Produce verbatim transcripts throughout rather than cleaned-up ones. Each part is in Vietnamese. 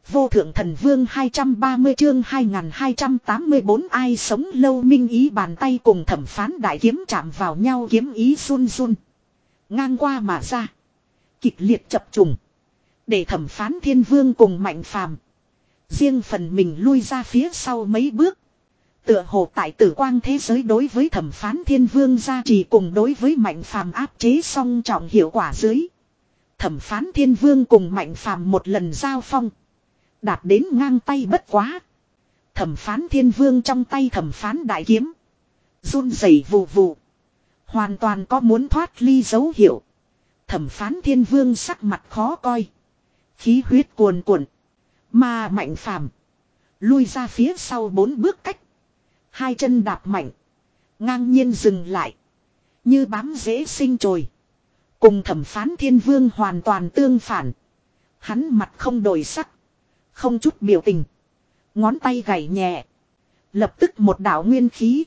Vô thượng thần vương hai trăm ba mươi chương hai nghìn hai trăm tám mươi bốn ai sống lâu minh ý bàn tay cùng thẩm phán đại kiếm chạm vào nhau kiếm ý run run. Ngang qua mà ra. Kịch liệt chập trùng. Để thẩm phán thiên vương cùng mạnh phàm. Riêng phần mình lui ra phía sau mấy bước. Tựa hồ tại tử quang thế giới đối với thẩm phán thiên vương gia trì cùng đối với mạnh phàm áp chế song trọng hiệu quả dưới. Thẩm phán thiên vương cùng mạnh phàm một lần giao phong. Đạt đến ngang tay bất quá. Thẩm phán thiên vương trong tay thẩm phán đại kiếm. Run rẩy vù vù. Hoàn toàn có muốn thoát ly dấu hiệu. Thẩm phán thiên vương sắc mặt khó coi. Khí huyết cuồn cuộn. Mà mạnh phàm. Lui ra phía sau bốn bước cách. Hai chân đạp mạnh. Ngang nhiên dừng lại. Như bám dễ sinh trồi. Cùng thẩm phán thiên vương hoàn toàn tương phản. Hắn mặt không đổi sắc. Không chút biểu tình. Ngón tay gảy nhẹ. Lập tức một đạo nguyên khí.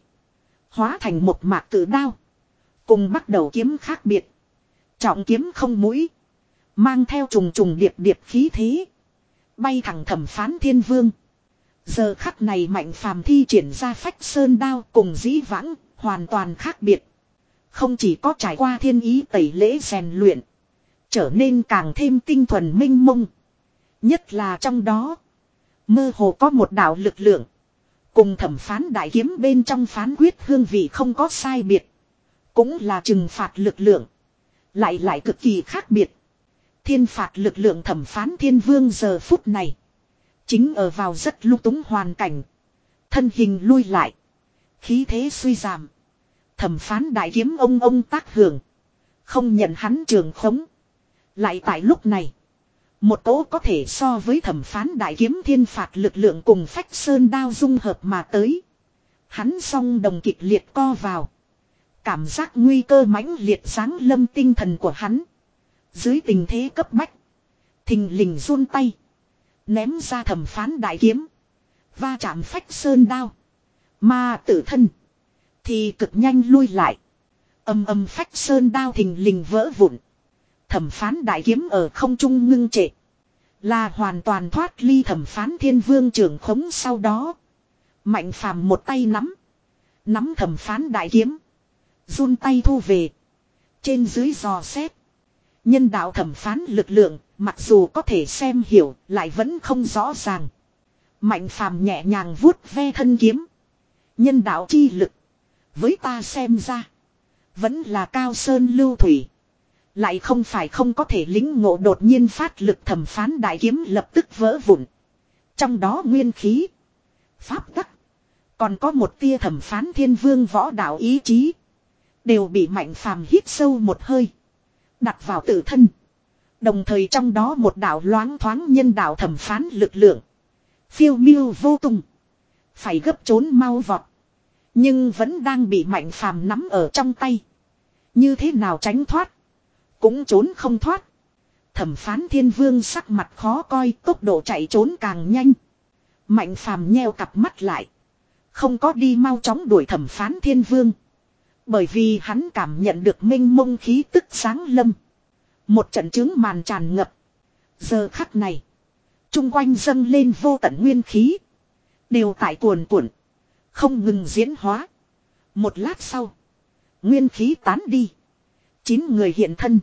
Hóa thành một mạc cử đao. Cùng bắt đầu kiếm khác biệt. Trọng kiếm không mũi. Mang theo trùng trùng điệp điệp khí thế. Bay thẳng thẩm phán thiên vương. Giờ khắc này mạnh phàm thi triển ra phách sơn đao cùng dĩ vãng. Hoàn toàn khác biệt. Không chỉ có trải qua thiên ý tẩy lễ rèn luyện. Trở nên càng thêm tinh thuần minh mông. Nhất là trong đó. Mơ hồ có một đạo lực lượng. Cùng thẩm phán đại kiếm bên trong phán quyết hương vị không có sai biệt. Cũng là trừng phạt lực lượng. Lại lại cực kỳ khác biệt. Thiên phạt lực lượng thẩm phán thiên vương giờ phút này. Chính ở vào rất lung túng hoàn cảnh. Thân hình lui lại. Khí thế suy giảm. Thẩm phán đại kiếm ông ông tác hưởng. Không nhận hắn trường khống. Lại tại lúc này. Một cỗ có thể so với thẩm phán đại kiếm thiên phạt lực lượng cùng phách sơn đao dung hợp mà tới. Hắn song đồng kịch liệt co vào. Cảm giác nguy cơ mãnh liệt sáng lâm tinh thần của hắn. Dưới tình thế cấp bách. Thình lình run tay. Ném ra thẩm phán đại kiếm. Va chạm phách sơn đao. Mà tự thân. Thì cực nhanh lui lại. Âm âm phách sơn đao thình lình vỡ vụn. Thẩm phán đại kiếm ở không trung ngưng trệ. Là hoàn toàn thoát ly thẩm phán thiên vương trưởng khống sau đó. Mạnh phàm một tay nắm. Nắm thẩm phán đại kiếm. Run tay thu về. Trên dưới dò xét. Nhân đạo thẩm phán lực lượng. Mặc dù có thể xem hiểu. Lại vẫn không rõ ràng. Mạnh phàm nhẹ nhàng vuốt ve thân kiếm. Nhân đạo chi lực. Với ta xem ra. Vẫn là cao sơn lưu thủy. Lại không phải không có thể lính ngộ đột nhiên phát lực thẩm phán đại kiếm lập tức vỡ vụn. Trong đó nguyên khí. Pháp tắc. Còn có một tia thẩm phán thiên vương võ đạo ý chí. Đều bị mạnh phàm hít sâu một hơi. Đặt vào tự thân. Đồng thời trong đó một đạo loáng thoáng nhân đạo thẩm phán lực lượng. Phiêu miêu vô tung. Phải gấp trốn mau vọt. Nhưng vẫn đang bị mạnh phàm nắm ở trong tay. Như thế nào tránh thoát. Cũng trốn không thoát. Thẩm phán thiên vương sắc mặt khó coi. Tốc độ chạy trốn càng nhanh. Mạnh phàm nheo cặp mắt lại. Không có đi mau chóng đuổi thẩm phán thiên vương. Bởi vì hắn cảm nhận được minh mông khí tức sáng lâm. Một trận chứng màn tràn ngập. Giờ khắc này. Trung quanh dâng lên vô tận nguyên khí. Đều tại cuồn cuộn. Không ngừng diễn hóa. Một lát sau. Nguyên khí tán đi. Chín người hiện thân.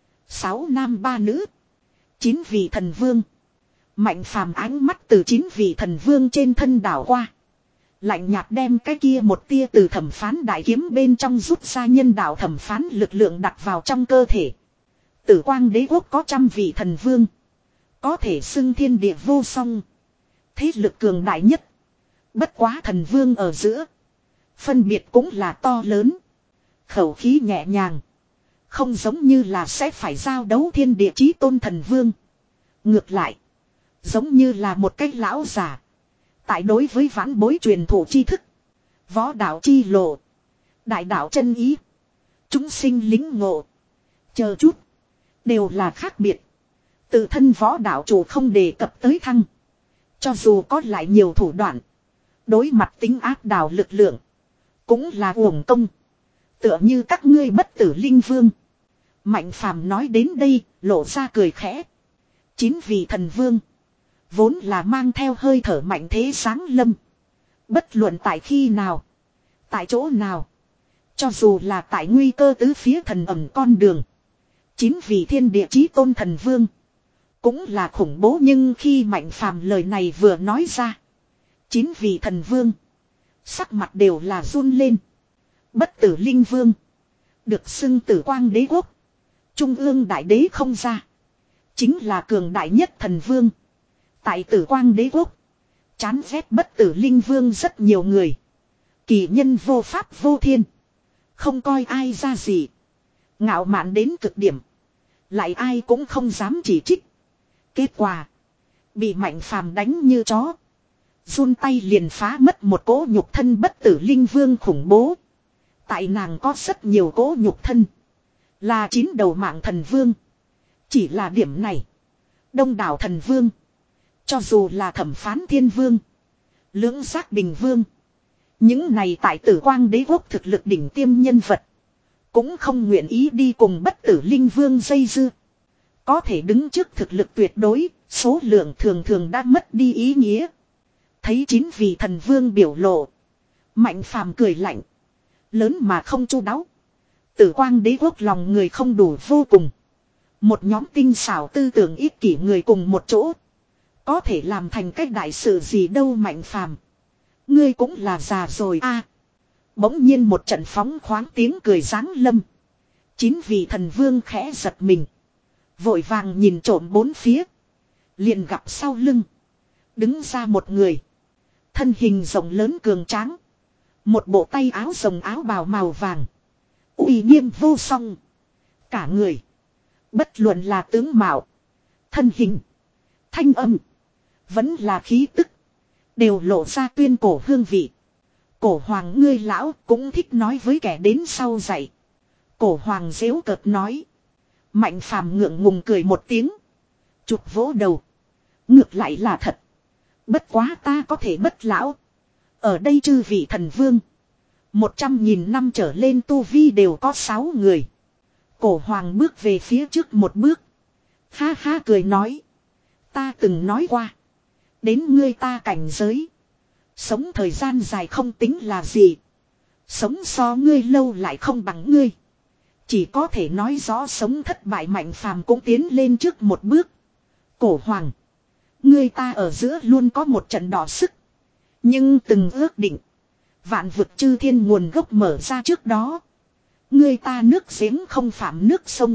Sáu nam ba nữ. Chín vị thần vương. Mạnh phàm ánh mắt từ chín vị thần vương trên thân đảo qua. Lạnh nhạt đem cái kia một tia từ thẩm phán đại kiếm bên trong rút ra nhân đạo thẩm phán lực lượng đặt vào trong cơ thể. Tử quang đế quốc có trăm vị thần vương. Có thể xưng thiên địa vô song. Thế lực cường đại nhất. Bất quá thần vương ở giữa. Phân biệt cũng là to lớn. Khẩu khí nhẹ nhàng. Không giống như là sẽ phải giao đấu thiên địa chí tôn thần vương. Ngược lại. Giống như là một cái lão già. Tại đối với vãn bối truyền thụ tri thức. Võ đạo chi lộ. Đại đạo chân ý. Chúng sinh lính ngộ. Chờ chút. Đều là khác biệt. Tự thân võ đạo chủ không đề cập tới thăng. Cho dù có lại nhiều thủ đoạn. Đối mặt tính áp đảo lực lượng. Cũng là uổng công. Tựa như các ngươi bất tử linh vương. Mạnh phàm nói đến đây, lộ ra cười khẽ. Chín vị thần vương. Vốn là mang theo hơi thở mạnh thế sáng lâm. Bất luận tại khi nào. Tại chỗ nào. Cho dù là tại nguy cơ tứ phía thần ẩm con đường. Chín vị thiên địa chí tôn thần vương. Cũng là khủng bố, nhưng khi Mạnh Phàm lời này vừa nói ra. Chín vị thần vương. Sắc mặt đều là run lên. Bất tử linh vương. Được xưng tử quang đế quốc. Trung ương đại đế không ra. Chính là cường đại nhất thần vương. Tại tử quang đế quốc. Chán ghét bất tử linh vương rất nhiều người. Kỳ nhân vô pháp vô thiên. Không coi ai ra gì. Ngạo mạn đến cực điểm. Lại ai cũng không dám chỉ trích. Kết quả. Bị Mạnh Phàm đánh như chó. Run tay liền phá mất một cỗ nhục thân bất tử linh vương khủng bố. Tại nàng có rất nhiều cỗ nhục thân. Là chín đầu mạng thần vương. Chỉ là điểm này. Đông đảo thần vương. Cho dù là thẩm phán thiên vương. Lưỡng giác bình vương. Những này tại tử quang đế quốc thực lực đỉnh tiêm nhân vật. Cũng không nguyện ý đi cùng bất tử linh vương dây dưa. Có thể đứng trước thực lực tuyệt đối. Số lượng thường thường đã mất đi ý nghĩa. Thấy chín vị thần vương biểu lộ. Mạnh Phàm cười lạnh. Lớn mà không chu đáo. Tử quang đế quốc lòng người không đủ vô cùng. Một nhóm tinh xảo tư tưởng ích kỷ người cùng một chỗ. Có thể làm thành cách đại sự gì đâu Mạnh Phàm. Ngươi cũng là già rồi a. À, bỗng nhiên một trận phóng khoáng tiếng cười giáng lâm. Chín vị thần vương khẽ giật mình. Vội vàng nhìn trộm bốn phía. Liền gặp sau lưng. Đứng ra một người. Thân hình rộng lớn cường tráng. Một bộ tay áo rồng áo bào màu vàng. Uy nghiêm vô song. Cả người. Bất luận là tướng mạo. Thân hình. Thanh âm. Vẫn là khí tức. Đều lộ ra tuyên cổ hương vị. Cổ hoàng ngươi lão cũng thích nói với kẻ đến sau dạy. Cổ hoàng giễu cợt nói. Mạnh Phàm ngượng ngùng cười một tiếng. Chụp vỗ đầu. Ngược lại là thật. Bất quá ta có thể bất lão. Ở đây chư vị thần vương. Một trăm nghìn năm trở lên tu vi đều có sáu người. Cổ hoàng bước về phía trước một bước. Ha ha cười nói. Ta từng nói qua. Đến ngươi ta cảnh giới. Sống thời gian dài không tính là gì. Sống so ngươi lâu lại không bằng ngươi. Chỉ có thể nói rõ sống thất bại Mạnh Phàm cũng tiến lên trước một bước. Cổ hoàng. Ngươi ta ở giữa luôn có một trận đỏ sức. Nhưng từng ước định. Vạn vực chư thiên nguồn gốc mở ra trước đó. Ngươi ta nước giếng không phạm nước sông.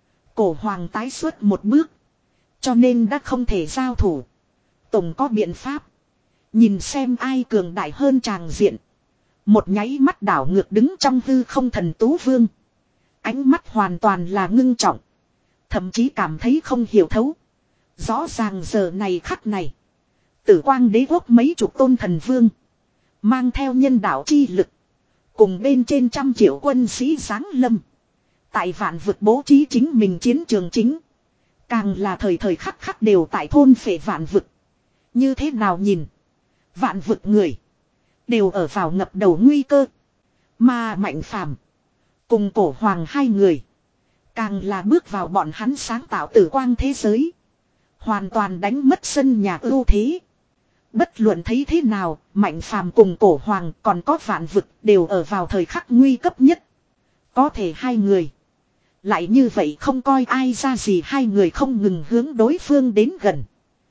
Cổ hoàng tái xuất một bước. Cho nên đã không thể giao thủ. Tổng có biện pháp. Nhìn xem ai cường đại hơn tràng diện. Một nháy mắt đảo ngược đứng trong hư không thần tú vương. Ánh mắt hoàn toàn là ngưng trọng. Thậm chí cảm thấy không hiểu thấu. Rõ ràng giờ này khắc này. Tử quang đế quốc mấy chục tôn thần vương. Mang theo nhân đạo chi lực. Cùng bên trên trăm triệu quân sĩ giáng lâm. Tại vạn vực bố trí chính mình chiến trường chính. Càng là thời thời khắc khắc đều tại thôn phệ vạn vực. Như thế nào nhìn. Vạn vực người. Đều ở vào ngập đầu nguy cơ. Mà Mạnh Phàm cùng cổ hoàng hai người. Càng là bước vào bọn hắn sáng tạo tử quang thế giới. Hoàn toàn đánh mất sân nhà ưu thế. Bất luận thấy thế nào, Mạnh Phàm cùng cổ hoàng còn có vạn vực đều ở vào thời khắc nguy cấp nhất. Có thể hai người. Lại như vậy không coi ai ra gì, hai người không ngừng hướng đối phương đến gần.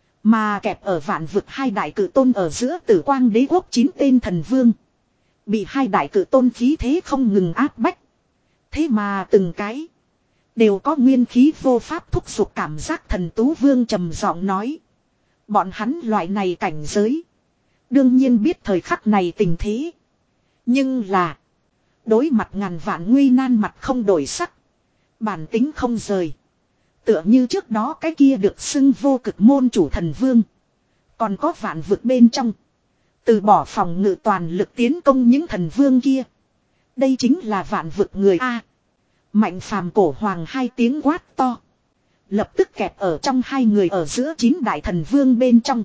Mà kẹp ở vạn vực hai đại cử tôn ở giữa tử quang đế quốc chín tên thần vương. Bị hai đại cử tôn khí thế không ngừng áp bách. Thế mà từng cái. Đều có nguyên khí vô pháp thúc giục cảm giác thần tú vương trầm giọng nói. Bọn hắn loại này cảnh giới. Đương nhiên biết thời khắc này tình thế. Nhưng là. Đối mặt ngàn vạn nguy nan mặt không đổi sắc. Bản tính không rời. Tựa như trước đó cái kia được xưng vô cực môn chủ thần vương. Còn có vạn vực bên trong. Từ bỏ phòng ngự toàn lực tiến công những thần vương kia. Đây chính là vạn vực người A. Mạnh Phàm cổ hoàng hai tiếng quát to. Lập tức kẹp ở trong hai người ở giữa chín đại thần vương bên trong.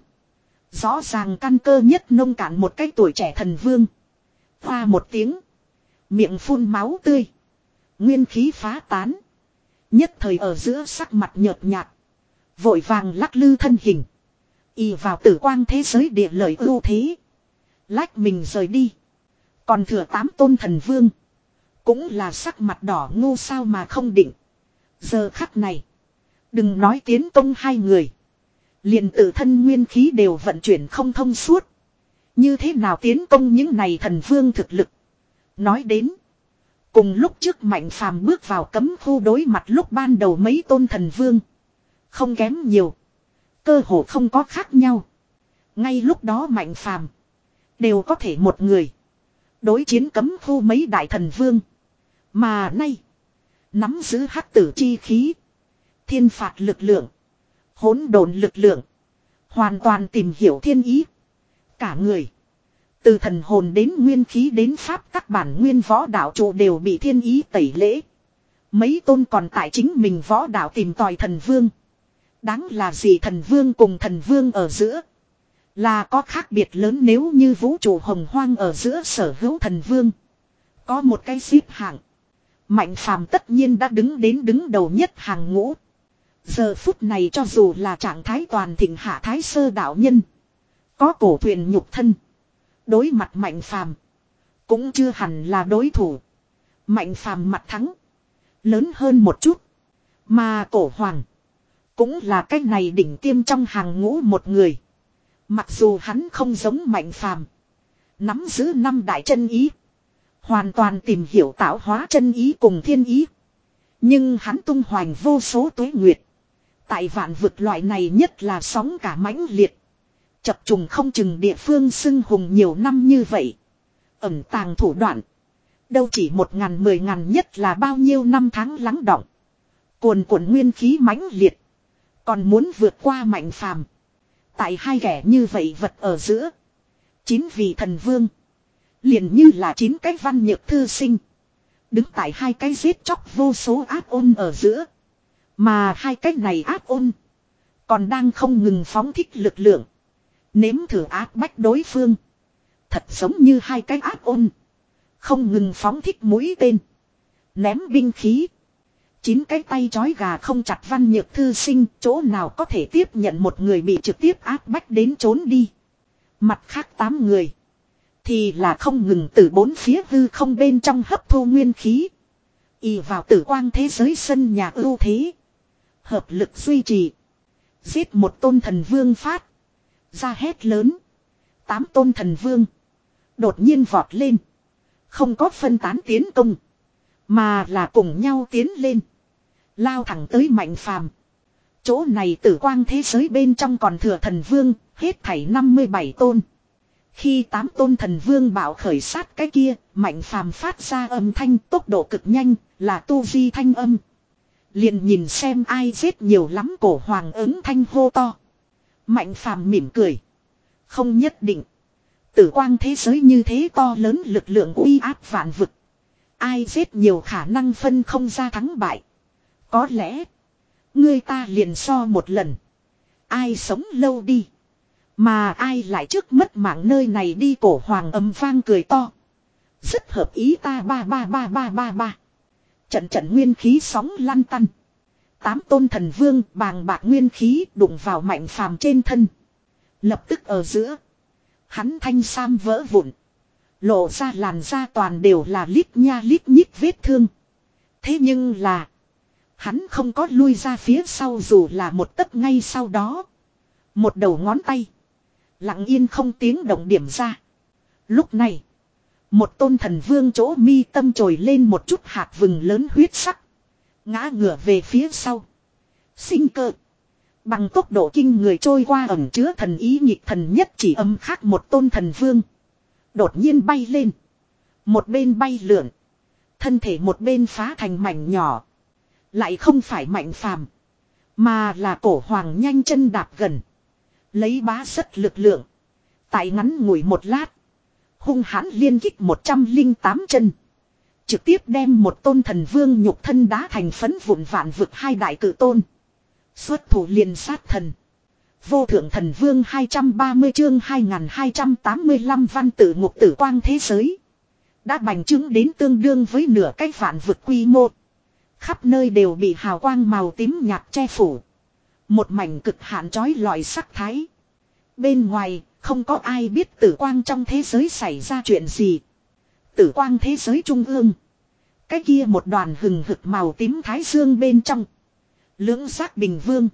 Rõ ràng căn cơ nhất nông cạn một cái tuổi trẻ thần vương. Hoa một tiếng. Miệng phun máu tươi. Nguyên khí phá tán. Nhất thời ở giữa sắc mặt nhợt nhạt. Vội vàng lắc lư thân hình. ỷ vào tử quang thế giới địa lợi ưu thế. Lách mình rời đi. Còn thừa tám tôn thần vương. Cũng là sắc mặt đỏ ngu sao mà không định. Giờ khắc này. Đừng nói tiến công hai người. Liền tự thân nguyên khí đều vận chuyển không thông suốt. Như thế nào tiến công những này thần vương thực lực. Nói đến. Cùng lúc trước Mạnh Phàm bước vào cấm khu đối mặt lúc ban đầu mấy tôn thần vương. Không kém nhiều. Cơ hồ không có khác nhau. Ngay lúc đó Mạnh Phàm đều có thể một người. Đối chiến cấm khu mấy đại thần vương. Mà nay. Nắm giữ hắc tử chi khí. Thiên phạt lực lượng. Hỗn độn lực lượng. Hoàn toàn tìm hiểu thiên ý. Cả người. Từ thần hồn đến nguyên khí đến pháp các bản nguyên võ đạo trụ đều bị thiên ý tẩy lễ. Mấy tôn còn tại chính mình võ đạo tìm tòi thần vương. Đáng là gì thần vương cùng thần vương ở giữa. Là có khác biệt lớn nếu như vũ trụ hồng hoang ở giữa sở hữu thần vương. Có một cái xếp hạng. Mạnh Phàm tất nhiên đã đứng đến đứng đầu nhất hàng ngũ. Giờ phút này cho dù là trạng thái toàn thịnh hạ thái sơ đạo nhân. Có cổ thuyền nhục thân. Đối mặt Mạnh Phàm cũng chưa hẳn là đối thủ. Mạnh Phàm mặt thắng. Lớn hơn một chút. Mà cổ hoàng. Cũng là cái này đỉnh tiêm trong hàng ngũ một người. Mặc dù hắn không giống Mạnh Phàm nắm giữ năm đại chân ý. Hoàn toàn tìm hiểu tạo hóa chân ý cùng thiên ý. Nhưng hắn tung hoành vô số tuế nguyệt. Tại vạn vực loại này nhất là sóng cả mãnh liệt. Chập trùng không chừng địa phương xưng hùng nhiều năm như vậy. Ẩn tàng thủ đoạn. Đâu chỉ một ngàn mười ngàn nhất là bao nhiêu năm tháng lắng đọng. Cuồn cuộn nguyên khí mãnh liệt. Còn muốn vượt qua Mạnh Phàm. Tại hai kẻ như vậy vật ở giữa. Chín vị thần vương. Liền như là chín cái văn nhược thư sinh. Đứng tại hai cái giết chóc vô số ác ôn ở giữa. Mà hai cái này ác ôn. Còn đang không ngừng phóng thích lực lượng. Nếm thử áp bách đối phương. Thật giống như hai cái ác ôn. Không ngừng phóng thích mũi tên. Ném binh khí. Chín cái tay chói gà không chặt văn nhược thư sinh. Chỗ nào có thể tiếp nhận một người bị trực tiếp áp bách đến trốn đi. Mặt khác tám người. Thì là không ngừng từ bốn phía hư không bên trong hấp thu nguyên khí. Y vào tử quang thế giới sân nhà ưu thế. Hợp lực duy trì. Giết một tôn thần vương phát. Ra hét lớn. Tám tôn thần vương. Đột nhiên vọt lên. Không có phân tán tiến công. Mà là cùng nhau tiến lên. Lao thẳng tới Mạnh Phàm. Chỗ này tử quang thế giới bên trong còn thừa thần vương. Hết thảy năm mươi bảy tôn. Khi tám tôn thần vương bảo khởi sát cái kia. Mạnh Phàm phát ra âm thanh tốc độ cực nhanh. Là tu vi thanh âm. Liền nhìn xem ai giết nhiều lắm cổ hoàng ứng thanh hô to. Mạnh Phàm mỉm cười. Không nhất định. Tử quang thế giới như thế to lớn lực lượng uy áp vạn vực. Ai giết nhiều khả năng phân không ra thắng bại. Có lẽ. Người ta liền so một lần. Ai sống lâu đi. Mà ai lại trước mất mạng nơi này đi cổ hoàng âm vang cười to. Rất hợp ý ta ba ba ba ba ba ba. Trận trận nguyên khí sóng lăn tăn. Tám tôn thần vương bàng bạc nguyên khí đụng vào Mạnh Phàm trên thân. Lập tức ở giữa. Hắn thanh sam vỡ vụn. Lộ ra làn da toàn đều là lít nha lít nhít vết thương. Thế nhưng là. Hắn không có lui ra phía sau dù là một tấc ngay sau đó. Một đầu ngón tay. Lặng yên không tiếng động điểm ra. Lúc này. Một tôn thần vương chỗ mi tâm trồi lên một chút hạt vừng lớn huyết sắc. Ngã ngửa về phía sau. Sinh cơ. Bằng tốc độ kinh người trôi qua ẩn chứa thần ý nhịp thần nhất chỉ âm khác một tôn thần vương. Đột nhiên bay lên. Một bên bay lượn. Thân thể một bên phá thành mảnh nhỏ. Lại không phải Mạnh Phàm. Mà là cổ hoàng nhanh chân đạp gần. Lấy bá rất lực lượng. Tại ngắn ngủi một lát. Hung hãn liên kích một trăm linh tám chân. Trực tiếp đem một tôn thần vương nhục thân đá thành phấn vụn vạn vực hai đại cử tôn. Xuất thủ liền sát thần. Vô thượng thần vương hai trăm ba mươi chương hai nghìn hai trăm tám mươi lăm văn tự ngục tử quang thế giới. Đã bành trướng đến tương đương với nửa cái vạn vực quy mô. Khắp nơi đều bị hào quang màu tím nhạt che phủ. Một mảnh cực hạn chói lọi sắc thái. Bên ngoài, không có ai biết tử quang trong thế giới xảy ra chuyện gì. Tử quang thế giới trung ương. Cái kia một đoàn hừng hực màu tím thái dương bên trong. Lưỡng giác bình vương.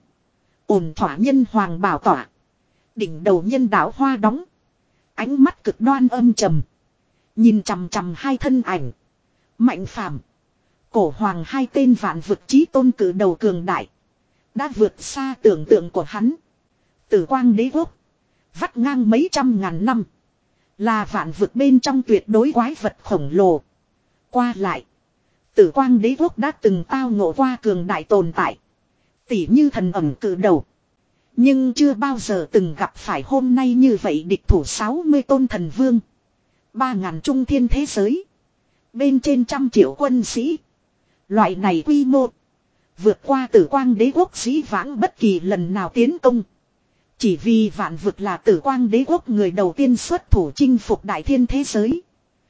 Ổn thỏa nhân hoàng bảo tỏa. Đỉnh đầu nhân đạo hoa đóng. Ánh mắt cực đoan âm trầm. Nhìn chằm chằm hai thân ảnh. Mạnh phàm. Cổ hoàng hai tên vạn vực chí tôn cử đầu cường đại. Đã vượt xa tưởng tượng của hắn. Tử quang đế quốc. Vắt ngang mấy trăm ngàn năm. Là vạn vực bên trong tuyệt đối quái vật khổng lồ. Qua lại. Tử quang đế quốc đã từng tao ngộ qua cường đại tồn tại. Tỉ như thần ẩm cử đầu. Nhưng chưa bao giờ từng gặp phải hôm nay như vậy địch thủ sáu mươi tôn thần vương. Ba ngàn trung thiên thế giới. Bên trên trăm triệu quân sĩ. Loại này quy mô. Vượt qua tử quang đế quốc dĩ vãng bất kỳ lần nào tiến công. Chỉ vì vạn vực là tử quang đế quốc người đầu tiên xuất thủ chinh phục đại thiên thế giới.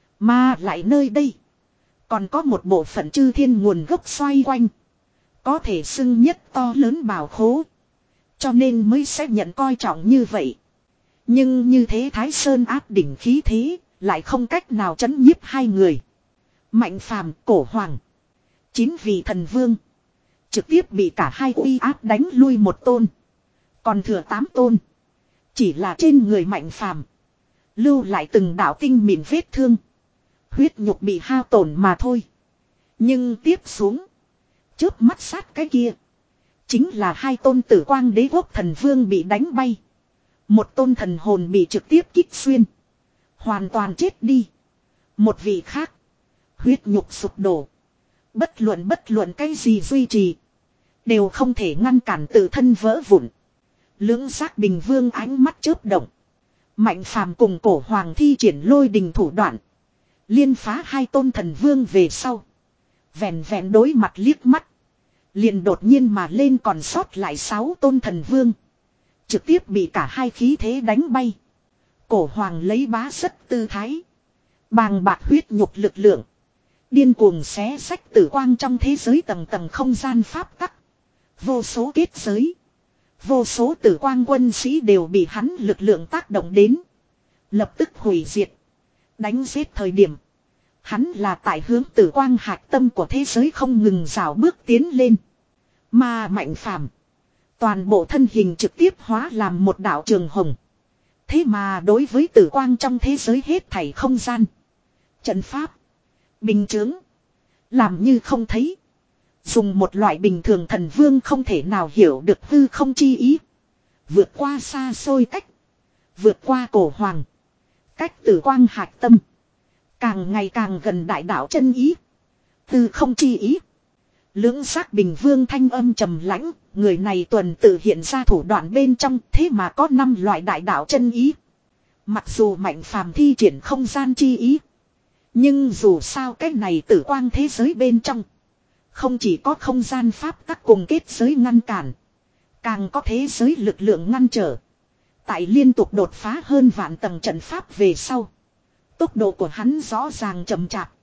Mà lại nơi đây. Còn có một bộ phận chư thiên nguồn gốc xoay quanh. Có thể xưng nhất to lớn bảo khố. Cho nên mới sẽ nhận coi trọng như vậy. Nhưng như thế Thái Sơn áp đỉnh khí thế. Lại không cách nào chấn nhiếp hai người. Mạnh phàm, cổ hoàng. Chín vị thần vương. Trực tiếp bị cả hai uy áp đánh lui một tôn. Còn thừa tám tôn. Chỉ là trên người mạnh phàm. Lưu lại từng đạo tinh mịn vết thương. Huyết nhục bị hao tổn mà thôi. Nhưng tiếp xuống. Chớp mắt sát cái kia. Chính là hai tôn tử quang đế quốc thần vương bị đánh bay. Một tôn thần hồn bị trực tiếp kích xuyên. Hoàn toàn chết đi. Một vị khác. Huyết nhục sụp đổ. Bất luận bất luận cái gì duy trì. Đều không thể ngăn cản tự thân vỡ vụn. Lưỡng giác bình vương ánh mắt chớp động. Mạnh phàm cùng cổ hoàng thi triển lôi đình thủ đoạn. Liên phá hai tôn thần vương về sau. Vẹn vẹn đối mặt liếc mắt. Liền đột nhiên mà lên còn sót lại sáu tôn thần vương. Trực tiếp bị cả hai khí thế đánh bay. Cổ hoàng lấy bá rất tư thái. Bàng bạc huyết nhục lực lượng. Điên cuồng xé sách tử quang trong thế giới tầng tầng không gian pháp tắc. Vô số kết giới. Vô số tử quang quân sĩ đều bị hắn lực lượng tác động đến. Lập tức hủy diệt. Đánh giết thời điểm. Hắn là tại hướng tử quang hạt tâm của thế giới không ngừng rào bước tiến lên. Mà mạnh phàm. Toàn bộ thân hình trực tiếp hóa làm một đạo trường hồng. Thế mà đối với tử quang trong thế giới hết thảy không gian. Trận pháp. Bình chướng. Làm như không thấy. Dùng một loại bình thường thần vương không thể nào hiểu được hư không chi ý. Vượt qua xa xôi cách. Vượt qua cổ hoàng. Cách tử quang hạt tâm. Càng ngày càng gần đại đạo chân ý. Hư không chi ý. Lưỡng giác bình vương thanh âm trầm lãnh. Người này tuần tự hiện ra thủ đoạn bên trong. Thế mà có năm loại đại đạo chân ý. Mặc dù mạnh phàm thi triển không gian chi ý. Nhưng dù sao cái này tử quang thế giới bên trong. Không chỉ có không gian pháp tắc cùng kết giới ngăn cản. Càng có thế giới lực lượng ngăn trở. Tại liên tục đột phá hơn vạn tầng trận pháp về sau. Tốc độ của hắn rõ ràng chậm chạp.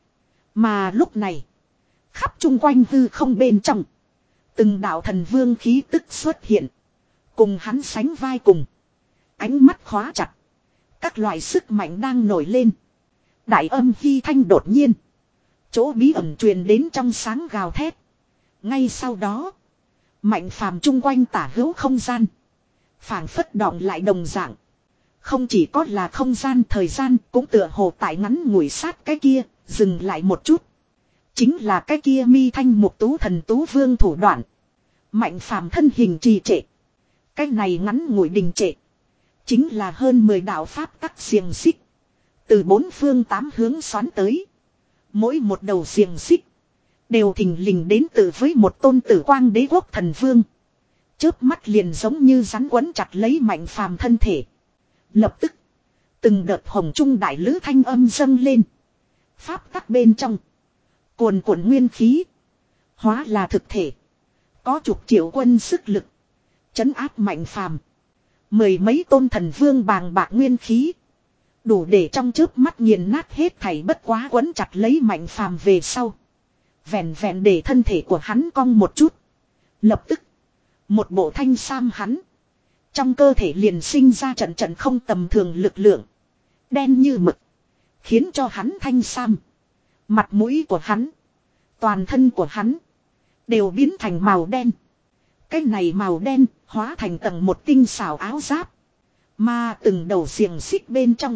Mà lúc này. Khắp chung quanh hư không bên trong. Từng đạo thần vương khí tức xuất hiện. Cùng hắn sánh vai cùng. Ánh mắt khóa chặt. Các loại sức mạnh đang nổi lên. Đại âm hy thanh đột nhiên. Chỗ bí ẩn truyền đến trong sáng gào thét. Ngay sau đó. Mạnh phàm chung quanh tả hữu không gian. Phảng phất đọng lại đồng dạng. Không chỉ có là không gian thời gian cũng tựa hồ tại ngắn ngủi sát cái kia. Dừng lại một chút. Chính là cái kia mi thanh mục tú thần tú vương thủ đoạn. Mạnh phàm thân hình trì trệ. Cái này ngắn ngủi đình trệ. Chính là hơn mười đạo pháp tắc xiềng xích. Từ bốn phương tám hướng xoắn tới. Mỗi một đầu xiềng xích. Đều thình lình đến từ với một tôn tử quang đế quốc thần vương. Chớp mắt liền giống như rắn quấn chặt lấy mạnh phàm thân thể. Lập tức. Từng đợt hồng trung đại lữ thanh âm dâng lên. Pháp tắc bên trong. Cuồn cuộn nguyên khí. Hóa là thực thể. Có chục triệu quân sức lực. Chấn áp mạnh phàm. Mười mấy tôn thần vương bàng bạc nguyên khí. Đủ để trong chớp mắt nghiền nát hết thảy bất quá quấn chặt lấy mạnh phàm về sau. Vẹn vẹn để thân thể của hắn cong một chút. Lập tức. Một bộ thanh sam hắn. Trong cơ thể liền sinh ra trận trận không tầm thường lực lượng. Đen như mực. Khiến cho hắn thanh sam. Mặt mũi của hắn. Toàn thân của hắn. Đều biến thành màu đen. Cái này màu đen hóa thành tầng một tinh xảo áo giáp. Mà từng đầu xiềng xích bên trong.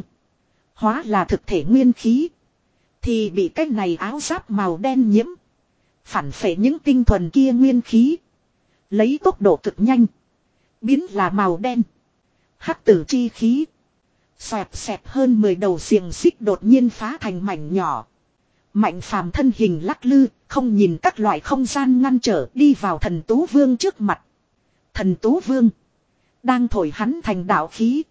Hóa là thực thể nguyên khí. Thì bị cái này áo giáp màu đen nhiễm. Phản phệ những tinh thuần kia nguyên khí. Lấy tốc độ cực nhanh. Biến là màu đen. Hắc tử chi khí. Xoẹt xẹt hơn mười đầu xiềng xích đột nhiên phá thành mảnh nhỏ. Mạnh phàm thân hình lắc lư. Không nhìn các loại không gian ngăn trở đi vào thần Tú Vương trước mặt. Thần Tú Vương. Đang thổi hắn thành đạo khí.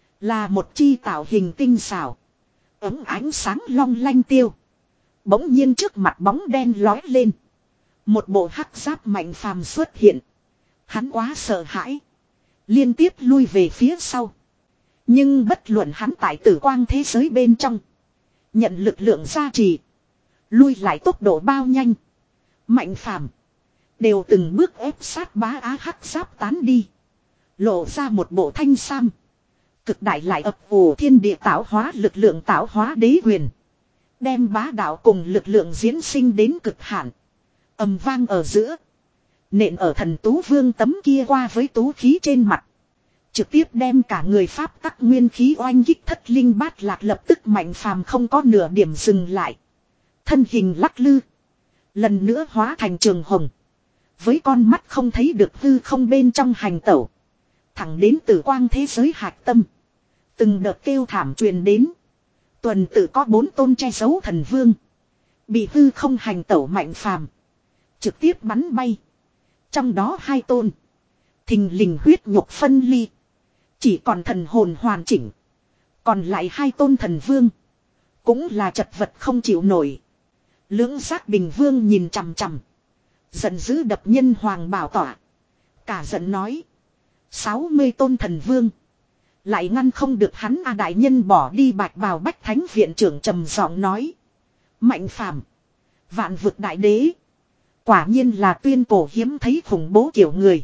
Là một chi tạo hình tinh xảo. Ấm ánh sáng long lanh tiêu. Bỗng nhiên trước mặt bóng đen lói lên. Một bộ hắc giáp mạnh phàm xuất hiện. Hắn quá sợ hãi. Liên tiếp lui về phía sau. Nhưng bất luận hắn tại tử quang thế giới bên trong. Nhận lực lượng gia trì. Lui lại tốc độ bao nhanh. Mạnh phàm. Đều từng bước ép sát bá á hắc giáp tán đi. Lộ ra một bộ thanh sam. Cực đại lại ập ủ thiên địa tạo hóa lực lượng tạo hóa đế quyền. Đem bá đạo cùng lực lượng diễn sinh đến cực hạn. Ầm vang ở giữa. Nện ở thần Tú Vương tấm kia qua với tú khí trên mặt. Trực tiếp đem cả người pháp tắc nguyên khí oanh kích thất linh bát lạc, lập tức mạnh phàm không có nửa điểm dừng lại. Thân hình lắc lư. Lần nữa hóa thành trường hồng. Với con mắt không thấy được hư không bên trong hành tẩu. Thẳng đến tử quang thế giới hạch tâm. Từng đợt kêu thảm truyền đến. Tuần tự có bốn tôn che giấu thần vương. Bị hư không hành tẩu mạnh phàm. Trực tiếp bắn bay. Trong đó hai tôn. Thình lình huyết nhục phân ly. Chỉ còn thần hồn hoàn chỉnh. Còn lại hai tôn thần vương. Cũng là chật vật không chịu nổi. Lưỡng giác bình vương nhìn chằm chằm. Giận dữ đập nhân hoàng bảo tỏa. Cả giận nói. sáu mươi tôn thần vương. Lại ngăn không được hắn a đại nhân bỏ đi bạch bào bách thánh viện trưởng trầm giọng nói. Mạnh phàm. Vạn vực đại đế. Quả nhiên là tuyên cổ hiếm thấy khủng bố kiểu người.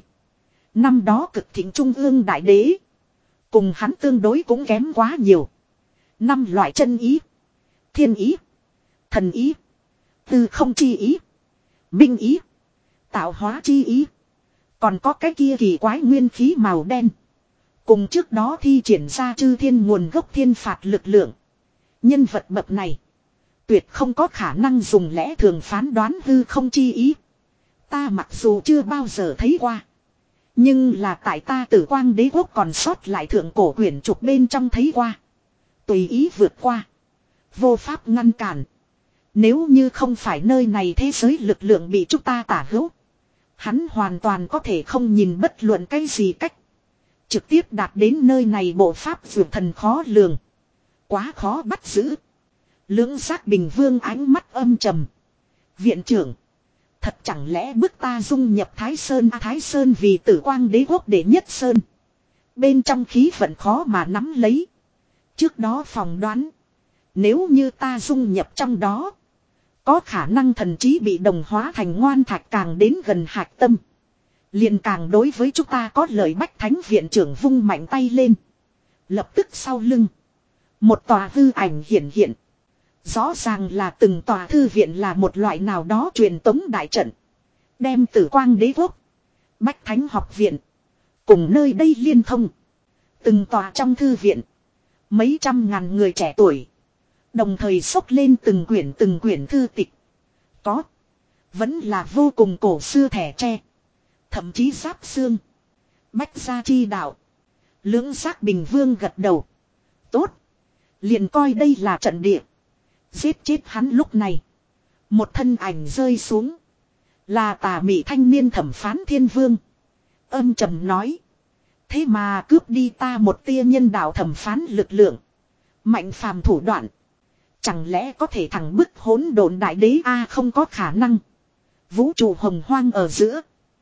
Năm đó cực thịnh trung ương đại đế. Cùng hắn tương đối cũng kém quá nhiều. Năm loại chân ý. Thiên ý. Thần ý. Tư không chi ý. Minh ý. Tạo hóa chi ý. Còn có cái kia kỳ quái nguyên khí màu đen. Cùng trước đó thi triển ra chư thiên nguồn gốc thiên phạt lực lượng. Nhân vật bậc này. Tuyệt không có khả năng dùng lẽ thường phán đoán hư không chi ý. Ta mặc dù chưa bao giờ thấy qua. Nhưng là tại ta tử quang đế quốc còn sót lại thượng cổ quyển trục bên trong thấy qua. Tùy ý vượt qua. Vô pháp ngăn cản. Nếu như không phải nơi này thế giới lực lượng bị chúng ta tả hữu. Hắn hoàn toàn có thể không nhìn bất luận cái gì cách. Trực tiếp đạt đến nơi này bộ pháp vượt thần khó lường. Quá khó bắt giữ. Lưỡng giác bình vương ánh mắt âm trầm. Viện trưởng. Thật chẳng lẽ bước ta dung nhập Thái Sơn à, Thái Sơn vì tử quang đế quốc đệ nhất Sơn. Bên trong khí vận khó mà nắm lấy. Trước đó phỏng đoán. Nếu như ta dung nhập trong đó. Có khả năng thần trí bị đồng hóa thành ngoan thạch càng đến gần hạch tâm. Liền càng đối với chúng ta có lợi bách thánh viện trưởng vung mạnh tay lên. Lập tức sau lưng. Một tòa hư ảnh hiển hiện. Rõ ràng là từng tòa thư viện là một loại nào đó truyền tống đại trận. Đem tử quang đế quốc. Bách thánh học viện. Cùng nơi đây liên thông. Từng tòa trong thư viện. Mấy trăm ngàn người trẻ tuổi. Đồng thời xốc lên từng quyển từng quyển thư tịch. Có. Vẫn là vô cùng cổ xưa thẻ tre. Thậm chí giáp xương. Bách gia chi đạo. Lưỡng giác bình vương gật đầu. Tốt. Liền coi đây là trận địa. Giết chết hắn lúc này. Một thân ảnh rơi xuống. Là tà mị thanh niên thẩm phán thiên vương. Âm trầm nói. Thế mà cướp đi ta một tia nhân đạo thẩm phán lực lượng. Mạnh phàm thủ đoạn. Chẳng lẽ có thể thẳng bức hỗn độn đại đế a không có khả năng. Vũ trụ hồng hoang ở giữa.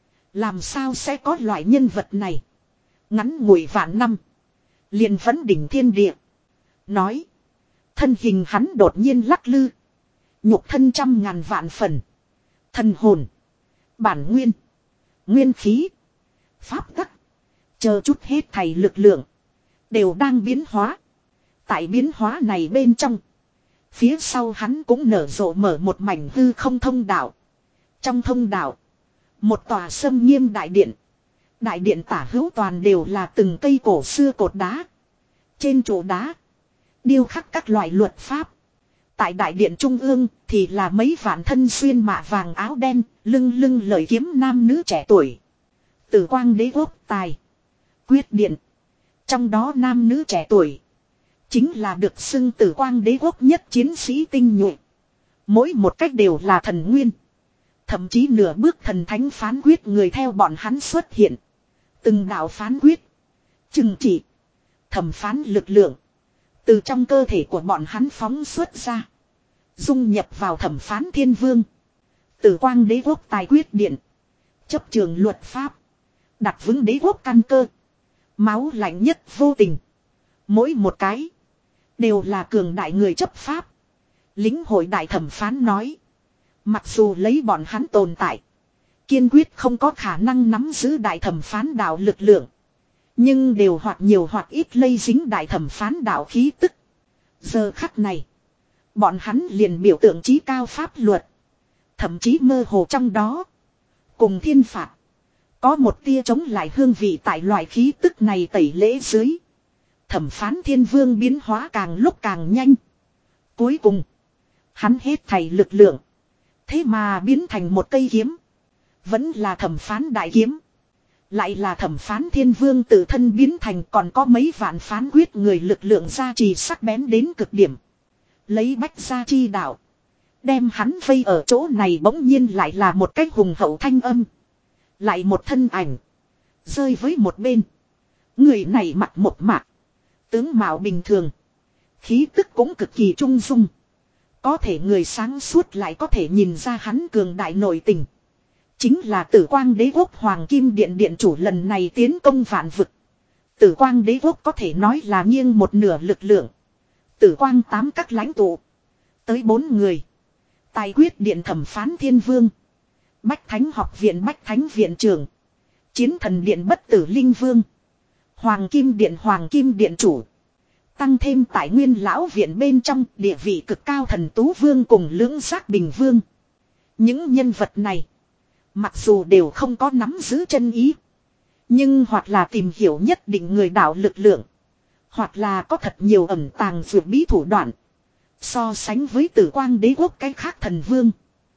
Làm sao sẽ có loại nhân vật này. Ngắn ngủi vạn năm. Liền vấn đỉnh thiên địa. Nói. Thân hình hắn đột nhiên lắc lư. Nhục thân trăm ngàn vạn phần. Thần hồn. Bản nguyên. Nguyên khí. Pháp tắc. Chờ chút hết thảy lực lượng. Đều đang biến hóa. Tại biến hóa này bên trong. Phía sau hắn cũng nở rộ mở một mảnh hư không thông đạo. Trong thông đạo. Một tòa sâm nghiêm đại điện. Đại điện tả hữu toàn đều là từng cây cổ xưa cột đá. Trên trụ đá. Điêu khắc các loại luật pháp. Tại đại điện trung ương thì là mấy vạn thân xuyên mạ vàng áo đen. Lưng lưng lợi kiếm nam nữ trẻ tuổi. Tử quang đế quốc tài. Quyết điện. Trong đó nam nữ trẻ tuổi. Chính là được xưng tử quang đế quốc nhất chiến sĩ tinh nhuệ. Mỗi một cách đều là thần nguyên. Thậm chí nửa bước thần thánh phán quyết người theo bọn hắn xuất hiện. Từng đạo phán quyết. Trừng trị. Thẩm phán lực lượng. Từ trong cơ thể của bọn hắn phóng xuất ra. Dung nhập vào thẩm phán thiên vương. Tử quang đế quốc tài quyết điện. Chấp trường luật pháp. Đặt vững đế quốc căn cơ. Máu lạnh nhất vô tình. Mỗi một cái. Đều là cường đại người chấp pháp. Lính hội đại thẩm phán nói. Mặc dù lấy bọn hắn tồn tại. Kiên quyết không có khả năng nắm giữ đại thẩm phán đạo lực lượng. Nhưng đều hoặc nhiều hoặc ít lây dính đại thẩm phán đạo khí tức. Giờ khắc này. Bọn hắn liền biểu tượng trí cao pháp luật. Thậm chí mơ hồ trong đó. Cùng thiên phạt. Có một tia chống lại hương vị tại loại khí tức này tẩy lễ dưới. Thẩm phán thiên vương biến hóa càng lúc càng nhanh. Cuối cùng. Hắn hết thảy lực lượng. Thế mà biến thành một cây kiếm. Vẫn là thẩm phán đại kiếm. Lại là thẩm phán thiên vương tự thân biến thành còn có mấy vạn phán quyết người lực lượng gia trì sắc bén đến cực điểm. Lấy bách gia chi đạo. Đem hắn vây ở chỗ này bỗng nhiên lại là một cách hùng hậu thanh âm. Lại một thân ảnh. Rơi với một bên. Người này mặt một mạc. Tướng mạo bình thường. Khí tức cũng cực kỳ trung dung. Có thể người sáng suốt lại có thể nhìn ra hắn cường đại nội tình. Chính là tử quang đế quốc Hoàng Kim Điện Điện chủ lần này tiến công vạn vực. Tử quang đế quốc có thể nói là nghiêng một nửa lực lượng. Tử quang tám các lãnh tụ. Tới bốn người. Tài quyết điện thẩm phán thiên vương. Bách Thánh học viện Bách Thánh viện trưởng. Chiến thần điện bất tử linh vương. Hoàng Kim Điện Hoàng Kim Điện chủ. Tăng thêm tại nguyên lão viện bên trong địa vị cực cao thần tú vương cùng lưỡng giác bình vương. Những nhân vật này. Mặc dù đều không có nắm giữ chân ý. Nhưng hoặc là tìm hiểu nhất định người đạo lực lượng. Hoặc là có thật nhiều ẩn tàng vượt bí thủ đoạn. So sánh với tử quang đế quốc cái khác thần vương.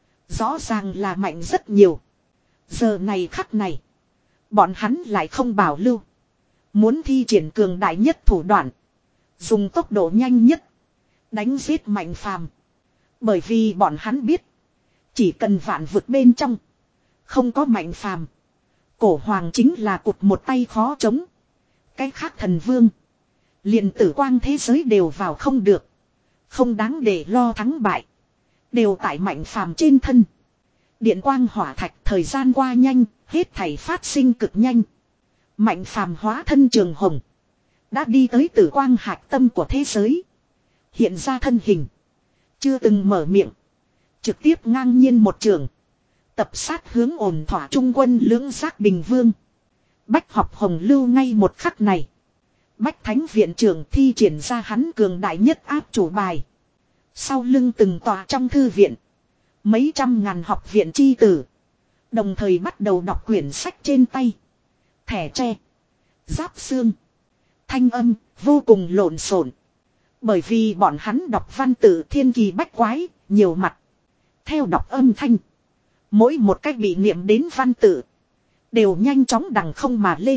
Rõ ràng là mạnh rất nhiều. Giờ này khắc này. Bọn hắn lại không bảo lưu. Muốn thi triển cường đại nhất thủ đoạn. Dùng tốc độ nhanh nhất. Đánh giết mạnh phàm. Bởi vì bọn hắn biết. Chỉ cần vạn vực bên trong. Không có mạnh phàm. Cổ hoàng chính là cụt một tay khó chống. Cái khác thần vương. Liền tử quang thế giới đều vào không được. Không đáng để lo thắng bại. Đều tại mạnh phàm trên thân. Điện quang hỏa thạch thời gian qua nhanh. Hết thảy phát sinh cực nhanh. Mạnh phàm hóa thân trường hồng. Đã đi tới tử quang hạch tâm của thế giới. Hiện ra thân hình. Chưa từng mở miệng. Trực tiếp ngang nhiên một trường. Tập sát hướng ổn thỏa trung quân lưỡng giác bình vương. Bách học hồng lưu ngay một khắc này. Bách Thánh viện trưởng thi triển ra hắn cường đại nhất áp chủ bài. Sau lưng từng tòa trong thư viện. Mấy trăm ngàn học viện chi tử. Đồng thời bắt đầu đọc quyển sách trên tay. Thẻ tre. Giáp xương. Thanh âm vô cùng lộn xộn. Bởi vì bọn hắn đọc văn tự thiên kỳ bách quái, nhiều mặt. Theo đọc âm thanh. Mỗi một cách bị niệm đến văn tự. Đều nhanh chóng đằng không mà lên.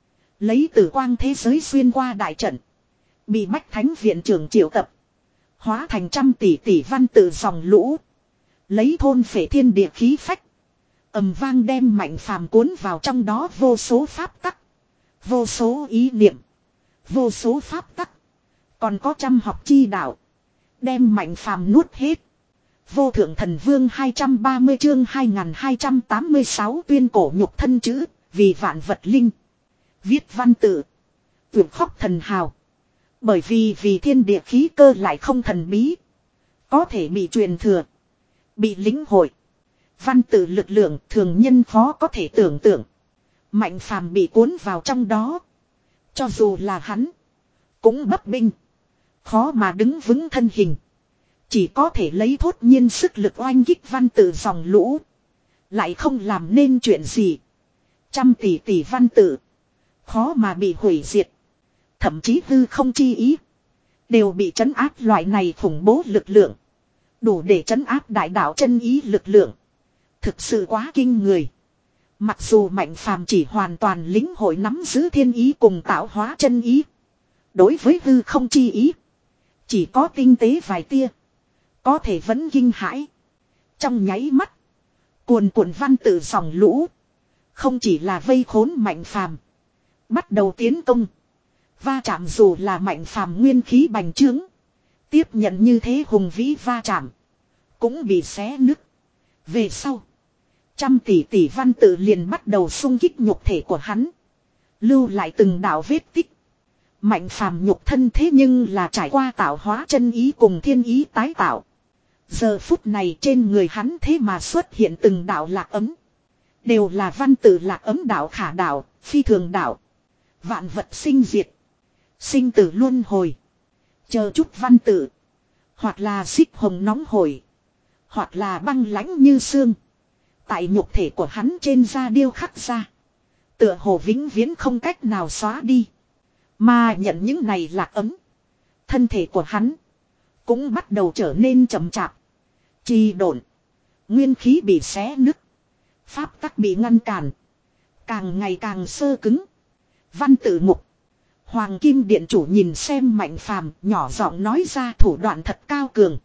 Lấy tử quang thế giới xuyên qua đại trận. Bị Bách Thánh viện trưởng triệu tập. Hóa thành trăm tỷ tỷ văn tự dòng lũ. Lấy thôn phệ thiên địa khí phách. Ầm vang đem mạnh phàm cuốn vào trong đó vô số pháp tắc. Vô số ý niệm. Vô số pháp tắc. Còn có trăm học chi đạo. Đem mạnh phàm nuốt hết. Vô thượng thần vương hai trăm ba mươi chương hai nghìn hai trăm tám mươi sáu tuyên cổ nhục thân chữ. Vì vạn vật linh. Viết văn tự. Tuyệt khóc thần hào. Bởi vì vì thiên địa khí cơ lại không thần bí. Có thể bị truyền thừa. Bị lĩnh hội. Văn tự lực lượng thường nhân khó có thể tưởng tượng. Mạnh phàm bị cuốn vào trong đó. Cho dù là hắn. Cũng bấp bênh. Khó mà đứng vững thân hình. Chỉ có thể lấy thốt nhiên sức lực oanh kích văn tự dòng lũ. Lại không làm nên chuyện gì. Trăm tỷ tỷ văn tự. Khó mà bị hủy diệt. Thậm chí hư không chi ý. Đều bị trấn áp loại này khủng bố lực lượng. Đủ để trấn áp đại đạo chân ý lực lượng. Thực sự quá kinh người. Mặc dù Mạnh phàm chỉ hoàn toàn lĩnh hội nắm giữ thiên ý cùng tạo hóa chân ý. Đối với hư không chi ý. Chỉ có tinh tế vài tia. Có thể vẫn kinh hãi. Trong nháy mắt. Cuồn cuộn văn tự dòng lũ. Không chỉ là vây khốn Mạnh phàm. Bắt đầu tiến công. Va chạm dù là Mạnh phàm nguyên khí bành trướng. Tiếp nhận như thế hùng vĩ va chạm. Cũng bị xé nứt. Về sau. Trăm tỷ tỷ văn tự liền bắt đầu xung kích nhục thể của hắn. Lưu lại từng đạo vết tích. Mạnh phàm nhục thân thế nhưng là trải qua tạo hóa chân ý cùng thiên ý tái tạo. Giờ phút này trên người hắn thế mà xuất hiện từng đạo lạc ấm. Đều là văn tự lạc ấm đạo khả đạo, phi thường đạo. Vạn vật sinh diệt. Sinh tử luân hồi. Chờ chút văn tự. Hoặc là xích hồng nóng hổi. Hoặc là băng lãnh như xương. Tại nhục thể của hắn trên da điêu khắc ra. Tựa hồ vĩnh viễn không cách nào xóa đi. Mà nhận những này lạc ấm. Thân thể của hắn. Cũng bắt đầu trở nên chậm chạp. Trì độn. Nguyên khí bị xé nứt. Pháp tắc bị ngăn cản. Càng ngày càng sơ cứng. Văn tự ngục. Hoàng Kim Điện Chủ nhìn xem Mạnh phàm nhỏ giọng nói ra thủ đoạn thật cao cường.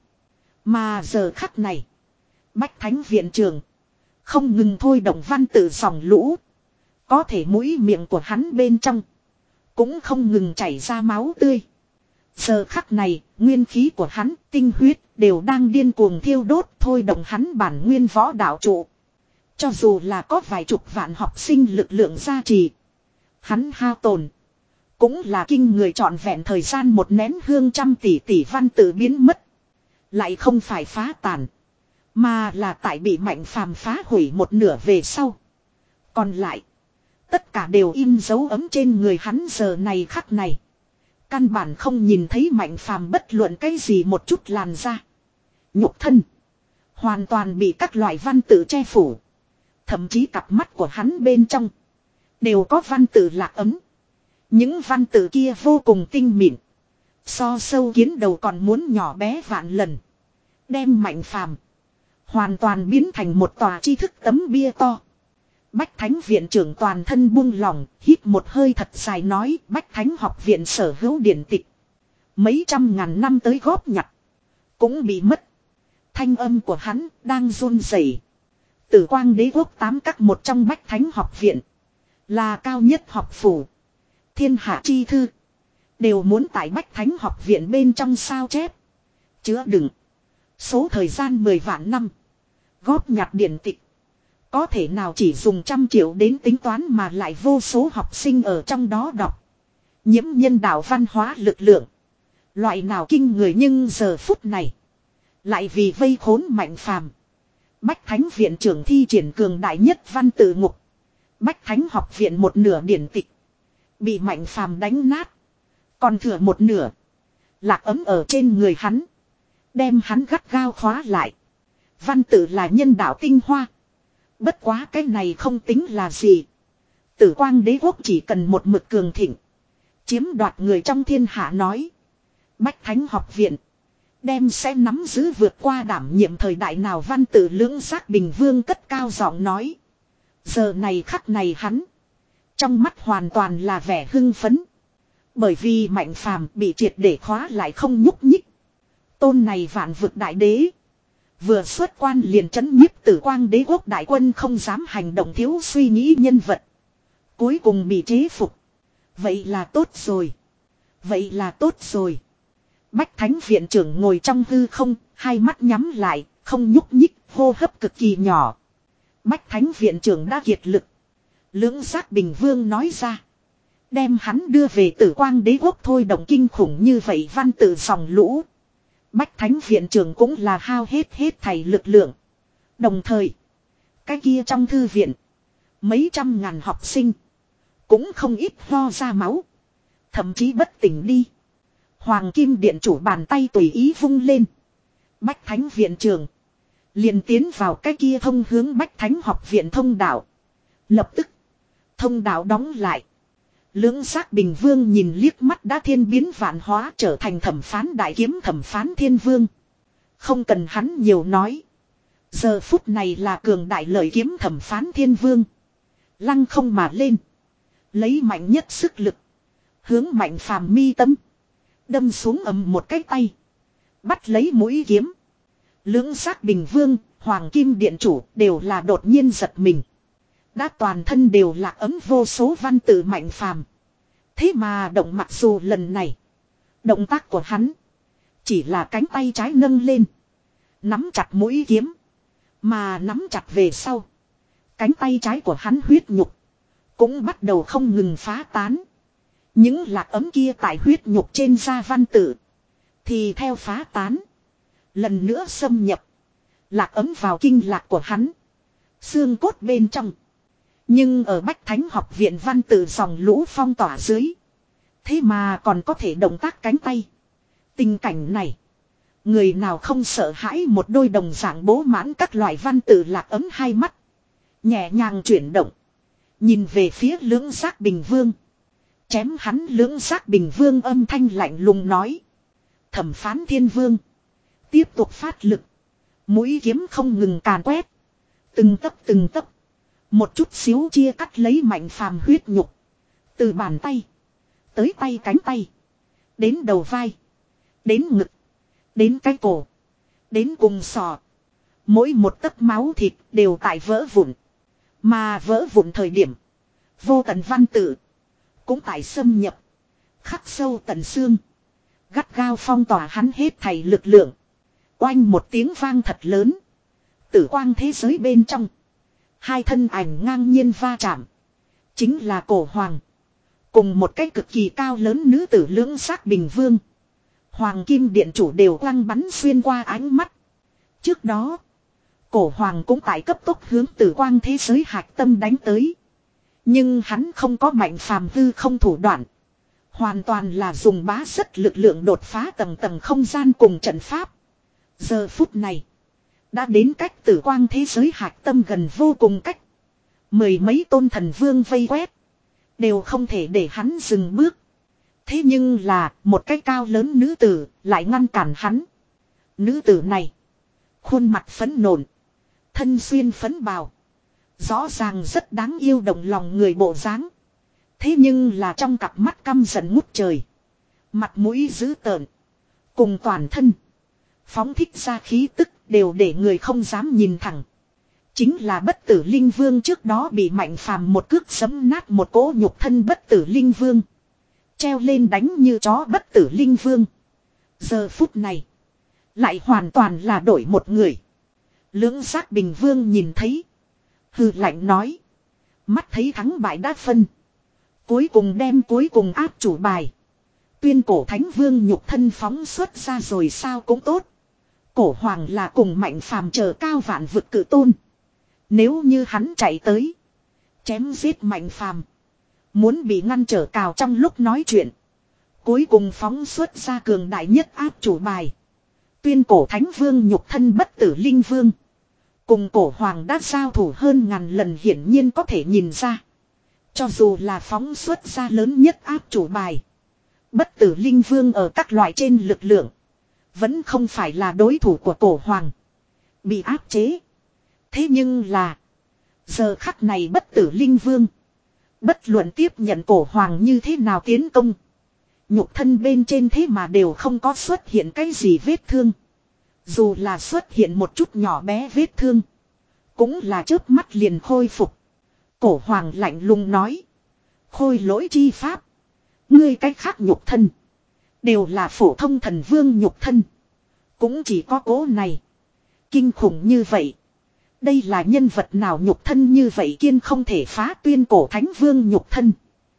Mà giờ khắc này. Bách Thánh Viện Trường. Không ngừng thôi động văn tự dòng lũ. Có thể mũi miệng của hắn bên trong. Cũng không ngừng chảy ra máu tươi. Giờ khắc này, nguyên khí của hắn, tinh huyết, đều đang điên cuồng thiêu đốt thôi động hắn bản nguyên võ đạo trụ. Cho dù là có vài chục vạn học sinh lực lượng gia trì. Hắn hao tồn. Cũng là kinh người trọn vẹn thời gian một nén hương trăm tỷ tỷ văn tự biến mất. Lại không phải phá tàn. Mà là tại bị Mạnh phàm phá hủy một nửa về sau. Còn lại. Tất cả đều in dấu ấm trên người hắn giờ này khắc này. Căn bản không nhìn thấy Mạnh phàm bất luận cái gì một chút làn da. Nhục thân. Hoàn toàn bị các loại văn tự che phủ. Thậm chí cặp mắt của hắn bên trong. Đều có văn tự lạc ấm. Những văn tự kia vô cùng tinh mịn. So sâu kiến đầu còn muốn nhỏ bé vạn lần. Đem Mạnh phàm. Hoàn toàn biến thành một tòa tri thức tấm bia to. Bách Thánh Viện trưởng toàn thân buông lỏng, hít một hơi thật dài nói Bách Thánh Học Viện sở hữu điển tịch. Mấy trăm ngàn năm tới góp nhặt. Cũng bị mất. Thanh âm của hắn đang run rẩy. Tử Quang Đế Quốc tám các một trong Bách Thánh Học Viện. Là cao nhất học phủ. Thiên hạ chi thư. Đều muốn tại Bách Thánh Học Viện bên trong sao chép. Chứa đựng. Số thời gian mười vạn năm. Góp nhặt điển tịch. Có thể nào chỉ dùng trăm triệu đến tính toán mà lại vô số học sinh ở trong đó đọc. Nhiễm nhân đạo văn hóa lực lượng. Loại nào kinh người nhưng giờ phút này. Lại vì vây khốn Mạnh phàm. Bách Thánh Viện trưởng thi triển cường đại nhất văn tự ngục. Bách Thánh Học Viện một nửa điển tịch. Bị Mạnh phàm đánh nát. Còn thừa một nửa. Lạc ấm ở trên người hắn. Đem hắn gắt gao khóa lại. Văn tự là nhân đạo tinh hoa. Bất quá cái này không tính là gì. Tử Quang Đế Quốc chỉ cần một mực cường thịnh. Chiếm đoạt người trong thiên hạ nói. Bách Thánh Học Viện. Đem sẽ nắm giữ vượt qua đảm nhiệm thời đại nào văn tự lưỡng giác Bình Vương cất cao giọng nói. Giờ này khắc này hắn. Trong mắt hoàn toàn là vẻ hưng phấn. Bởi vì Mạnh phàm bị triệt để khóa lại không nhúc nhích. Tôn này vạn vực đại đế. Vừa xuất quan liền trấn nhiếp Tử Quang Đế Quốc đại quân không dám hành động thiếu suy nghĩ nhân vật. Cuối cùng bị chế phục. Vậy là tốt rồi. Vậy là tốt rồi. Bách Thánh Viện trưởng ngồi trong hư không, hai mắt nhắm lại, không nhúc nhích, hô hấp cực kỳ nhỏ. Bách Thánh Viện trưởng đã kiệt lực. Lưỡng giác Bình Vương nói ra. Đem hắn đưa về Tử Quang Đế Quốc thôi động kinh khủng như vậy văn tự dòng lũ. Bách Thánh Viện trưởng cũng là hao hết hết thảy lực lượng. Đồng thời, cái kia trong thư viện, Mấy trăm ngàn học sinh. Cũng không ít ho ra máu. Thậm chí bất tỉnh đi. Hoàng Kim Điện chủ bàn tay tùy ý vung lên. Bách Thánh Viện trường. Liền tiến vào cái kia thông hướng Bách Thánh học viện thông đạo. Lập tức. Thông đạo đóng lại. Lưỡng Giác Bình Vương nhìn liếc mắt đã thiên biến vạn hóa trở thành thẩm phán đại kiếm thẩm phán thiên vương. Không cần hắn nhiều nói. Giờ phút này là cường đại lợi kiếm thẩm phán thiên vương. Lăng không mà lên. Lấy mạnh nhất sức lực. Hướng Mạnh Phàm mi tâm. Đâm xuống ầm một cái tay. Bắt lấy mũi kiếm. Lưỡng Giác Bình Vương, Hoàng Kim Điện chủ đều là đột nhiên giật mình. Đã toàn thân đều lạc ấm vô số văn tự Mạnh Phàm. Thế mà động mặc dù lần này. Động tác của hắn. Chỉ là cánh tay trái nâng lên. Nắm chặt mũi kiếm. Mà nắm chặt về sau. Cánh tay trái của hắn huyết nhục. Cũng bắt đầu không ngừng phá tán. Những lạc ấm kia tại huyết nhục trên da văn tự. Thì theo phá tán. Lần nữa xâm nhập. Lạc ấm vào kinh lạc của hắn. Xương cốt bên trong. Nhưng ở Bách Thánh học viện văn tự dòng lũ phong tỏa dưới. Thế mà còn có thể động tác cánh tay. Tình cảnh này. Người nào không sợ hãi một đôi đồng dạng bố mãn các loại văn tự lạc ấm hai mắt. Nhẹ nhàng chuyển động. Nhìn về phía Lưỡng Giác Bình Vương. Chém hắn. Lưỡng Giác Bình Vương âm thanh lạnh lùng nói. Thẩm phán thiên vương. Tiếp tục phát lực. Mũi kiếm không ngừng càn quét. Từng tấc từng tấc. Một chút xíu chia cắt lấy Mạnh Phàm huyết nhục. Từ bàn tay. Tới tay cánh tay. Đến đầu vai. Đến ngực. Đến cái cổ. Đến cùng sọ. Mỗi một tấc máu thịt đều tại vỡ vụn. Mà vỡ vụn thời điểm. Vô tận văn tự. Cũng tại xâm nhập. Khắc sâu tận xương. Gắt gao phong tỏa hắn hết thảy lực lượng. Oanh một tiếng vang thật lớn. Tử quang thế giới bên trong. Hai thân ảnh ngang nhiên va chạm. Chính là Cổ Hoàng. Cùng một cái cực kỳ cao lớn nữ tử Lưỡng Giác Bình Vương. Hoàng Kim Điện chủ đều quăng bắn xuyên qua ánh mắt. Trước đó. Cổ Hoàng cũng tại cấp tốc hướng tử quang thế giới hạch tâm đánh tới. Nhưng hắn không có Mạnh Phàm hư không thủ đoạn. Hoàn toàn là dùng bá rất lực lượng đột phá tầng tầng không gian cùng trận pháp. Giờ phút này. Đã đến cách tử quang thế giới hạch tâm gần vô cùng cách. Mười mấy tôn thần vương vây quét. Đều không thể để hắn dừng bước. Thế nhưng là một cái cao lớn nữ tử lại ngăn cản hắn. Nữ tử này. Khuôn mặt phấn nộn. Thân xuyên phấn bào. Rõ ràng rất đáng yêu động lòng người bộ dáng. Thế nhưng là trong cặp mắt căm giận ngút trời. Mặt mũi dữ tợn. Cùng toàn thân. Phóng thích ra khí tức đều để người không dám nhìn thẳng. Chính là Bất Tử Linh Vương trước đó bị Mạnh Phàm một cước giẫm nát một cỗ nhục thân Bất Tử Linh Vương. Treo lên đánh như chó Bất Tử Linh Vương. Giờ phút này. Lại hoàn toàn là đổi một người. Lưỡng Giác Bình Vương nhìn thấy. Hừ lạnh nói. Mắt thấy thắng bại đã phân. Cuối cùng đem cuối cùng áp chủ bài. Tuyên cổ Thánh Vương nhục thân phóng xuất ra rồi sao cũng tốt. Cổ Hoàng là cùng Mạnh Phàm chờ cao vạn vực cự tôn. Nếu như hắn chạy tới. Chém giết Mạnh Phàm. Muốn bị ngăn trở cào trong lúc nói chuyện. Cuối cùng phóng xuất ra cường đại nhất áp chủ bài. Tuyên cổ Thánh Vương nhục thân Bất Tử Linh Vương. Cùng Cổ Hoàng đã giao thủ hơn ngàn lần hiển nhiên có thể nhìn ra. Cho dù là phóng xuất ra lớn nhất áp chủ bài. Bất Tử Linh Vương ở các loại trên lực lượng. Vẫn không phải là đối thủ của Cổ Hoàng. Bị áp chế. Thế nhưng là. Giờ khắc này Bất Tử Linh Vương. Bất luận tiếp nhận Cổ Hoàng như thế nào tiến công. Nhục thân bên trên thế mà đều không có xuất hiện cái gì vết thương. Dù là xuất hiện một chút nhỏ bé vết thương. Cũng là chớp mắt liền khôi phục. Cổ Hoàng lạnh lùng nói. Khôi lỗi chi pháp. Ngươi cách khác nhục thân. Đều là phổ thông thần vương nhục thân. Cũng chỉ có cố này. Kinh khủng như vậy. Đây là nhân vật nào nhục thân như vậy kiên không thể phá tuyên cổ thánh vương nhục thân.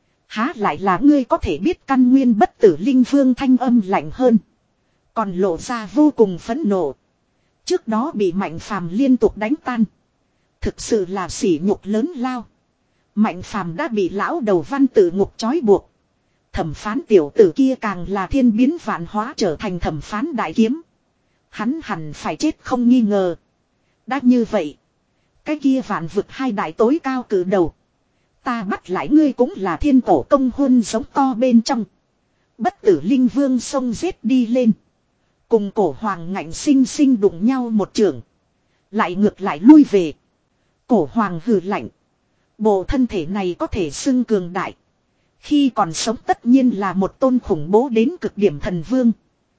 Há lại là ngươi có thể biết căn nguyên Bất Tử Linh Vương thanh âm lạnh hơn. Còn lộ ra vô cùng phẫn nộ. Trước đó bị Mạnh Phàm liên tục đánh tan. Thực sự là sỉ nhục lớn lao. Mạnh phàm đã bị lão đầu văn tự ngục trói buộc. Thẩm phán tiểu tử kia càng là thiên biến vạn hóa trở thành thẩm phán đại kiếm. Hắn hẳn phải chết không nghi ngờ. Đã như vậy. Cái kia vạn vực hai đại tối cao cử đầu. Ta bắt lại ngươi cũng là thiên cổ công huân giống to bên trong. Bất tử linh vương xông giết đi lên. Cùng cổ hoàng ngạnh sinh sinh đụng nhau một trường. Lại ngược lại lui về. Cổ hoàng hừ lạnh. Bộ thân thể này có thể xưng cường đại. Khi còn sống tất nhiên là một tôn khủng bố đến cực điểm thần vương.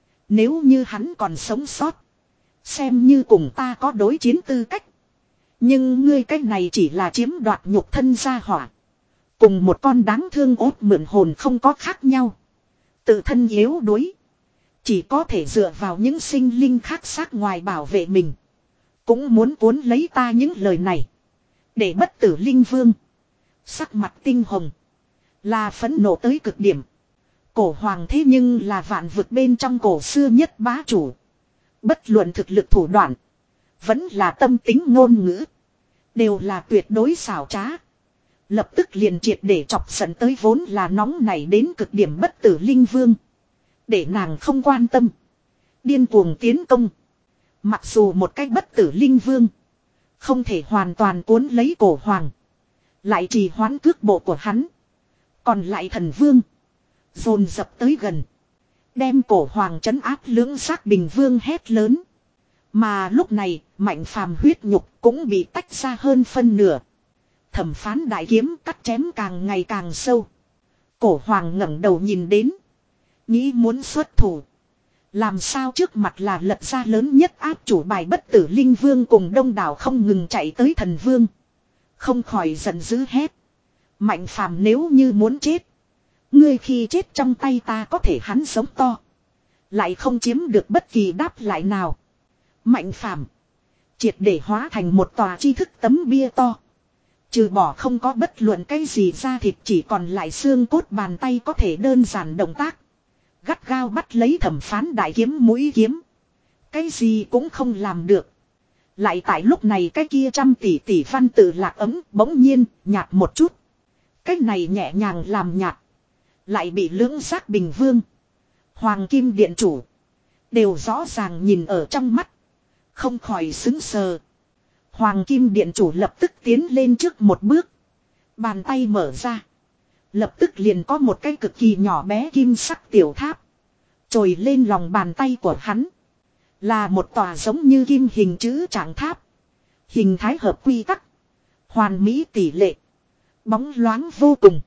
Nếu như hắn còn sống sót. Xem như cùng ta có đối chiến tư cách. Nhưng ngươi cách này chỉ là chiếm đoạt nhục thân gia hỏa. Cùng một con đáng thương ốt mượn hồn không có khác nhau. Tự thân yếu đuối. Chỉ có thể dựa vào những sinh linh khác xác ngoài bảo vệ mình. Cũng muốn cuốn lấy ta những lời này. Để bất tử linh vương. Sắc mặt tinh hồng. Là phẫn nộ tới cực điểm. Cổ hoàng thế nhưng là vạn vực bên trong cổ xưa nhất bá chủ. Bất luận thực lực thủ đoạn. Vẫn là tâm tính ngôn ngữ. Đều là tuyệt đối xảo trá. Lập tức liền triệt để chọc giận tới vốn là nóng nảy đến cực điểm bất tử linh vương. Để nàng không quan tâm. Điên cuồng tiến công. Mặc dù một cách bất tử linh vương. Không thể hoàn toàn cuốn lấy cổ hoàng. Lại trì hoãn cước bộ của hắn. Còn lại thần vương. Dồn dập tới gần. Đem cổ hoàng trấn áp lưỡng xác bình vương hét lớn. Mà lúc này mạnh phàm huyết nhục cũng bị tách ra hơn phân nửa. Thẩm phán đại kiếm cắt chém càng ngày càng sâu. Cổ hoàng ngẩng đầu nhìn đến. Nghĩ muốn xuất thủ. Làm sao trước mặt là lật ra lớn nhất áp chủ bài bất tử linh vương cùng đông đảo không ngừng chạy tới thần vương. Không khỏi giận dữ hét. Mạnh phàm nếu như muốn chết. Ngươi khi chết trong tay ta có thể hắn sống to. Lại không chiếm được bất kỳ đáp lại nào. Mạnh phàm. Triệt để hóa thành một tòa tri thức tấm bia to. Trừ bỏ không có bất luận cái gì ra thịt chỉ còn lại xương cốt bàn tay có thể đơn giản động tác. Gắt gao bắt lấy thẩm phán đại kiếm mũi kiếm. Cái gì cũng không làm được. Lại tại lúc này cái kia trăm tỷ tỷ văn tự lạc ấm bỗng nhiên nhạt một chút. Cái này nhẹ nhàng làm nhạt. Lại bị lưỡng giác bình vương. Hoàng kim điện chủ. Đều rõ ràng nhìn ở trong mắt. Không khỏi xứng sờ. Hoàng kim điện chủ lập tức tiến lên trước một bước. Bàn tay mở ra. Lập tức liền có một cái cực kỳ nhỏ bé kim sắc tiểu tháp. Trồi lên lòng bàn tay của hắn. Là một tòa giống như kim hình chữ trạng tháp. Hình thái hợp quy tắc. Hoàn mỹ tỷ lệ. Bóng loáng vô cùng.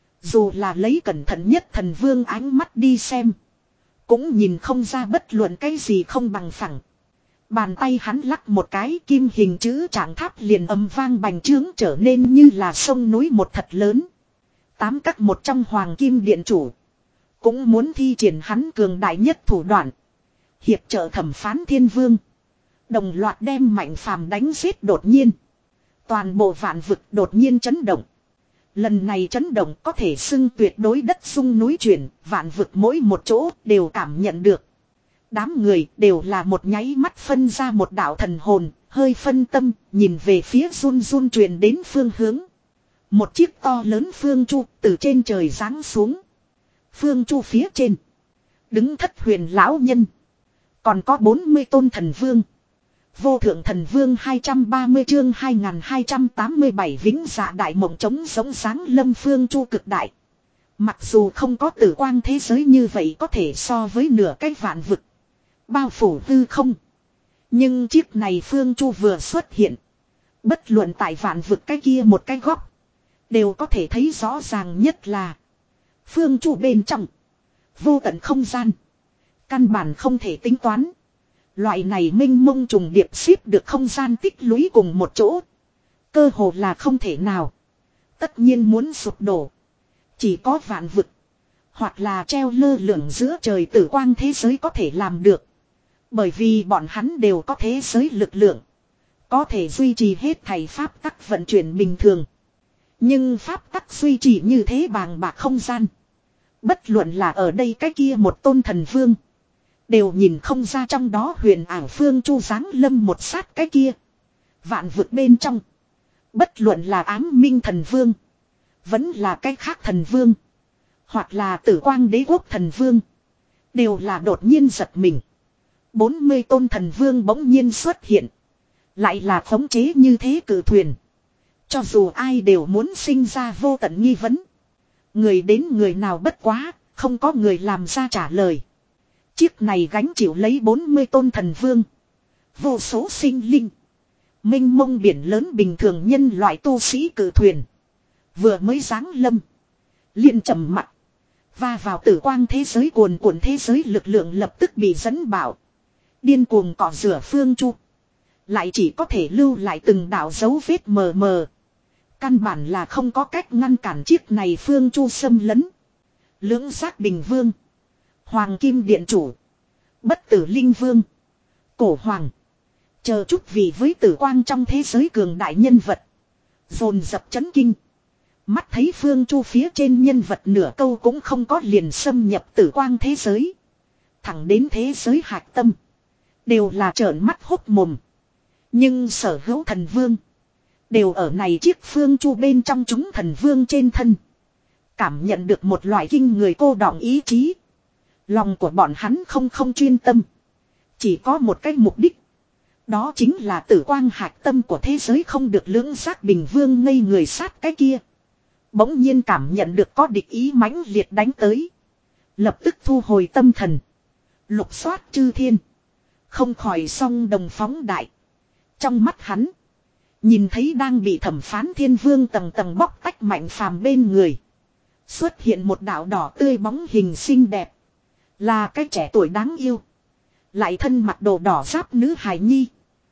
Dù là lấy cẩn thận nhất thần vương ánh mắt đi xem. Cũng nhìn không ra bất luận cái gì không bằng phẳng. Bàn tay hắn lắc một cái kim hình chữ trạng tháp liền âm vang bành trướng trở nên như là sông núi một thật lớn. Tám các một trong hoàng kim điện chủ. Cũng muốn thi triển hắn cường đại nhất thủ đoạn. Hiệp trợ thẩm phán thiên vương. Đồng loạt đem mạnh phàm đánh giết đột nhiên. Toàn bộ vạn vực đột nhiên chấn động. Lần này chấn động có thể xưng tuyệt đối đất sung núi chuyển. Vạn vực mỗi một chỗ đều cảm nhận được. Đám người đều là một nháy mắt phân ra một đạo thần hồn. Hơi phân tâm nhìn về phía run run truyền đến phương hướng. Một chiếc to lớn phương chu từ trên trời giáng xuống. Phương chu phía trên. Đứng thất huyền lão nhân. Còn có bốn mươi tôn thần vương. Vô thượng thần vương hai trăm ba mươi chương hai nghìn hai trăm tám mươi bảy vĩnh dạ đại mộng trống giống sáng lâm phương chu cực đại. Mặc dù không có tử quang thế giới như vậy có thể so với nửa cái vạn vực. Bao phủ hư không. Nhưng chiếc này phương chu vừa xuất hiện. Bất luận tại vạn vực cái kia một cái góc. Đều có thể thấy rõ ràng nhất là. Phương chu bên trong. Vô tận không gian. Căn bản không thể tính toán. Loại này minh mông trùng điệp xếp được không gian tích lũy cùng một chỗ. Cơ hồ là không thể nào. Tất nhiên muốn sụp đổ. Chỉ có vạn vực. Hoặc là treo lơ lửng giữa trời tử quang thế giới có thể làm được. Bởi vì bọn hắn đều có thế giới lực lượng. Có thể duy trì hết thảy pháp tắc vận chuyển bình thường. Nhưng pháp tắc duy trì như thế bàng bạc không gian. Bất luận là ở đây cái kia một tôn thần vương. Đều nhìn không ra trong đó huyền ảo phương chu giáng lâm một sát cái kia. Vạn vực bên trong. Bất luận là ám minh thần vương. Vẫn là cái khác thần vương. Hoặc là Tử Quang Đế Quốc thần vương. Đều là đột nhiên giật mình. bốn mươi tôn thần vương bỗng nhiên xuất hiện. Lại là khống chế như thế cử thuyền. Cho dù ai đều muốn sinh ra vô tận nghi vấn. Người đến người nào bất quá, không có người làm ra trả lời. Chiếc này gánh chịu lấy bốn mươi tôn thần vương. Vô số sinh linh. Mênh mông biển lớn bình thường nhân loại tu sĩ cử thuyền. Vừa mới giáng lâm. Liền trầm mặt. Và vào tử quang thế giới cuồn cuộn thế giới lực lượng lập tức bị dẫn bảo. Điên cuồng cọ rửa phương chu. Lại chỉ có thể lưu lại từng đạo dấu vết mờ mờ. Căn bản là không có cách ngăn cản chiếc này phương chu xâm lấn. Lưỡng giác bình vương. Hoàng kim điện chủ. Bất tử linh vương. Cổ hoàng. Chờ chút vì với tử quang trong thế giới cường đại nhân vật. Dồn dập chấn kinh. Mắt thấy phương chu phía trên nhân vật nửa câu cũng không có liền xâm nhập tử quang thế giới. Thẳng đến thế giới hạch tâm. Đều là trợn mắt hốt mồm. Nhưng sở hữu thần vương. Đều ở này chiếc phương chu bên trong chúng thần vương trên thân. Cảm nhận được một loại kinh người cô đọng ý chí. Lòng của bọn hắn không không chuyên tâm. Chỉ có một cái mục đích. Đó chính là tử quang hạch tâm của thế giới không được lưỡng giác bình vương ngây người sát cái kia. Bỗng nhiên cảm nhận được có địch ý mãnh liệt đánh tới. Lập tức thu hồi tâm thần. Lục soát chư thiên. Không khỏi song đồng phóng đại. Trong mắt hắn. Nhìn thấy đang bị thẩm phán thiên vương tầng tầng bóc tách mạnh phàm bên người. Xuất hiện một đạo đỏ tươi bóng hình xinh đẹp. Là cái trẻ tuổi đáng yêu. Lại thân mặc đồ đỏ giáp nữ hài nhi.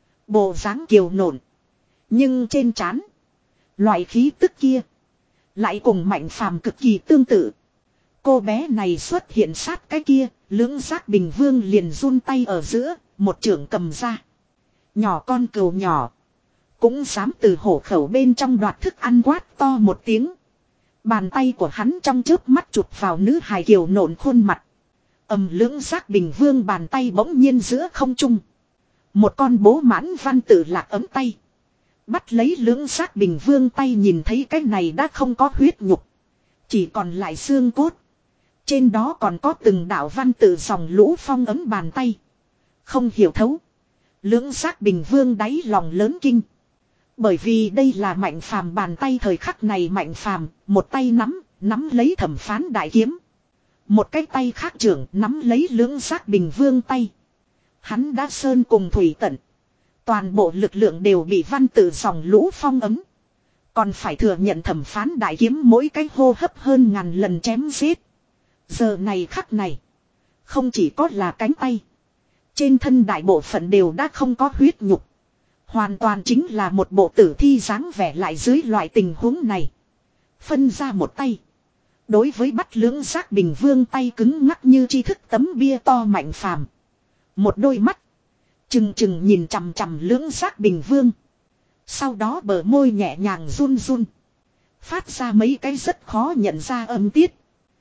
Bộ dáng kiều nộn. Nhưng trên trán. Loại khí tức kia. Lại cùng mạnh phàm cực kỳ tương tự. Cô bé này xuất hiện sát cái kia. Lưỡng giác bình vương liền run tay ở giữa. Một trưởng cầm ra. Nhỏ con cừu nhỏ. Cũng dám từ hổ khẩu bên trong đoạt thức ăn quát to một tiếng. Bàn tay của hắn trong chớp mắt chụp vào nữ hài kiều nộn khuôn mặt. Ầm lưỡng giác bình vương bàn tay bỗng nhiên giữa không trung. Một con bố mãn văn tự lạc ấm tay. Bắt lấy lưỡng giác bình vương tay nhìn thấy cái này đã không có huyết nhục. Chỉ còn lại xương cốt. Trên đó còn có từng đạo văn tự dòng lũ phong ấm bàn tay. Không hiểu thấu. Lưỡng giác bình vương đáy lòng lớn kinh. Bởi vì đây là mạnh phàm bàn tay thời khắc này mạnh phàm. Một tay nắm, nắm lấy thẩm phán đại kiếm. Một cái tay khác trưởng nắm lấy lưỡng giác bình vương tay. Hắn đã sơn cùng thủy tận. Toàn bộ lực lượng đều bị văn tự dòng lũ phong ấm. Còn phải thừa nhận thẩm phán đại kiếm mỗi cái hô hấp hơn ngàn lần chém giết. Giờ này khắc này. Không chỉ có là cánh tay. Trên thân đại bộ phận đều đã không có huyết nhục. Hoàn toàn chính là một bộ tử thi dáng vẻ lại dưới loại tình huống này. Phân ra một tay. Đối với bắt lưỡng giác bình vương tay cứng ngắc như tri thức tấm bia to mạnh phàm. Một đôi mắt. Chừng chừng nhìn chằm chằm lưỡng giác bình vương. Sau đó bờ môi nhẹ nhàng run run. Phát ra mấy cái rất khó nhận ra âm tiết.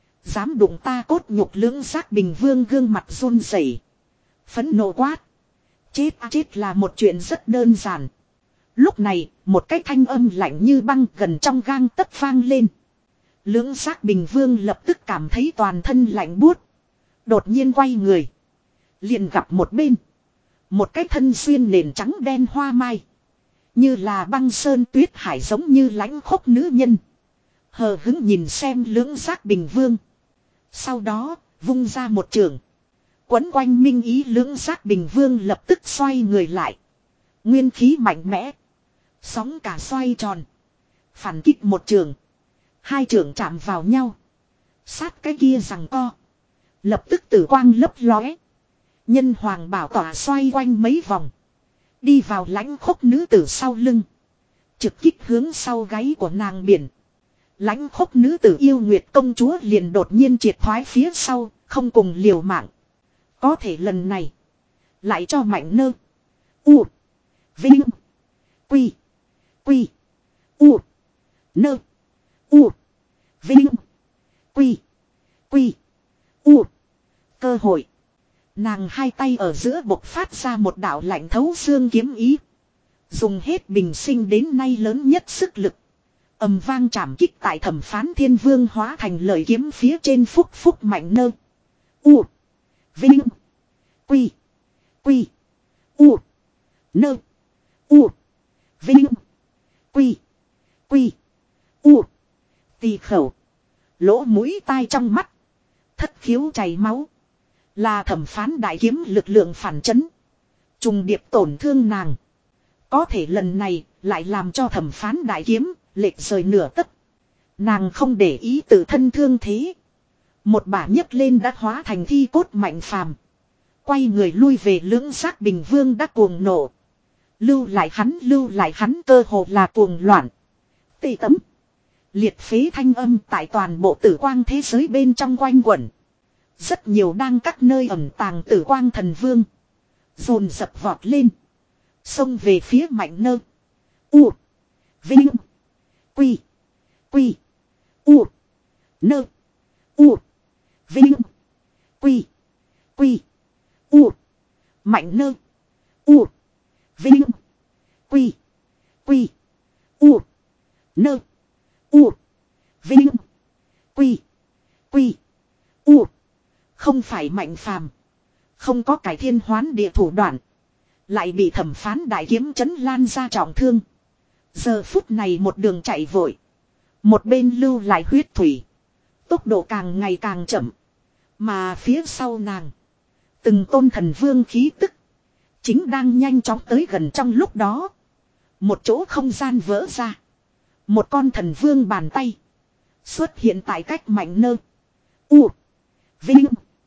Dám đụng ta cốt nhục lưỡng giác bình vương gương mặt run rẩy. Phẫn nộ quát. Chết à chết là một chuyện rất đơn giản. Lúc này, một cái thanh âm lạnh như băng gần trong gang tấc vang lên. Lưỡng giác bình vương lập tức cảm thấy toàn thân lạnh buốt. Đột nhiên quay người. Liền gặp một bên. Một cái thân xuyên nền trắng đen hoa mai. Như là băng sơn tuyết hải giống như lãnh khốc nữ nhân. Hờ hứng nhìn xem lưỡng giác bình vương. Sau đó, vung ra một trường. Quấn quanh minh ý lưỡng giác bình vương lập tức xoay người lại. Nguyên khí mạnh mẽ. Sóng cả xoay tròn. Phản kích một trường. Hai trường chạm vào nhau. Sát cái kia giằng co. Lập tức tử quang lấp lóe. Nhân hoàng bảo tỏa xoay quanh mấy vòng. Đi vào lãnh khốc nữ tử sau lưng. Trực kích hướng sau gáy của nàng biển. Lãnh khốc nữ tử yêu nguyệt công chúa liền đột nhiên triệt thoái phía sau. Không cùng liều mạng. Có thể lần này. Lại cho mạnh nơ. U. Vinh. Quy. Quy. U. Nơ. U. Vinh. Quy. Quy. U. Cơ hội. Nàng hai tay ở giữa bộc phát ra một đạo lạnh thấu xương kiếm ý. Dùng hết bình sinh đến nay lớn nhất sức lực. Ầm vang chạm kích tại thẩm phán thiên vương hóa thành lợi kiếm phía trên phúc phúc mạnh nơ. U. Vinh. Quy. Quy. U. Nơ. U. Vinh. Quy. Quy. U. Tỳ khẩu. Lỗ mũi tai trong mắt. Thất khiếu chảy máu. Là thẩm phán đại kiếm lực lượng phản chấn. Trùng điệp tổn thương nàng. Có thể lần này lại làm cho thẩm phán đại kiếm lệch rời nửa tấc. Nàng không để ý tự thân thương thế. Một bả nhấc lên đã hóa thành thi cốt mạnh phàm. Quay người lui về lưỡng giác bình vương đã cuồng nộ. Lưu lại hắn lưu lại hắn cơ hồ là cuồng loạn. Tê tấm. Liệt phế thanh âm tại toàn bộ tử quang thế giới bên trong quanh quẩn. Rất nhiều đang các nơi ẩn tàng tử quang thần vương. Dồn dập vọt lên. Xông về phía mạnh nơ. U. Vinh. Quy. Quy. U. Nơ. U. Vinh. Quy. Quy. U. Mạnh nơ. U. Vinh. Quy. Quy. U. Nơ. U. Vinh. Quy. Quy. U. Không phải mạnh phàm. Không có cải thiên hoán địa thủ đoạn. Lại bị thẩm phán đại kiếm chấn lan ra trọng thương. Giờ phút này một đường chạy vội. Một bên lưu lại huyết thủy. Tốc độ càng ngày càng chậm. Mà phía sau nàng. Từng tôn thần vương khí tức. Chính đang nhanh chóng tới gần trong lúc đó. Một chỗ không gian vỡ ra. Một con thần vương bàn tay. Xuất hiện tại cách mạnh nơ. U. Vinh.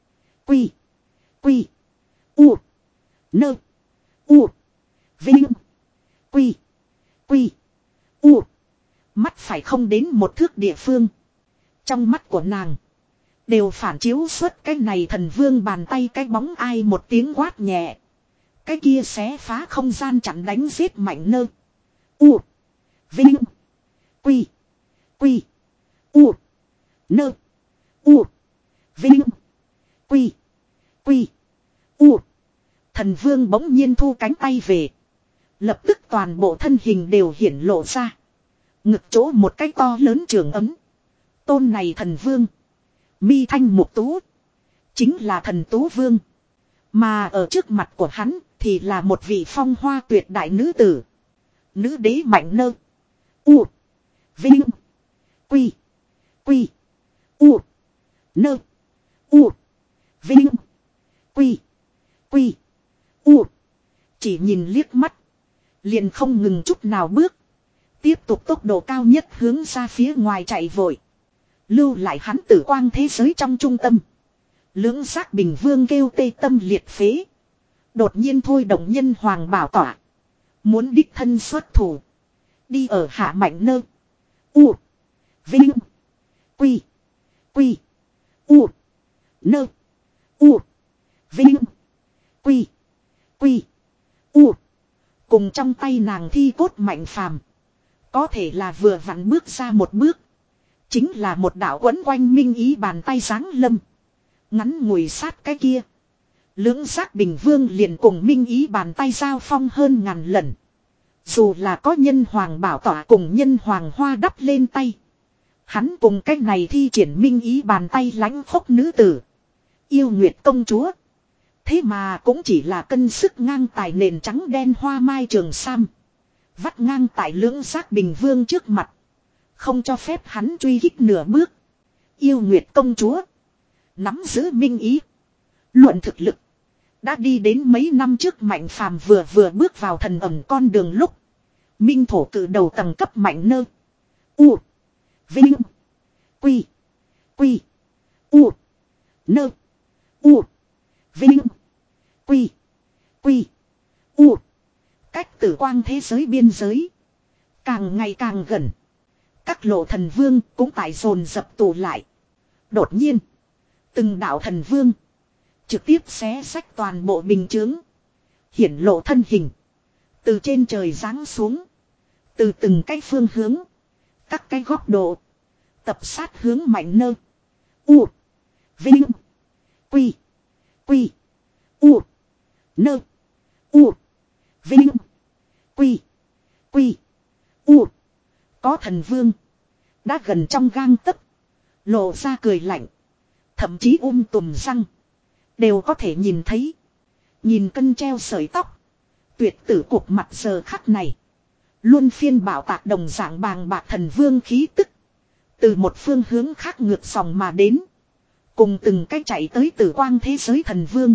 Quy. Quy. U. Nơ. U. Vinh. Quy. Quy. U. Mắt phải không đến một thước địa phương. Trong mắt của nàng. Đều phản chiếu suốt cái này thần vương bàn tay cái bóng ai một tiếng quát nhẹ. Cái kia xé phá không gian chặn đánh giết mạnh nơ. U. Vinh. Quy. Quy. U. Nơ. U. Vinh. Quy. Quy. U. Thần vương bỗng nhiên thu cánh tay về. Lập tức toàn bộ thân hình đều hiển lộ ra. Ngực chỗ một cái to lớn trường ấm. Tôn này thần vương. Mi thanh mục tú. Chính là thần tú vương. Mà ở trước mặt của hắn thì là một vị phong hoa tuyệt đại nữ tử. Nữ đế mạnh nơ. U. Vinh. Quy. Quy. U. Nơ. U. Vinh. Quy. Quy. U. Chỉ nhìn liếc mắt. Liền không ngừng chút nào bước. Tiếp tục tốc độ cao nhất hướng ra phía ngoài chạy vội. Lưu lại hắn tử quang thế giới trong trung tâm. Lưỡng giác bình vương kêu tê tâm liệt phế. Đột nhiên thôi động nhân hoàng bảo tỏa. Muốn đích thân xuất thủ. Đi ở hạ mạnh nơ. U. Vinh. Quy. Quy. U. Nơ. U. Vinh. Quy. Quy. U. Cùng trong tay nàng thi cốt mạnh phàm. Có thể là vừa vặn bước ra một bước. Chính là một đạo quấn quanh minh ý bàn tay giáng lâm. Ngắn ngủi sát cái kia. Lưỡng giác bình vương liền cùng minh ý bàn tay giao phong hơn ngàn lần. Dù là có nhân hoàng bảo tỏa cùng nhân hoàng hoa đắp lên tay. Hắn cùng cái này thi triển minh ý bàn tay lánh khốc nữ tử. Yêu Nguyệt công chúa. Thế mà cũng chỉ là cân sức ngang tài nền trắng đen hoa mai trường sam. Vắt ngang tại lưỡng giác bình vương trước mặt. Không cho phép hắn truy kích nửa bước. Yêu Nguyệt công chúa. Nắm giữ minh ý. Luận thực lực. Đã đi đến mấy năm trước mạnh phàm vừa vừa bước vào thần ẩm con đường lúc. Minh thổ cử đầu tầng cấp mạnh nơ. U. Vinh. Quy. Quy. U. Nơ. U. Vinh. Quy. Quy. U. Cách tử quang thế giới biên giới. Càng ngày càng gần. Các lộ thần vương cũng tại dồn dập tụ lại. Đột nhiên. Từng đạo thần vương. Trực tiếp xé sách toàn bộ bình chướng. Hiển lộ thân hình. Từ trên trời giáng xuống. Từ từng cái phương hướng. Các cái góc độ. Tập sát hướng mạnh nơ. U. Vinh. Quy. Quy. U. Nơ. U. Vinh. Quy. Quy. U. Có thần vương. đã gần trong gang tấc, lộ ra cười lạnh. Thậm chí um tùm răng đều có thể nhìn thấy. Nhìn cân treo sợi tóc, tuyệt tử cục mặt giờ khắc này luôn phiên bảo tạc đồng dạng bàng bạc thần vương khí tức. Từ một phương hướng khác ngược dòng mà đến. Cùng từng cách chạy tới tử quang thế giới thần vương.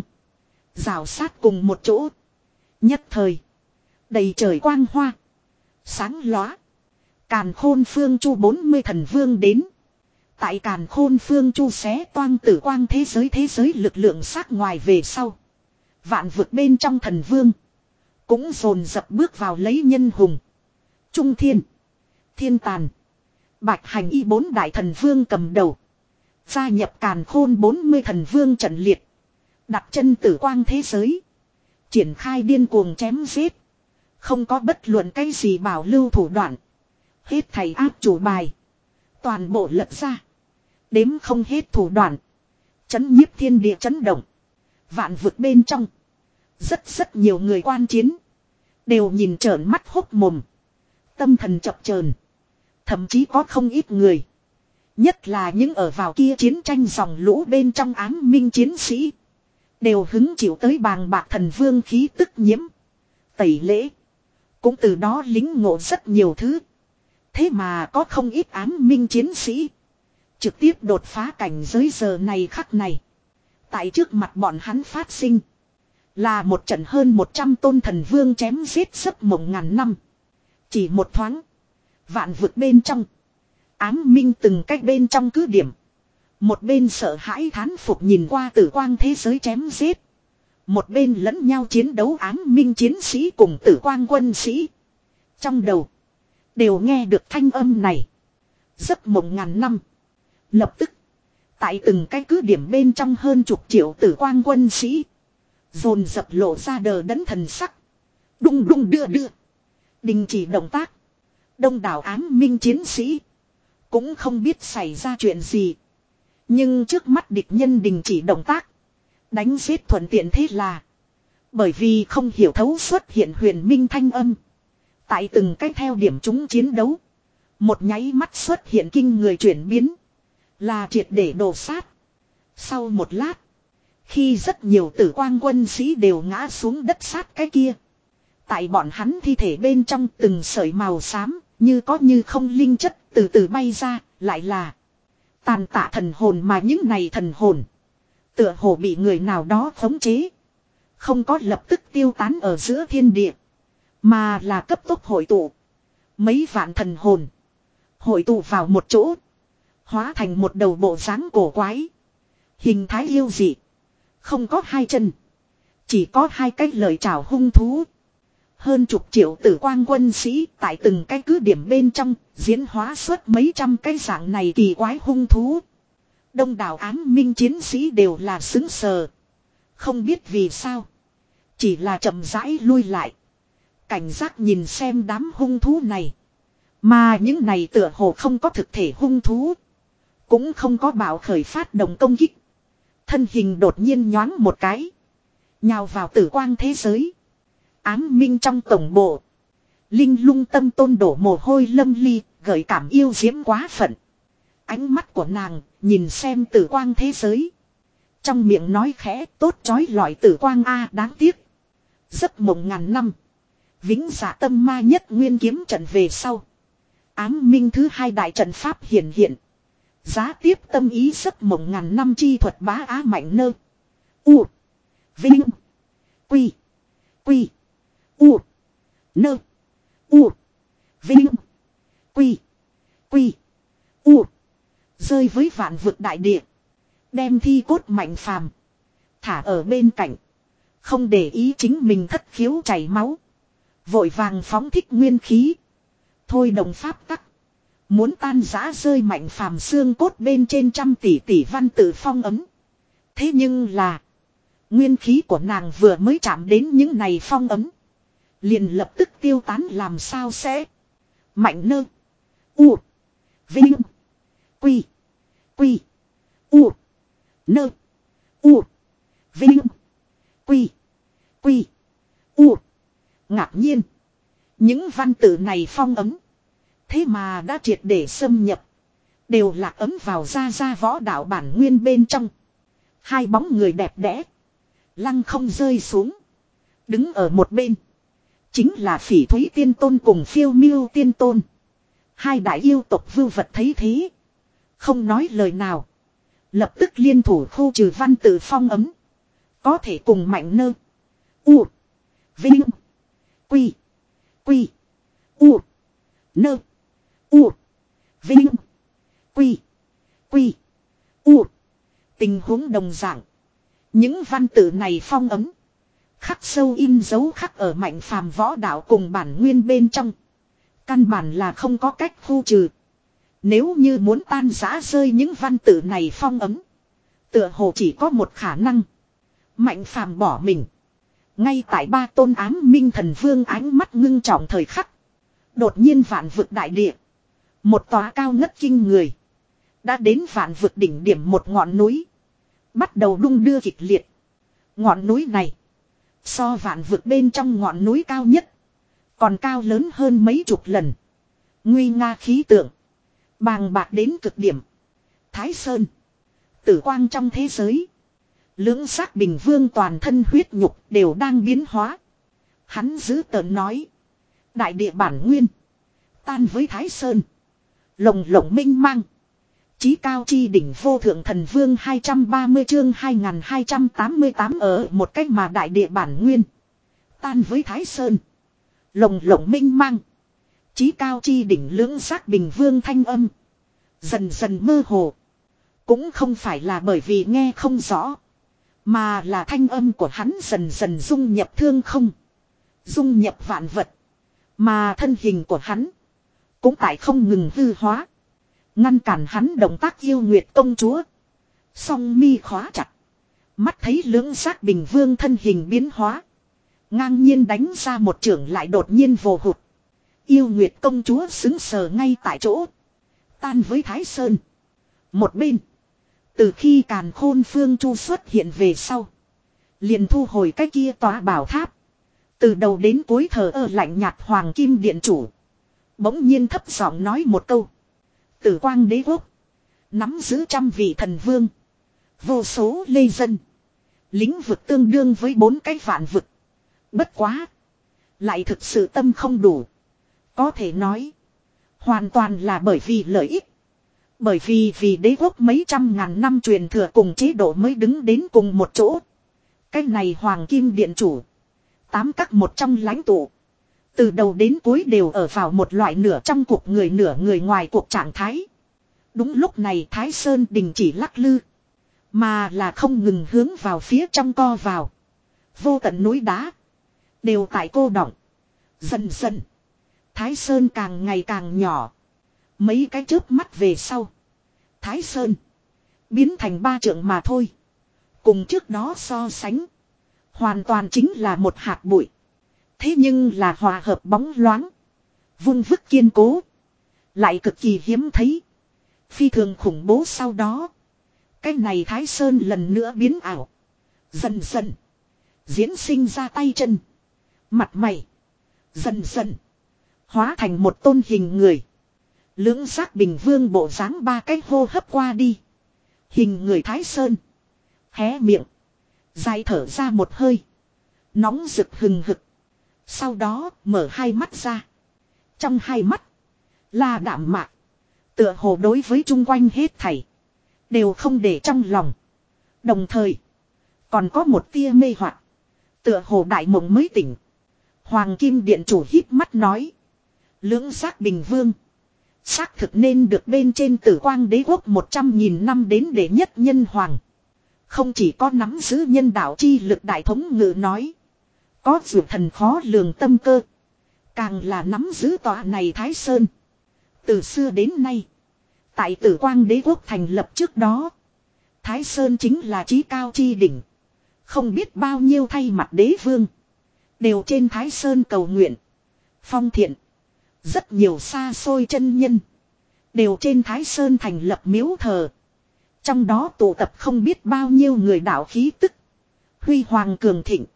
Rào sát cùng một chỗ. Nhất thời. Đầy trời quang hoa. Sáng lóa. Càn khôn phương chu bốn mươi thần vương đến. Tại càn khôn phương chu xé toang tử quang thế giới thế giới lực lượng sát ngoài về sau. Vạn vực bên trong thần vương. Cũng dồn dập bước vào lấy nhân hùng. Trung thiên. Thiên tàn. Bạch hành y bốn đại thần vương cầm đầu. Gia nhập càn khôn bốn mươi thần vương trận liệt. Đặt chân tử quang thế giới. Triển khai điên cuồng chém giết. Không có bất luận cái gì bảo lưu thủ đoạn. Hết thầy áp chủ bài. Toàn bộ lật ra. Đếm không hết thủ đoạn. Chấn nhiếp thiên địa chấn động. Vạn vực bên trong. Rất rất nhiều người quan chiến. Đều nhìn trợn mắt hốc mồm. Tâm thần chập chờn. Thậm chí có không ít người. Nhất là những ở vào kia chiến tranh dòng lũ bên trong ám minh chiến sĩ. Đều hứng chịu tới bàng bạc thần vương khí tức nhiễm. Tẩy lễ. Cũng từ đó lính ngộ rất nhiều thứ. Thế mà có không ít ám minh chiến sĩ. Trực tiếp đột phá cảnh giới giờ này khắc này. Tại trước mặt bọn hắn phát sinh. Là một trận hơn một trăm tôn thần vương chém giết giấc mộng ngàn năm. Chỉ một thoáng. Vạn vực bên trong. Ám minh từng cách bên trong cứ điểm. Một bên sợ hãi thán phục nhìn qua tử quang thế giới chém giết. Một bên lẫn nhau chiến đấu ám minh chiến sĩ cùng tử quang quân sĩ. Trong đầu. Đều nghe được thanh âm này. Giấc mộng ngàn năm. Lập tức. Tại từng cái cứ điểm bên trong hơn chục triệu tử quang quân sĩ. Dồn dập lộ ra đờ đẫn thần sắc. Đung đung đưa đưa. Đình chỉ động tác. Đông đảo ám minh chiến sĩ. Cũng không biết xảy ra chuyện gì. Nhưng trước mắt địch nhân đình chỉ động tác. Đánh giết thuận tiện thế là. Bởi vì không hiểu thấu xuất hiện huyền minh thanh âm. Tại từng cách theo điểm chúng chiến đấu. Một nháy mắt xuất hiện kinh người chuyển biến. Là triệt để đổ sát. Sau một lát. Khi rất nhiều tử quang quân sĩ đều ngã xuống đất sát cái kia. Tại bọn hắn thi thể bên trong từng sợi màu xám. Như có như không linh chất từ từ bay ra. Lại là tàn tạ thần hồn mà những này thần hồn. Tựa hồ bị người nào đó khống chế. Không có lập tức tiêu tán ở giữa thiên địa. Mà là cấp tốc hội tụ. Mấy vạn thần hồn. Hội tụ vào một chỗ. Hóa thành một đầu bộ dáng cổ quái. Hình thái yêu dị. Không có hai chân. Chỉ có hai cái lời chào hung thú. Hơn chục triệu tử quang quân sĩ tại từng cái cứ điểm bên trong diễn hóa suốt mấy trăm cái dạng này kỳ quái hung thú. Đông đảo ám minh chiến sĩ đều là xứng sờ. Không biết vì sao. Chỉ là chậm rãi lui lại. Cảnh giác nhìn xem đám hung thú này. Mà những này tựa hồ không có thực thể hung thú. Cũng không có bảo khởi phát động công kích. Thân hình đột nhiên nhoáng một cái. Nhào vào tử quang thế giới. Ám minh trong tổng bộ. Linh lung tâm tôn đổ mồ hôi lâm ly. Gợi cảm yêu diễm quá phận. Ánh mắt của nàng nhìn xem tử quang thế giới. Trong miệng nói khẽ tốt chói lọi tử quang a đáng tiếc. Giấc mộng ngàn năm. Vĩnh dạ tâm ma nhất nguyên kiếm trận về sau. Ám minh thứ hai đại trận pháp hiển hiện. Giá tiếp tâm ý giấc mộng ngàn năm chi thuật bá á mạnh nơ. U. Vinh. Quy. Quy. U. Nơ. U. Vinh. Quy. Quy. U. Rơi với vạn vực đại địa. Đem thi cốt mạnh phàm. Thả ở bên cạnh. Không để ý chính mình thất khiếu chảy máu. Vội vàng phóng thích nguyên khí. Thôi đồng pháp tắc. Muốn tan rã rơi mạnh phàm xương cốt bên trên trăm tỷ tỷ văn tự phong ấm. Thế nhưng là. Nguyên khí của nàng vừa mới chạm đến những này phong ấm. Liền lập tức tiêu tán làm sao sẽ. Mạnh nơ. U. Vinh. Quy. Quy. U. Nơ. U. Vinh. Quy. Quy. U. Ngạc nhiên. Những văn tự này phong ấm. Thế mà đã triệt để xâm nhập. Đều lạc ấm vào ra ra võ đạo bản nguyên bên trong. Hai bóng người đẹp đẽ. Lăng không rơi xuống. Đứng ở một bên. Chính là Phỉ Thúy Tiên Tôn cùng Phiêu Miêu Tiên Tôn. Hai đại yêu tộc vưu vật thấy thế. Không nói lời nào. Lập tức liên thủ khu trừ văn tự phong ấm. Có thể cùng mạnh nơ. U. Vinh. Quy. Quy. U. Nơ. U. Vinh. Quy. Quy. U. Tình huống đồng dạng. Những văn tự này phong ấm. Khắc sâu in dấu khắc ở mạnh phàm võ đạo cùng bản nguyên bên trong. Căn bản là không có cách khu trừ. Nếu như muốn tan rã rơi những văn tự này phong ấm. Tựa hồ chỉ có một khả năng. Mạnh phàm bỏ mình. Ngay tại ba tôn ám minh thần vương ánh mắt ngưng trọng thời khắc. Đột nhiên vạn vực đại địa. Một tòa cao ngất kinh người. Đã đến vạn vực đỉnh điểm một ngọn núi. Bắt đầu đung đưa kịch liệt. Ngọn núi này. So vạn vực bên trong ngọn núi cao nhất. Còn cao lớn hơn mấy chục lần. Nguy nga khí tượng. Bàng bạc đến cực điểm. Thái Sơn. Tử quang trong thế giới. Lưỡng xác bình vương toàn thân huyết nhục đều đang biến hóa. Hắn giữ tợn nói. Đại địa bản nguyên. Tan với Thái Sơn. Lồng lộng minh mang. Chí cao chi đỉnh vô thượng thần vương hai trăm ba mươi chương hai nghìn hai trăm tám mươi tám ở một cách mà đại địa bản nguyên. Tan với Thái Sơn. Lồng lộng minh mang. Chí cao chi đỉnh lưỡng giác bình vương thanh âm. Dần dần mơ hồ. Cũng không phải là bởi vì nghe không rõ. Mà là thanh âm của hắn dần dần dung nhập thương không. Dung nhập vạn vật. Mà thân hình của hắn. Cũng tại không ngừng hư hóa. Ngăn cản hắn động tác yêu nguyệt công chúa. Song mi khóa chặt. Mắt thấy lưỡng giác bình vương thân hình biến hóa. Ngang nhiên đánh ra một trưởng lại đột nhiên vồ hụt. Yêu nguyệt công chúa xứng sờ ngay tại chỗ. Tan với Thái Sơn. Một bên. Từ khi càn khôn phương chu xuất hiện về sau. Liền thu hồi cái kia tòa bảo tháp. Từ đầu đến cuối thờ ơ lạnh nhạt hoàng kim điện chủ. Bỗng nhiên thấp giọng nói một câu. Tử quang đế quốc. Nắm giữ trăm vị thần vương. Vô số lê dân. Lĩnh vực tương đương với bốn cái vạn vực. Bất quá. Lại thực sự tâm không đủ. Có thể nói. Hoàn toàn là bởi vì lợi ích. Bởi vì vì đế quốc mấy trăm ngàn năm truyền thừa cùng chế độ mới đứng đến cùng một chỗ. Cái này hoàng kim điện chủ. Tám các một trong lãnh tụ. Từ đầu đến cuối đều ở vào một loại nửa trong cuộc người nửa người ngoài cuộc trạng thái. Đúng lúc này Thái Sơn đình chỉ lắc lư. Mà là không ngừng hướng vào phía trong co vào. Vô tận núi đá. Đều tại cô đọng. Dần dần. Thái Sơn càng ngày càng nhỏ. Mấy cái chớp mắt về sau. Thái Sơn. Biến thành ba trượng mà thôi. Cùng trước đó so sánh. Hoàn toàn chính là một hạt bụi. Thế nhưng là hòa hợp bóng loáng. Vung vức kiên cố. Lại cực kỳ hiếm thấy. Phi thường khủng bố sau đó. Cái này Thái Sơn lần nữa biến ảo. Dần dần. Diễn sinh ra tay chân. Mặt mày. Dần dần. Hóa thành một tôn hình người. Lưỡng giác bình vương bộ dáng ba cái hô hấp qua đi. Hình người Thái Sơn. Hé miệng. Dài thở ra một hơi. Nóng rực hừng hực. Sau đó mở hai mắt ra. Trong hai mắt. Là đạm mạc. Tựa hồ đối với chung quanh hết thảy. Đều không để trong lòng. Đồng thời. Còn có một tia mê hoặc. Tựa hồ đại mộng mới tỉnh. Hoàng kim điện chủ híp mắt nói. Lưỡng giác bình vương. Xác thực nên được bên trên tử quang đế quốc một trăm nghìn năm đến để nhất nhân hoàng. Không chỉ có nắm giữ nhân đạo chi lực đại thống ngự nói. Có dù thần khó lường tâm cơ. Càng là nắm giữ tòa này Thái Sơn. Từ xưa đến nay. Tại tử quang đế quốc thành lập trước đó. Thái Sơn chính là chí cao chi đỉnh. Không biết bao nhiêu thay mặt đế vương. Đều trên Thái Sơn cầu nguyện. Phong thiện. Rất nhiều xa xôi chân nhân. Đều trên Thái Sơn thành lập miếu thờ. Trong đó tụ tập không biết bao nhiêu người đạo khí tức. Huy hoàng cường thịnh.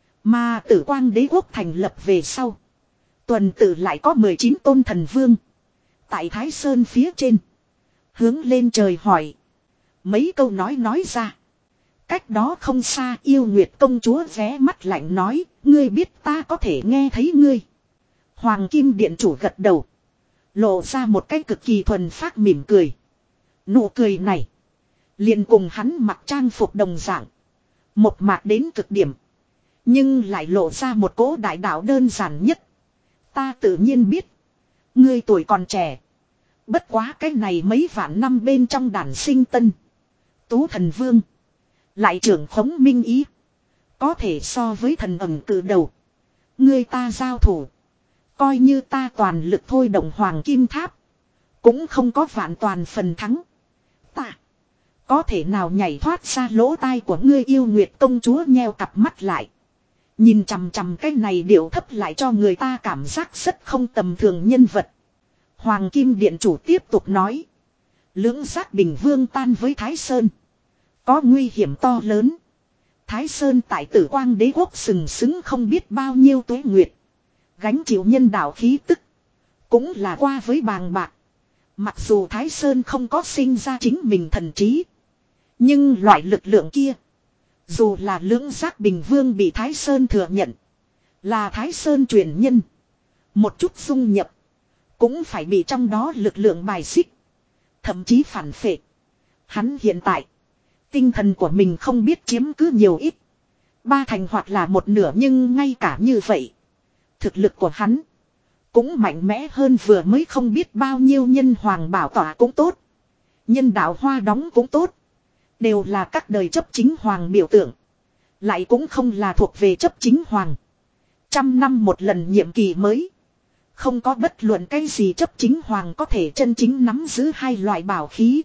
Mà tử quang đế quốc thành lập về sau. Tuần tự lại có mười chín tôn thần vương. Tại Thái Sơn phía trên. Hướng lên trời hỏi. Mấy câu nói nói ra. Cách đó không xa yêu nguyệt công chúa ghé mắt lạnh nói. Ngươi biết ta có thể nghe thấy ngươi. Hoàng kim điện chủ gật đầu. Lộ ra một cái cực kỳ thuần phác mỉm cười. Nụ cười này. Liền cùng hắn mặc trang phục đồng dạng. Một mạc đến cực điểm. Nhưng lại lộ ra một cỗ đại đạo đơn giản nhất. Ta tự nhiên biết. Ngươi tuổi còn trẻ. Bất quá cái này mấy vạn năm bên trong đàn sinh tân. Tú thần vương. Lại trưởng khống minh ý. Có thể so với thần ẩm từ đầu. Ngươi ta giao thủ. Coi như ta toàn lực thôi động hoàng kim tháp. Cũng không có vạn toàn phần thắng. Ta. Có thể nào nhảy thoát ra lỗ tai của ngươi yêu nguyệt công chúa nheo cặp mắt lại. Nhìn chằm chằm cái này điệu thấp lại cho người ta cảm giác rất không tầm thường nhân vật. Hoàng kim điện chủ tiếp tục nói. Lưỡng giác bình vương tan với Thái Sơn. Có nguy hiểm to lớn. Thái Sơn tại tử quang đế quốc sừng sững không biết bao nhiêu tuế nguyệt. Gánh chịu nhân đạo khí tức. Cũng là qua với bàng bạc. Mặc dù Thái Sơn không có sinh ra chính mình thần trí. Nhưng loại lực lượng kia. Dù là lưỡng giác bình vương bị Thái Sơn thừa nhận. Là Thái Sơn truyền nhân. Một chút dung nhập. Cũng phải bị trong đó lực lượng bài xích. Thậm chí phản phệ. Hắn hiện tại. Tinh thần của mình không biết chiếm cứ nhiều ít. Ba thành hoặc là một nửa nhưng ngay cả như vậy. Thực lực của hắn. Cũng mạnh mẽ hơn vừa mới không biết bao nhiêu nhân hoàng bảo tỏa cũng tốt. Nhân đạo hoa đóng cũng tốt. Đều là các đời chấp chính hoàng biểu tượng. Lại cũng không là thuộc về chấp chính hoàng. Trăm năm một lần nhiệm kỳ mới. Không có bất luận cái gì chấp chính hoàng có thể chân chính nắm giữ hai loại bảo khí.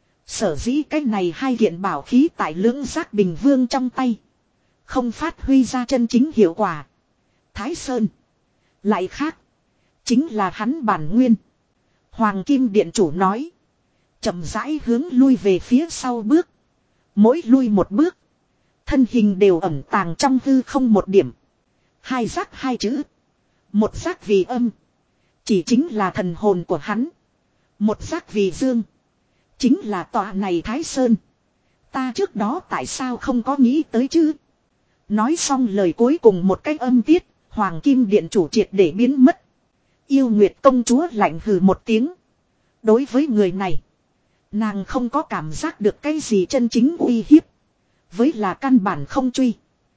Sở dĩ cái này hai kiện bảo khí tại lưỡng giác bình vương trong tay. Không phát huy ra chân chính hiệu quả. Thái Sơn. Lại khác. Chính là hắn bản nguyên. Hoàng kim điện chủ nói. Chậm rãi hướng lui về phía sau bước. Mỗi lui một bước. Thân hình đều ẩn tàng trong hư không một điểm. Hai giác hai chữ. Một giác vì âm. Chỉ chính là thần hồn của hắn. Một giác vì dương. Chính là tọa này Thái Sơn. Ta trước đó tại sao không có nghĩ tới chứ? Nói xong lời cuối cùng một cái âm tiết. Hoàng kim điện chủ triệt để biến mất. Yêu nguyệt công chúa lạnh hừ một tiếng. Đối với người này. Nàng không có cảm giác được cái gì chân chính uy hiếp. Với là căn bản không truy.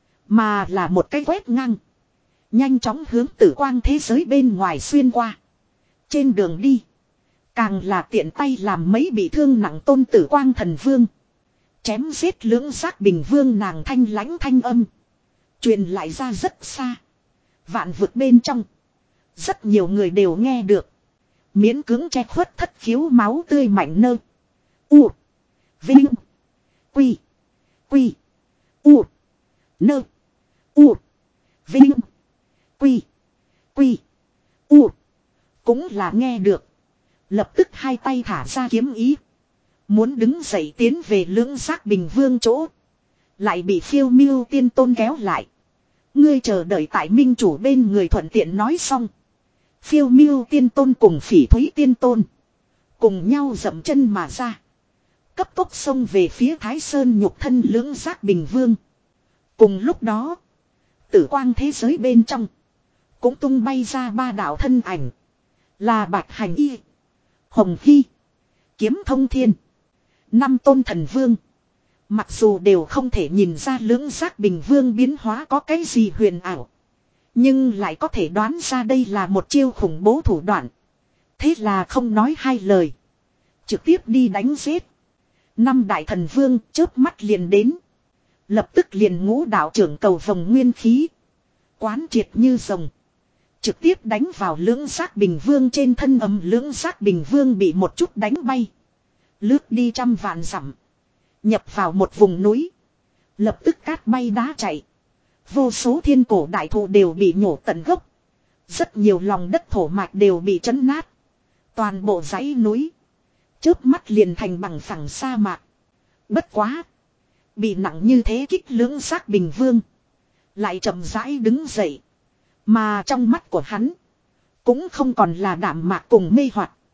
Mà là một cái quét ngang. Nhanh chóng hướng tử quang thế giới bên ngoài xuyên qua. Trên đường đi. Càng là tiện tay làm mấy bị thương nặng tôn tử quang thần vương. Chém giết lưỡng giác bình vương nàng thanh lãnh thanh âm. Truyền lại ra rất xa. Vạn vực bên trong. Rất nhiều người đều nghe được. Miễn cưỡng che khuất thất khiếu máu tươi mạnh nơ. U. Vinh. Quy. Quy. U. Nơ. U. Vinh. Quy. Quy. U. Cũng là nghe được. Lập tức hai tay thả ra kiếm ý. Muốn đứng dậy tiến về lưỡng giác bình vương chỗ. Lại bị phiêu miêu tiên tôn kéo lại. Ngươi chờ đợi tại minh chủ bên người thuận tiện nói xong. Phiêu miêu tiên tôn cùng phỉ thúy tiên tôn. Cùng nhau dậm chân mà ra. Cấp tốc xông về phía Thái Sơn nhục thân lưỡng giác bình vương. Cùng lúc đó. Tử quang thế giới bên trong. Cũng tung bay ra ba đạo thân ảnh. Là Bạch Hành Y. Hồng Hy. Kiếm Thông Thiên. Năm tôn thần vương. Mặc dù đều không thể nhìn ra lưỡng giác bình vương biến hóa có cái gì huyền ảo. Nhưng lại có thể đoán ra đây là một chiêu khủng bố thủ đoạn. Thế là không nói hai lời. Trực tiếp đi đánh giết. Năm đại thần vương chớp mắt liền đến. Lập tức liền ngũ đạo trưởng cầu vòng nguyên khí. Quán triệt như rồng. Trực tiếp đánh vào lưỡng giác bình vương trên thân ấm lưỡng giác bình vương bị một chút đánh bay. Lướt đi trăm vạn dặm. Nhập vào một vùng núi. Lập tức cát bay đá chạy. Vô số thiên cổ đại thụ đều bị nhổ tận gốc. Rất nhiều lòng đất thổ mạch đều bị trấn nát. Toàn bộ dãy núi. Chớp mắt liền thành bằng phẳng sa mạc. Bất quá. Bị nặng như thế kích lưỡng giác bình vương. Lại chậm rãi đứng dậy. Mà trong mắt của hắn. Cũng không còn là đạm mạc cùng mê hoặc.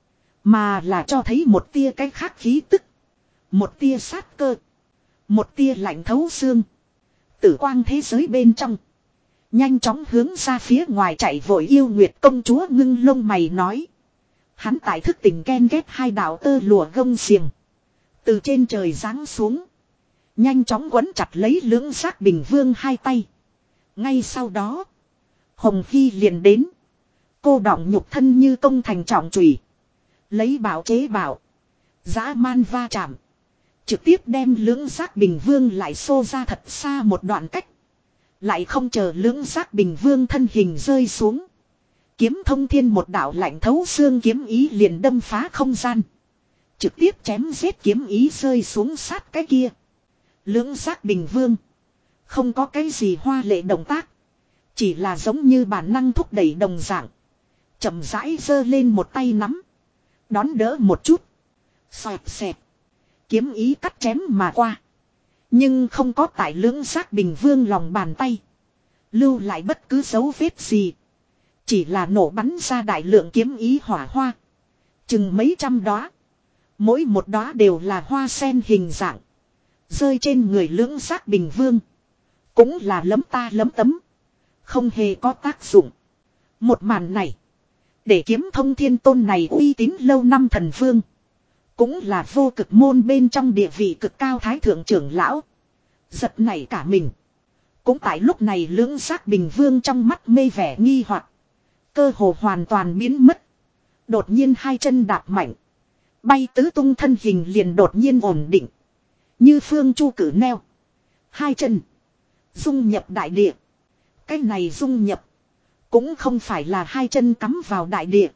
Mà là cho thấy một tia cái khác khí tức. Một tia sát cơ. Một tia lạnh thấu xương. Tử quang thế giới bên trong. Nhanh chóng hướng ra phía ngoài chạy vội yêu nguyệt công chúa ngưng lông mày nói. Hắn tại thức tỉnh ken ghét hai đạo tơ lụa gông xiềng. Từ trên trời giáng xuống. Nhanh chóng quấn chặt lấy lưỡng giác bình vương hai tay. Ngay sau đó. Hồng Hy liền đến. Cô đọng nhục thân như công thành trọng chùy. Lấy bảo chế bảo. Dã man va chạm. Trực tiếp đem lưỡng giác bình vương lại xô ra thật xa một đoạn cách. Lại không chờ lưỡng giác bình vương thân hình rơi xuống. Kiếm thông thiên một đạo lạnh thấu xương kiếm ý liền đâm phá không gian. Trực tiếp chém giết kiếm ý rơi xuống sát cái kia. Lưỡng giác bình vương. Không có cái gì hoa lệ động tác. Chỉ là giống như bản năng thúc đẩy đồng dạng. Chậm rãi giơ lên một tay nắm. Đón đỡ một chút. Xoẹt xẹt. Kiếm ý cắt chém mà qua. Nhưng không có tại lưỡng giác bình vương lòng bàn tay. Lưu lại bất cứ dấu vết gì. Chỉ là nổ bắn ra đại lượng kiếm ý hỏa hoa. Chừng mấy trăm đóa. Mỗi một đóa đều là hoa sen hình dạng. Rơi trên người lưỡng giác bình vương. Cũng là lấm ta lấm tấm. Không hề có tác dụng. Một màn này. Để kiếm thông thiên tôn này uy tín lâu năm thần vương. Cũng là vô cực môn bên trong địa vị cực cao thái thượng trưởng lão. Giật nảy cả mình. Cũng tại lúc này lưỡng giác bình vương trong mắt mê vẻ nghi hoặc. Cơ hồ hoàn toàn biến mất. Đột nhiên hai chân đạp mạnh. Bay tứ tung thân hình liền đột nhiên ổn định. Như phương chu cử neo. Hai chân. Dung nhập đại địa. Cái này dung nhập. Cũng không phải là hai chân cắm vào đại địa.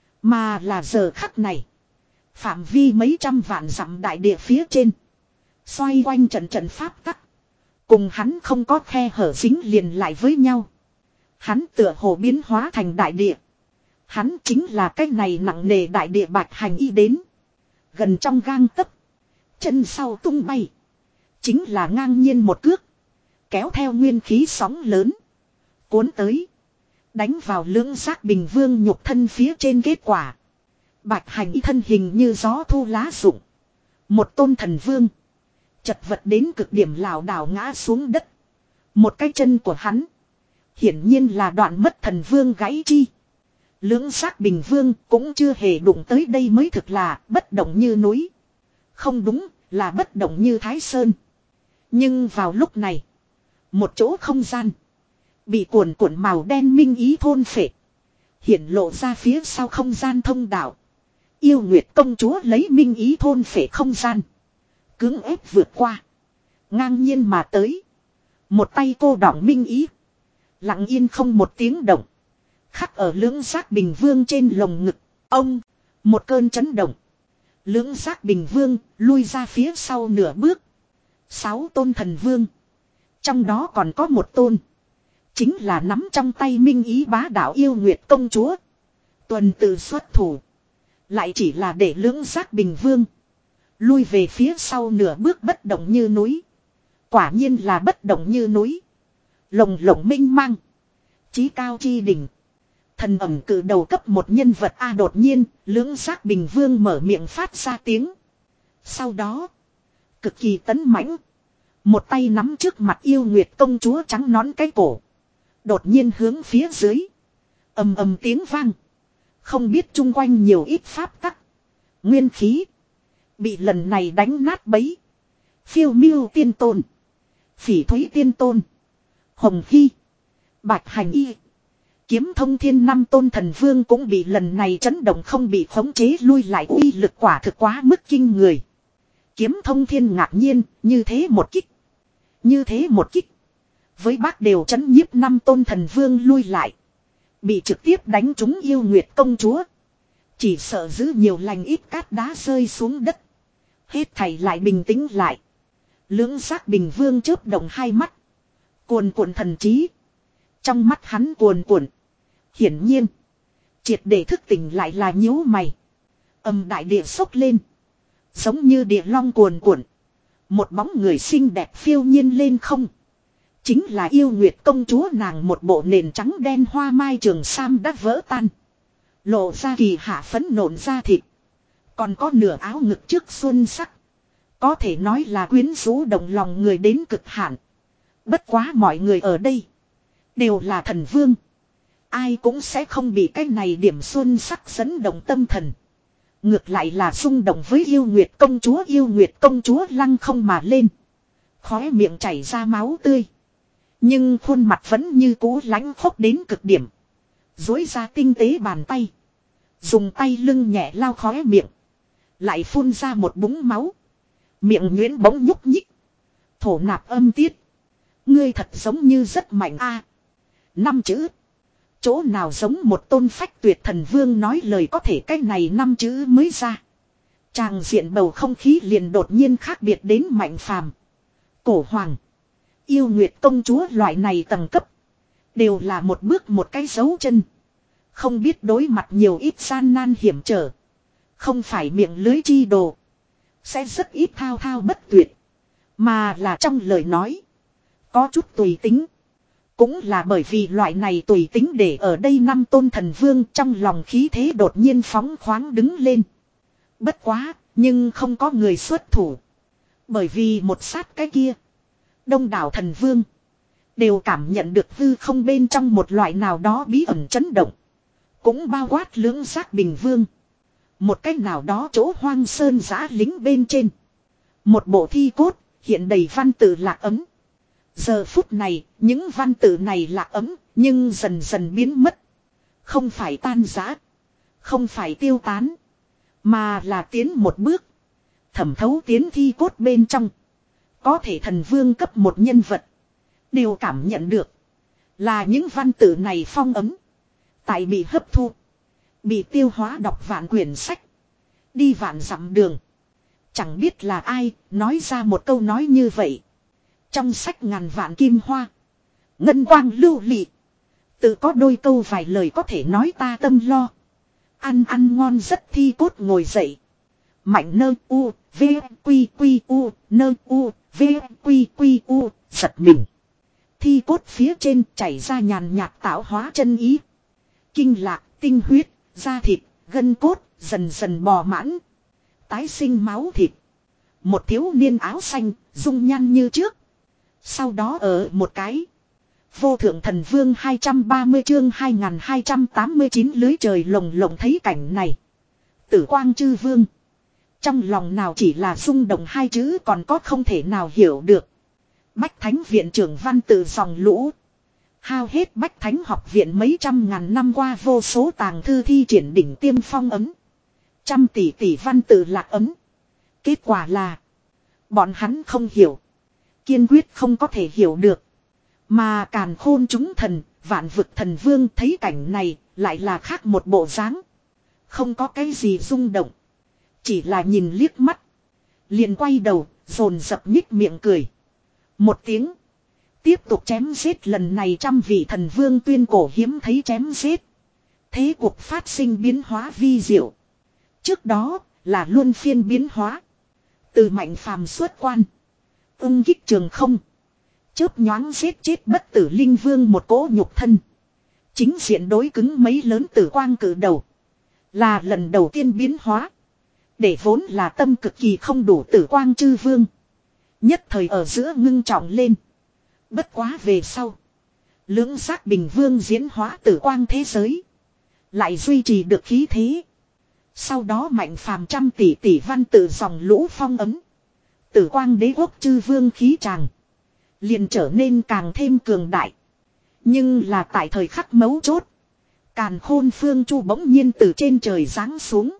Mà là giờ khắc này. Phạm vi mấy trăm vạn dặm đại địa phía trên. Xoay quanh trận trận pháp tắc. Cùng hắn không có khe hở dính liền lại với nhau. Hắn tựa hồ biến hóa thành đại địa. Hắn chính là cái này nặng nề đại địa bạch hành y đến. Gần trong gang tấc. Chân sau tung bay. Chính là ngang nhiên một cước. Kéo theo nguyên khí sóng lớn. Cuốn tới. Đánh vào lưỡng giác bình vương nhục thân phía trên kết quả. Bạch hành y thân hình như gió thu lá rụng. Một tôn thần vương. Chật vật đến cực điểm lảo đảo ngã xuống đất. Một cái chân của hắn. Hiển nhiên là đoạn mất thần vương gãy chi. Lưỡng giác bình vương cũng chưa hề đụng tới đây mới thực là bất động như núi. Không đúng là bất động như thái sơn. Nhưng vào lúc này. Một chỗ không gian. Bị cuồn cuộn màu đen minh ý thôn phệ. Hiển lộ ra phía sau không gian thông đạo. Yêu Nguyệt công chúa lấy minh ý thôn phệ không gian. Cưỡng ép vượt qua. Ngang nhiên mà tới. Một tay cô đỏng minh ý. Lặng yên không một tiếng động. Khắc ở lưỡng giác bình vương trên lồng ngực. Ông. Một cơn chấn động. Lưỡng giác bình vương lui ra phía sau nửa bước. Sáu tôn thần vương. Trong đó còn có một tôn. Chính là nắm trong tay minh ý bá đạo yêu Nguyệt công chúa. Tuần tự xuất thủ. Lại chỉ là để lưỡng giác bình vương. Lui về phía sau nửa bước bất động như núi. Quả nhiên là bất động như núi. Lồng lộng minh mang. Chí cao chi đỉnh. Thần ẩm cử đầu cấp một nhân vật A đột nhiên, lưỡng giác bình vương mở miệng phát ra tiếng. Sau đó, cực kỳ tấn mãnh. Một tay nắm trước mặt yêu Nguyệt công chúa trắng nón cái cổ. Đột nhiên hướng phía dưới. Ầm ầm tiếng vang. Không biết chung quanh nhiều ít pháp tắc. Nguyên khí. Bị lần này đánh nát bấy. Phiêu miêu tiên tôn. Phỉ thúy tiên tôn. Hồng Hy. Bạch hành y. Kiếm thông thiên năm tôn thần vương cũng bị lần này chấn động không bị khống chế lui lại uy lực quả thực quá mức kinh người. Kiếm thông thiên ngạc nhiên như thế một kích. Như thế một kích. Với bác đều chấn nhiếp năm tôn thần vương lui lại. Bị trực tiếp đánh trúng yêu Nguyệt công chúa. Chỉ sợ giữ nhiều lành ít cát đá rơi xuống đất. Hết thảy lại bình tĩnh lại. Lưỡng giác bình vương chớp động hai mắt. Cuồn cuộn thần trí. Trong mắt hắn cuồn cuộn. Hiển nhiên. Triệt để thức tỉnh lại là nhíu mày. Âm đại địa sốc lên. Giống như địa long cuồn cuộn. Một bóng người xinh đẹp phiêu nhiên lên không. Chính là yêu Nguyệt công chúa nàng một bộ nền trắng đen hoa mai trường sam đã vỡ tan. Lộ ra kỳ hạ phấn nộn da thịt. Còn có nửa áo ngực trước xuân sắc. Có thể nói là quyến rũ động lòng người đến cực hạn. Bất quá mọi người ở đây. Đều là thần vương. Ai cũng sẽ không bị cái này điểm xuân sắc dẫn động tâm thần. Ngược lại là xung động với yêu nguyệt công chúa. Yêu nguyệt công chúa lăng không mà lên. Khóe miệng chảy ra máu tươi. Nhưng khuôn mặt vẫn như cũ lãnh khốc đến cực điểm. Dối ra tinh tế bàn tay. Dùng tay lưng nhẹ lao khóe miệng. Lại phun ra một búng máu. Miệng nhuyễn bỗng nhúc nhích. Thổ nạp âm tiết. Ngươi thật giống như rất mạnh a. Năm chữ. Chỗ nào giống một tôn phách tuyệt thần vương nói lời có thể cái này năm chữ mới ra. Tràng diện bầu không khí liền đột nhiên khác biệt đến mạnh phàm. Cổ hoàng. Yêu nguyệt công chúa loại này tầng cấp. Đều là một bước một cái dấu chân. Không biết đối mặt nhiều ít gian nan hiểm trở. Không phải miệng lưới chi đồ. Sẽ rất ít thao thao bất tuyệt. Mà là trong lời nói. Có chút tùy tính. Cũng là bởi vì loại này tùy tính để ở đây năm tôn thần vương trong lòng khí thế đột nhiên phóng khoáng đứng lên. Bất quá, nhưng không có người xuất thủ. Bởi vì một sát cái kia. Đông đảo thần vương. Đều cảm nhận được hư không bên trong một loại nào đó bí ẩn chấn động. Cũng bao quát lưỡng giác bình vương. Một cách nào đó chỗ hoang sơn giã lính bên trên. Một bộ thi cốt, hiện đầy văn tự lạc ấm. Giờ phút này, những văn tự này lạc ấm, nhưng dần dần biến mất. Không phải tan rã. Không phải tiêu tán. Mà là tiến một bước. Thẩm thấu tiến thi cốt bên trong. Có thể thần vương cấp một nhân vật. Đều cảm nhận được. Là những văn tự này phong ấm. Tại bị hấp thu. Bị tiêu hóa đọc vạn quyển sách. Đi vạn dặm đường. Chẳng biết là ai nói ra một câu nói như vậy. Trong sách ngàn vạn kim hoa. Ngân quang lưu lị. Tự có đôi câu vài lời có thể nói ta tâm lo. Ăn ăn ngon rất thi cốt ngồi dậy. Mạnh nơ u, v, quy quy u, nơ u, v, quy quy u, giật mình. Thi cốt phía trên chảy ra nhàn nhạt tạo hóa chân ý. Kinh lạc, tinh huyết, da thịt, gân cốt, dần dần bò mãn. Tái sinh máu thịt. Một thiếu niên áo xanh, dung nhan như trước. Sau đó ở một cái. Vô thượng thần vương hai trăm ba mươi chương hai nghìn hai trăm tám mươi chín lưới trời lồng lộng thấy cảnh này. Tử quang chư vương. Trong lòng nào chỉ là rung động hai chữ còn có không thể nào hiểu được. Bách Thánh viện trưởng văn tự dòng lũ. Hao hết Bách Thánh học viện mấy trăm ngàn năm qua vô số tàng thư thi triển đỉnh tiêm phong ấm. Trăm tỷ tỷ văn tự lạc ấm. Kết quả là. Bọn hắn không hiểu. Kiên quyết không có thể hiểu được. Mà càn khôn chúng thần, vạn vực thần vương thấy cảnh này lại là khác một bộ dáng. Không có cái gì rung động. Chỉ là nhìn liếc mắt. Liền quay đầu, dồn dập nhích miệng cười. Một tiếng. Tiếp tục chém giết lần này trăm vị thần vương tuyên cổ hiếm thấy chém giết. Thế cuộc phát sinh biến hóa vi diệu. Trước đó là luân phiên biến hóa. Từ mạnh phàm xuất quan. Ung kích trường không. Chớp nhoáng giết chết bất tử linh vương một cỗ nhục thân. Chính diện đối cứng mấy lớn tử quang cử đầu. Là lần đầu tiên biến hóa. Để vốn là tâm cực kỳ không đủ tử quang chư vương. Nhất thời ở giữa ngưng trọng lên. Bất quá về sau. Lưỡng giác bình vương diễn hóa tử quang thế giới. Lại duy trì được khí thế. Sau đó mạnh phàm trăm tỷ tỷ văn tự dòng lũ phong ấm. Tử quang đế quốc chư vương khí tràng. Liền trở nên càng thêm cường đại. Nhưng là tại thời khắc mấu chốt. Càn khôn phương chu bỗng nhiên từ trên trời giáng xuống.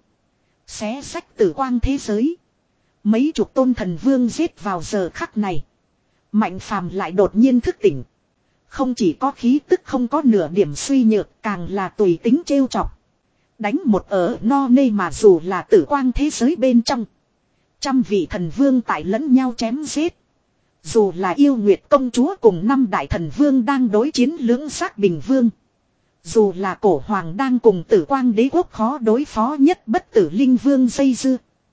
Xé sách tử quang thế giới. Mấy chục tôn thần vương giết vào giờ khắc này. Mạnh phàm lại đột nhiên thức tỉnh. Không chỉ có khí tức không có nửa điểm suy nhược, càng là tùy tính trêu chọc. Đánh một ở no nê mà dù là tử quang thế giới bên trong. Trăm vị thần vương tại lẫn nhau chém giết. Dù là yêu nguyệt công chúa cùng năm đại thần vương đang đối chiến lưỡng giác bình vương. Dù là cổ hoàng đang cùng tử quang đế quốc khó đối phó nhất bất tử linh vương dây dưa.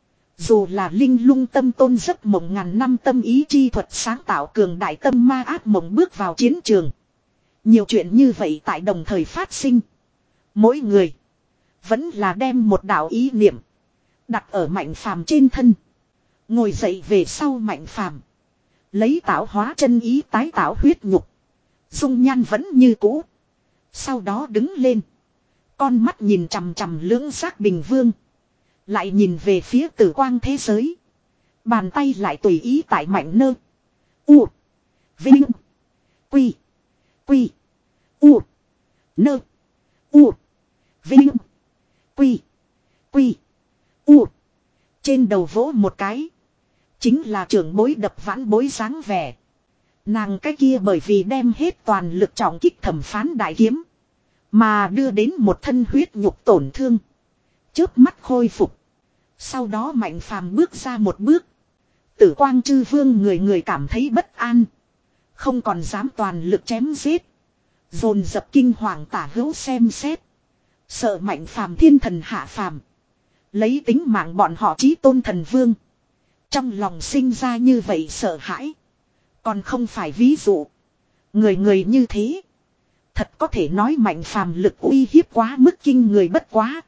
Dù là linh lung tâm tôn giấc mộng ngàn năm tâm ý chi thuật sáng tạo cường đại tâm ma ác mộng bước vào chiến trường. Nhiều chuyện như vậy tại đồng thời phát sinh. Mỗi người vẫn là đem một đạo ý niệm Đặt ở Mạnh Phàm trên thân. Ngồi dậy về sau Mạnh Phàm lấy tạo hóa chân ý tái tạo huyết nhục. Dung nhan vẫn như cũ. Sau đó đứng lên. Con mắt nhìn chằm chằm lưỡng giác bình vương. Lại nhìn về phía tử quang thế giới. Bàn tay lại tùy ý tại Mạnh Nơ. U. Vinh. Quy. Quy. U. Nơ. U. Vinh. Quy. Quy. U. Trên đầu vỗ một cái. Chính là trưởng bối đập vãn bối dáng vẻ. Nàng cái kia bởi vì đem hết toàn lực trọng kích thẩm phán đại kiếm. Mà đưa đến một thân huyết nhục tổn thương. Chớp mắt khôi phục. Sau đó Mạnh Phàm bước ra một bước. Tử quang chư vương người người cảm thấy bất an. Không còn dám toàn lực chém giết. Dồn dập kinh hoàng tả hữu xem xét. Sợ Mạnh Phàm thiên thần hạ phàm. Lấy tính mạng bọn họ chí tôn thần vương. Trong lòng sinh ra như vậy sợ hãi. Còn không phải ví dụ. Người người như thế. Thật có thể nói Mạnh Phàm lực uy hiếp quá mức kinh người bất quá.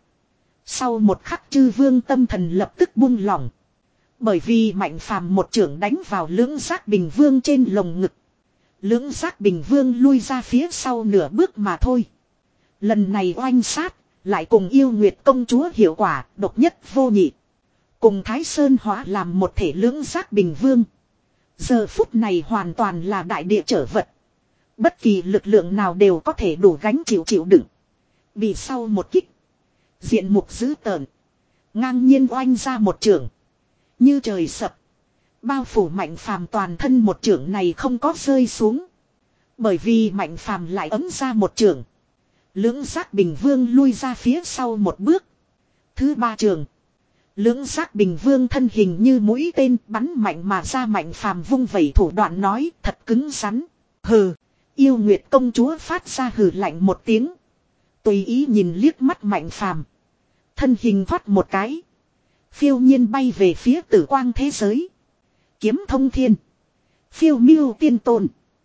Sau một khắc chư vương tâm thần lập tức buông lỏng. Bởi vì Mạnh Phàm một chưởng đánh vào lưỡng giác bình vương trên lồng ngực. Lưỡng giác bình vương lui ra phía sau nửa bước mà thôi. Lần này oanh sát, lại cùng yêu nguyệt công chúa hiệu quả độc nhất vô nhị. Cùng Thái Sơn hóa làm một thể lưỡng giác bình vương. Giờ phút này hoàn toàn là đại địa trở vật. Bất kỳ lực lượng nào đều có thể đủ gánh chịu chịu đựng. Vì sau một kích. Diện mục dữ tợn. Ngang nhiên oanh ra một chưởng. Như trời sập. Bao phủ Mạnh Phàm toàn thân một chưởng này không có rơi xuống. Bởi vì Mạnh Phàm lại ấm ra một chưởng. Lưỡng giác bình vương lui ra phía sau một bước. Thứ ba chưởng. Lưỡng giác bình vương thân hình như mũi tên bắn mạnh mà ra. Mạnh Phàm vung vẩy thủ đoạn nói thật cứng rắn. Hừ. Yêu Nguyệt công chúa phát ra hừ lạnh một tiếng. Tùy ý nhìn liếc mắt Mạnh Phàm. Thân hình thoát một cái. Phiêu nhiên bay về phía tử quang thế giới. Kiếm thông thiên. Phiêu miêu tiên tôn.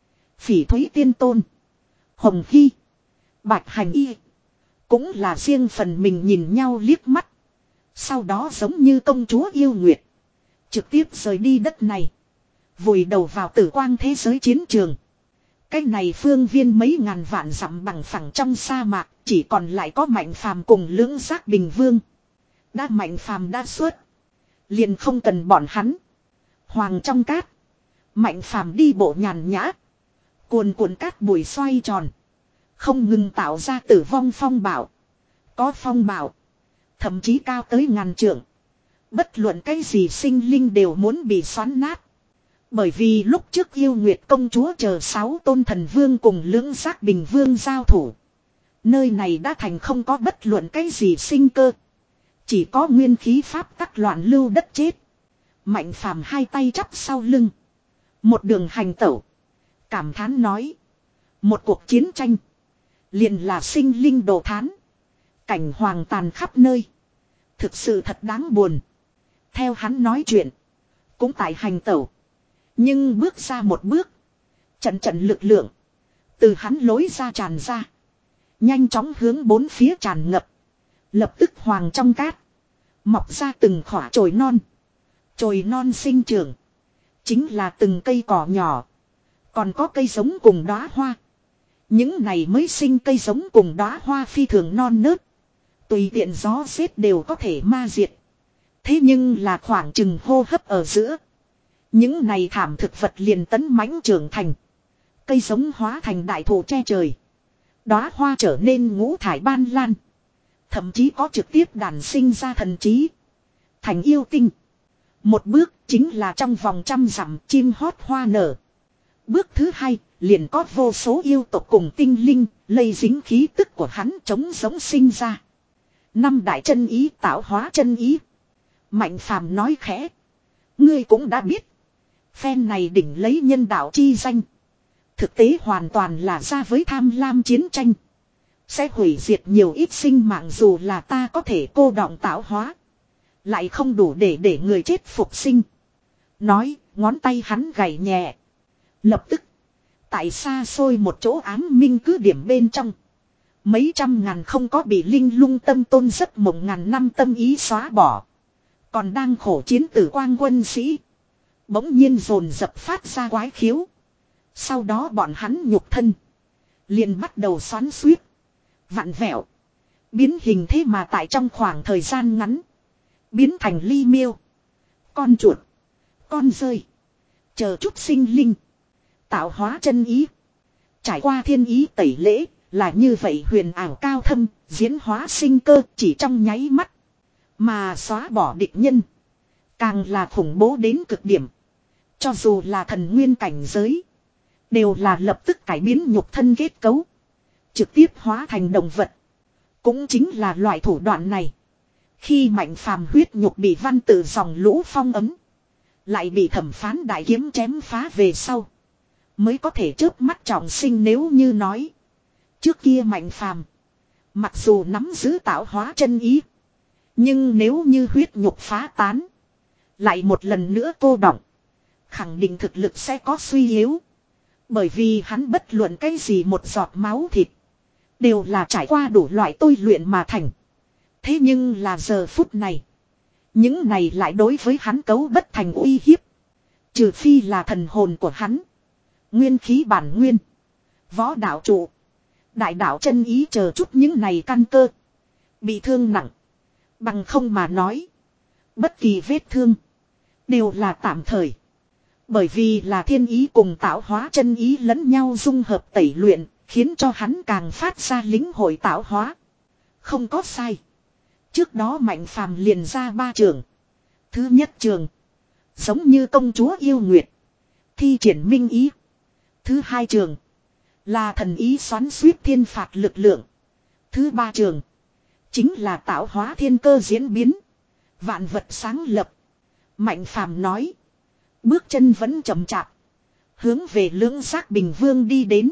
Phỉ thúy tiên tôn. Hồng Hy. Bạch hành y. Cũng là riêng phần mình nhìn nhau liếc mắt. Sau đó giống như công chúa yêu nguyệt. Trực tiếp rời đi đất này. Vùi đầu vào tử quang thế giới chiến trường. Cái này phương viên mấy ngàn vạn dặm bằng phẳng trong sa mạc. Chỉ còn lại có Mạnh Phàm cùng lưỡng giác bình vương. Đã Mạnh Phàm đã xuất. Liền không cần bọn hắn. Hoàng trong cát. Mạnh Phàm đi bộ nhàn nhã. Cuồn cuộn cát bụi xoay tròn. Không ngừng tạo ra tử vong phong bạo. Có phong bạo. Thậm chí cao tới ngàn trượng. Bất luận cái gì sinh linh đều muốn bị xoắn nát. Bởi vì lúc trước yêu nguyệt công chúa chờ sáu tôn thần vương cùng lưỡng giác bình vương giao thủ. Nơi này đã thành không có bất luận cái gì sinh cơ. Chỉ có nguyên khí pháp tắc loạn lưu đất chết. Mạnh Phàm hai tay chắp sau lưng. Một đường hành tẩu. Cảm thán nói. Một cuộc chiến tranh. Liền là sinh linh đồ thán. Cảnh hoàng tàn khắp nơi. Thực sự thật đáng buồn. Theo hắn nói chuyện. Cũng tại hành tẩu. Nhưng bước ra một bước. Trận trận lực lượng. Từ hắn lối ra tràn ra. Nhanh chóng hướng bốn phía tràn ngập. Lập tức hoàng trong cát. Mọc ra từng khỏa chồi non. Chồi non sinh trưởng. Chính là từng cây cỏ nhỏ. Còn có cây giống cùng đóa hoa. Những này mới sinh cây giống cùng đóa hoa phi thường non nớt. Tùy tiện gió rét đều có thể ma diệt. Thế nhưng là khoảng chừng hô hấp ở giữa. Những này thảm thực vật liền tấn mãnh trưởng thành. Cây giống hóa thành đại thụ che trời. Đóa hoa trở nên ngũ thải ban lan. Thậm chí có trực tiếp đàn sinh ra thần trí. Thành yêu tinh. Một bước chính là trong vòng trăm dặm chim hót hoa nở. Bước thứ hai liền có vô số yêu tộc cùng tinh linh lây dính khí tức của hắn chống giống sinh ra. Năm đại chân ý tạo hóa chân ý. Mạnh Phàm nói khẽ. Ngươi cũng đã biết. Phen này đỉnh lấy nhân đạo chi danh. Thực tế hoàn toàn là ra với tham lam chiến tranh. Sẽ hủy diệt nhiều ít sinh mạng dù là ta có thể cô đọng tạo hóa. Lại không đủ để để người chết phục sinh. Nói, ngón tay hắn gảy nhẹ. Lập tức. Tại xa xôi một chỗ ám minh cứ điểm bên trong. Mấy trăm ngàn không có bị linh lung tâm tôn rất mộng ngàn năm tâm ý xóa bỏ. Còn đang khổ chiến tử quang quân sĩ. Bỗng nhiên dồn dập phát ra quái khiếu. Sau đó bọn hắn nhục thân. Liền bắt đầu xoắn xuýt. Vặn vẹo. Biến hình thế mà tại trong khoảng thời gian ngắn. Biến thành ly miêu. Con chuột. Con rơi. Chờ chút sinh linh. Tạo hóa chân ý. Trải qua thiên ý tẩy lễ. Là như vậy huyền ảo cao thâm. Diễn hóa sinh cơ chỉ trong nháy mắt. Mà xóa bỏ địch nhân. Càng là khủng bố đến cực điểm. Cho dù là thần nguyên cảnh giới. Đều là lập tức cải biến nhục thân kết cấu. Trực tiếp hóa thành động vật. Cũng chính là loại thủ đoạn này. Khi mạnh phàm huyết nhục bị văn tự dòng lũ phong ấm. Lại bị thẩm phán đại kiếm chém phá về sau. Mới có thể chớp mắt trọng sinh nếu như nói. Trước kia mạnh phàm. Mặc dù nắm giữ tạo hóa chân ý. Nhưng nếu như huyết nhục phá tán. Lại một lần nữa cô đọng. Khẳng định thực lực sẽ có suy yếu. Bởi vì hắn bất luận cái gì một giọt máu thịt. Đều là trải qua đủ loại tôi luyện mà thành. Thế nhưng là giờ phút này. Những này lại đối với hắn cấu bất thành uy hiếp. Trừ phi là thần hồn của hắn. Nguyên khí bản nguyên. Võ đạo trụ. Đại đạo chân ý chờ chút những này căn cơ. Bị thương nặng. Bằng không mà nói. Bất kỳ vết thương. Đều là tạm thời. Bởi vì là thiên ý cùng tạo hóa chân ý lẫn nhau dung hợp tẩy luyện. Khiến cho hắn càng phát ra lính hội tạo hóa. Không có sai. Trước đó mạnh phàm liền ra ba trường. Thứ nhất trường. Giống như công chúa yêu nguyệt. Thi triển minh ý. Thứ hai trường. Là thần ý xoắn suýt thiên phạt lực lượng. Thứ ba trường. Chính là tạo hóa thiên cơ diễn biến. Vạn vật sáng lập. Mạnh phàm nói. Bước chân vẫn chậm chạp. Hướng về lưỡng giác bình vương đi đến.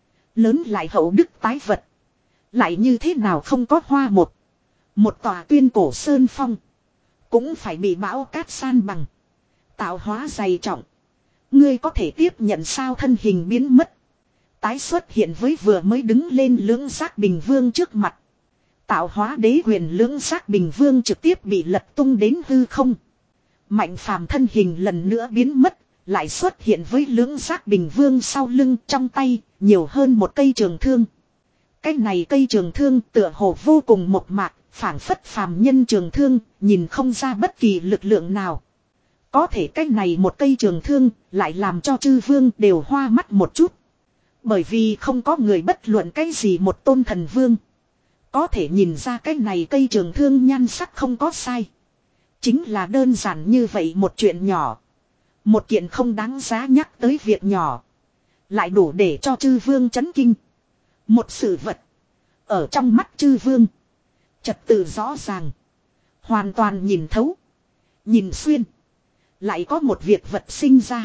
Lớn lại hậu đức tái vật. Lại như thế nào không có hoa một. Một tòa tuyên cổ sơn phong. Cũng phải bị bão cát san bằng. Tạo hóa dày trọng. Ngươi có thể tiếp nhận sao thân hình biến mất. Tái xuất hiện với vừa mới đứng lên lưỡng giác bình vương trước mặt. Tạo hóa đế quyền lưỡng giác bình vương trực tiếp bị lật tung đến hư không. Mạnh phàm thân hình lần nữa biến mất. Lại xuất hiện với lưỡng giác bình vương sau lưng trong tay. Nhiều hơn một cây trường thương. Cái này cây trường thương tựa hồ vô cùng mộc mạc. Phảng phất phàm nhân trường thương. Nhìn không ra bất kỳ lực lượng nào. Có thể cái này một cây trường thương. Lại làm cho chư vương đều hoa mắt một chút. Bởi vì không có người bất luận cái gì một tôn thần vương. Có thể nhìn ra cái này cây trường thương nhan sắc không có sai. Chính là đơn giản như vậy một chuyện nhỏ. Một kiện không đáng giá nhắc tới việc nhỏ. Lại đủ để cho chư vương chấn kinh. Một sự vật. Ở trong mắt chư vương. Trật tự rõ ràng. Hoàn toàn nhìn thấu. Nhìn xuyên. Lại có một việc vật sinh ra.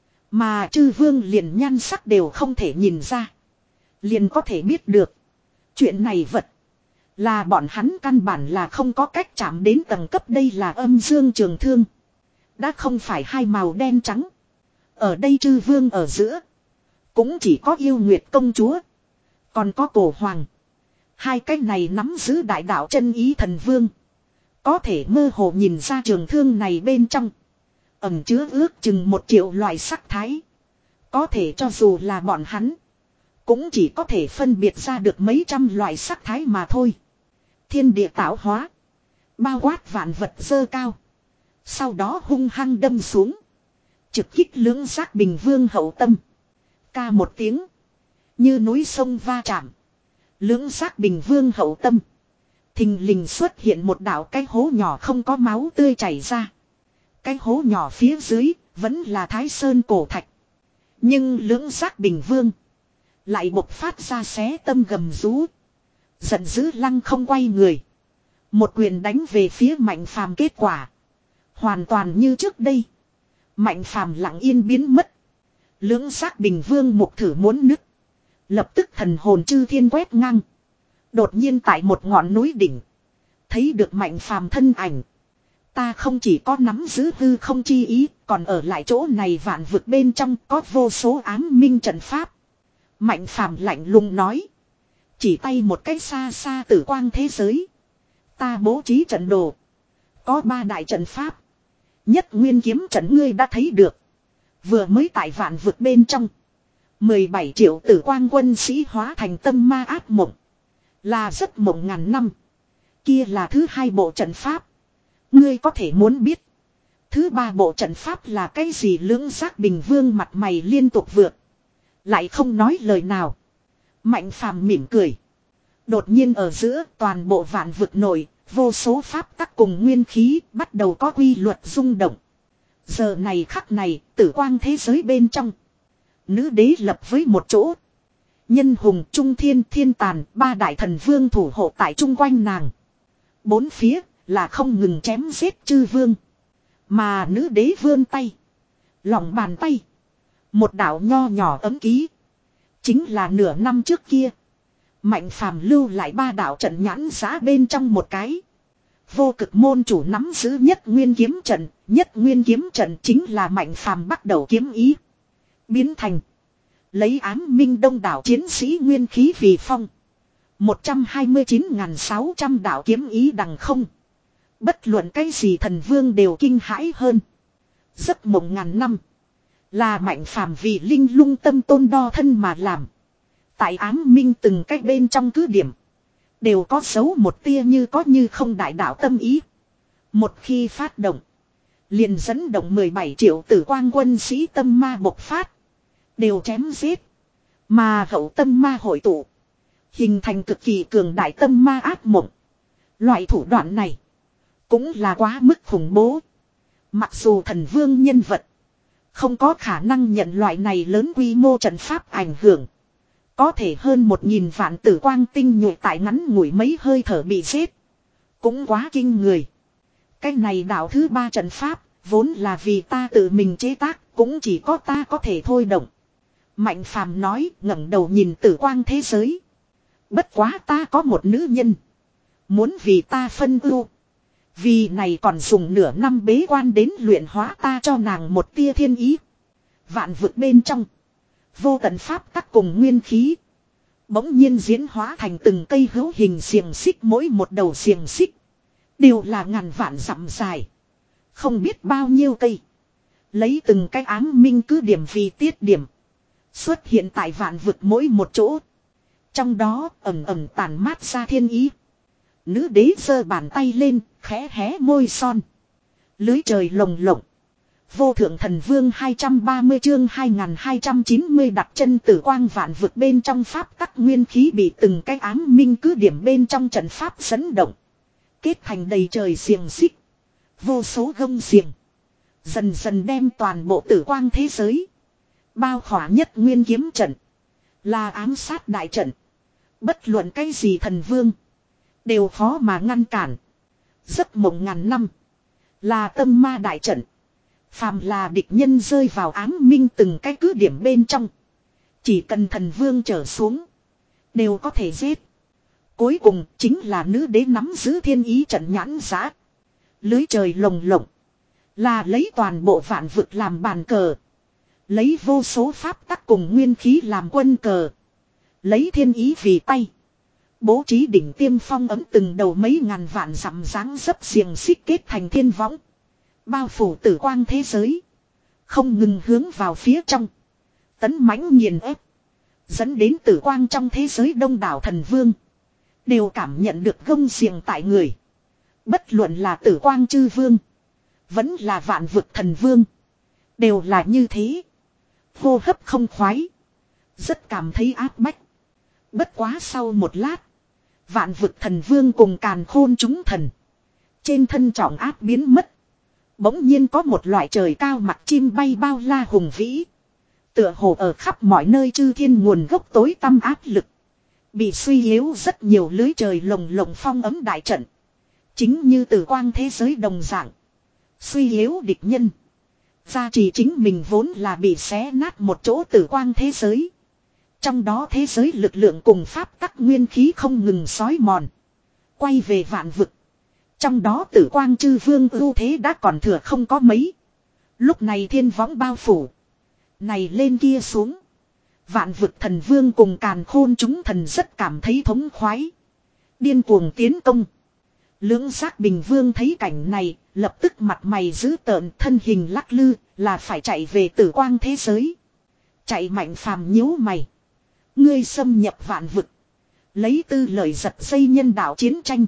Mà chư vương liền nhan sắc đều không thể nhìn ra. Liền có thể biết được. Chuyện này vật. Là bọn hắn căn bản là không có cách chạm đến tầng cấp đây là âm dương trường thương. Đã không phải hai màu đen trắng. Ở đây chư vương ở giữa. Cũng chỉ có yêu nguyệt công chúa. Còn có cổ hoàng. Hai cái này nắm giữ đại đạo chân ý thần vương. Có thể mơ hồ nhìn ra trường thương này bên trong. Ẩm chứa ước chừng một triệu loại sắc thái. Có thể cho dù là bọn hắn. Cũng chỉ có thể phân biệt ra được mấy trăm loại sắc thái mà thôi. Thiên địa tạo hóa. Bao quát vạn vật dơ cao. Sau đó hung hăng đâm xuống. Trực kích lưỡng giác bình vương hậu tâm. Ca một tiếng. Như núi sông va chạm. Lưỡng giác bình vương hậu tâm. Thình lình xuất hiện một đạo cái hố nhỏ không có máu tươi chảy ra. Cái hố nhỏ phía dưới vẫn là Thái Sơn cổ thạch. Nhưng lưỡng giác bình vương. Lại bộc phát ra xé tâm gầm rú. Giận dữ lăng không quay người. Một quyền đánh về phía mạnh phàm kết quả. Hoàn toàn như trước đây. Mạnh phàm lặng yên biến mất. Lưỡng giác bình vương mục thử muốn nứt. Lập tức thần hồn chư thiên quét ngang. Đột nhiên tại một ngọn núi đỉnh. Thấy được mạnh phàm thân ảnh. Ta không chỉ có nắm giữ hư không chi ý. Còn ở lại chỗ này vạn vực bên trong có vô số ám minh trận pháp. Mạnh phàm lạnh lùng nói. Chỉ tay một cách xa xa tử quang thế giới. Ta bố trí trận đồ. Có ba đại trận pháp. Nhất nguyên kiếm trận ngươi đã thấy được. Vừa mới tại vạn vực bên trong. mười bảy triệu tử quang quân sĩ hóa thành tâm ma ác mộng. Là rất mộng ngàn năm. Kia là thứ hai bộ trận pháp. Ngươi có thể muốn biết. Thứ ba bộ trận pháp là cái gì? Lưỡng giác bình vương mặt mày liên tục vượt. Lại không nói lời nào. Mạnh phàm mỉm cười. Đột nhiên ở giữa toàn bộ vạn vực nổi. Vô số pháp tắc cùng nguyên khí bắt đầu có quy luật rung động. Giờ này khắc này tử quang thế giới bên trong. Nữ đế lập với một chỗ. Nhân hùng trung thiên thiên tàn ba đại thần vương thủ hộ tại chung quanh nàng. Bốn phía là không ngừng chém giết chư vương. Mà nữ đế vươn tay. Lòng bàn tay. Một đạo nho nhỏ ấm ký. Chính là nửa năm trước kia. Mạnh phàm lưu lại ba đạo trận nhãn giá bên trong một cái. Vô cực môn chủ nắm giữ nhất nguyên kiếm trận. Nhất nguyên kiếm trận chính là mạnh phàm bắt đầu kiếm ý. Biến thành. Lấy ám minh đông đảo chiến sĩ nguyên khí vì phong. một trăm hai mươi chín nghìn sáu trăm đạo kiếm ý đằng không. Bất luận cái gì thần vương đều kinh hãi hơn. Giấc mộng ngàn năm. Là mạnh phàm vì linh lung tâm tôn đo thân mà làm. Tại ám minh từng cách bên trong cứ điểm. Đều có dấu một tia như có như không đại đạo tâm ý. Một khi phát động. Liền dẫn động mười bảy triệu tử quang quân sĩ tâm ma bộc phát. Đều chém giết. Mà hậu tâm ma hội tụ. Hình thành cực kỳ cường đại tâm ma ác mộng. Loại thủ đoạn này. Cũng là quá mức khủng bố. Mặc dù thần vương nhân vật. Không có khả năng nhận loại này lớn quy mô trận pháp ảnh hưởng. Có thể hơn một nghìn vạn tử quang tinh nhuệ tại ngắn ngủi mấy hơi thở bị giết. Cũng quá kinh người. Cái này đạo thứ ba trận pháp. Vốn là vì ta tự mình chế tác. Cũng chỉ có ta có thể thôi động. Mạnh phàm nói ngẩng đầu nhìn tử quang thế giới. Bất quá ta có một nữ nhân. Muốn vì ta phân ưu. Vì này còn dùng nửa năm bế quan đến luyện hóa ta cho nàng một tia thiên ý. Vạn vực bên trong. Vô tận pháp tắc cùng nguyên khí. Bỗng nhiên diễn hóa thành từng cây hữu hình xiềng xích. Mỗi một đầu xiềng xích. Đều là ngàn vạn dặm dài. Không biết bao nhiêu cây. Lấy từng cái ám minh cứ điểm vì tiết điểm. Xuất hiện tại vạn vực mỗi một chỗ. Trong đó ẩm ẩm tàn mát ra thiên ý. Nữ đế giơ bàn tay lên, khẽ hé môi son. Lưới trời lồng lộng. Vô thượng thần vương hai trăm ba mươi chương hai nghìn hai trăm chín mươi đặt chân tử quang vạn vực bên trong pháp tắc nguyên khí bị từng cái ám minh cứ điểm bên trong trận pháp dẫn động. Kết thành đầy trời xiềng xích. Vô số gông xiềng. Dần dần đem toàn bộ tử quang thế giới. Bao khỏa nhất nguyên kiếm trận. Là ám sát đại trận. Bất luận cái gì thần vương. Đều khó mà ngăn cản. Giấc mộng ngàn năm. Là tâm ma đại trận. Phàm là địch nhân rơi vào ám minh từng cái cứ điểm bên trong. Chỉ cần thần vương trở xuống. Đều có thể giết. Cuối cùng chính là nữ đế nắm giữ thiên ý trận nhãn giá. Lưới trời lồng lộng. Là lấy toàn bộ vạn vực làm bàn cờ. Lấy vô số pháp tắc cùng nguyên khí làm quân cờ. Lấy thiên ý vì tay. Bố trí đỉnh tiêm phong ấm từng đầu mấy ngàn vạn dặm dáng dấp xiềng xích kết thành thiên võng. Bao phủ tử quang thế giới. Không ngừng hướng vào phía trong. Tấn mãnh nghiền ép. Dẫn đến tử quang trong thế giới đông đảo thần vương. Đều cảm nhận được gông xiềng tại người. Bất luận là tử quang chư vương. Vẫn là vạn vực thần vương. Đều là như thế. Hô hấp không khoái. Rất cảm thấy áp bách. Bất quá sau một lát. Vạn vực thần vương cùng càn khôn chúng thần. Trên thân trọng áp biến mất. Bỗng nhiên có một loại trời cao mặt chim bay bao la hùng vĩ. Tựa hồ ở khắp mọi nơi chư thiên nguồn gốc tối tăm áp lực. Bị suy yếu rất nhiều lưới trời lồng lộng phong ấm đại trận. Chính như tử quang thế giới đồng dạng. Suy yếu địch nhân. Gia trì chính mình vốn là bị xé nát một chỗ tử quang thế giới. Trong đó thế giới lực lượng cùng pháp tắc nguyên khí không ngừng xói mòn. Quay về vạn vực. Trong đó tử quang chư vương ưu thế đã còn thừa không có mấy. Lúc này thiên võng bao phủ. Này lên kia xuống. Vạn vực thần vương cùng càn khôn chúng thần rất cảm thấy thống khoái. Điên cuồng tiến công. Lưỡng giác bình vương thấy cảnh này, lập tức mặt mày dữ tợn, thân hình lắc lư, là phải chạy về tử quang thế giới. Chạy Mạnh Phàm nhíu mày. Ngươi xâm nhập vạn vực. Lấy tư lời giật dây nhân đạo chiến tranh.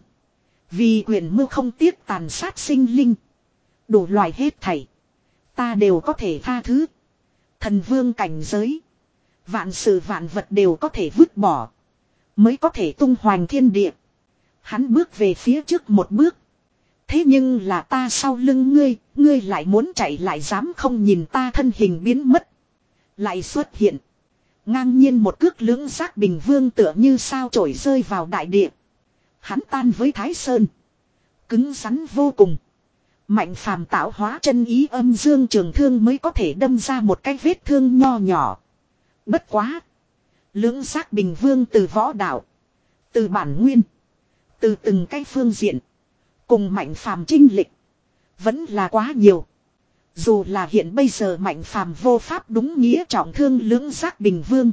Vì quyền mưu không tiếc tàn sát sinh linh. Đủ loại hết thảy. Ta đều có thể tha thứ. Thần vương cảnh giới. Vạn sự vạn vật đều có thể vứt bỏ. Mới có thể tung hoành thiên địa. Hắn bước về phía trước một bước. Thế nhưng là ta sau lưng ngươi. Ngươi lại muốn chạy lại dám không nhìn ta, thân hình biến mất. Lại xuất hiện. Ngang nhiên một cước lưỡng giác bình vương tựa như sao chổi rơi vào đại địa. Hắn tan với Thái Sơn. Cứng rắn vô cùng. Mạnh Phàm tạo hóa chân ý âm dương trường thương mới có thể đâm ra một cái vết thương nho nhỏ. Bất quá. Lưỡng giác bình vương từ võ đạo. Từ bản nguyên. Từ từng cái phương diện. Cùng Mạnh Phàm chinh lịch. Vẫn là quá nhiều. Dù là hiện bây giờ Mạnh Phàm vô pháp đúng nghĩa trọng thương lưỡng giác bình vương.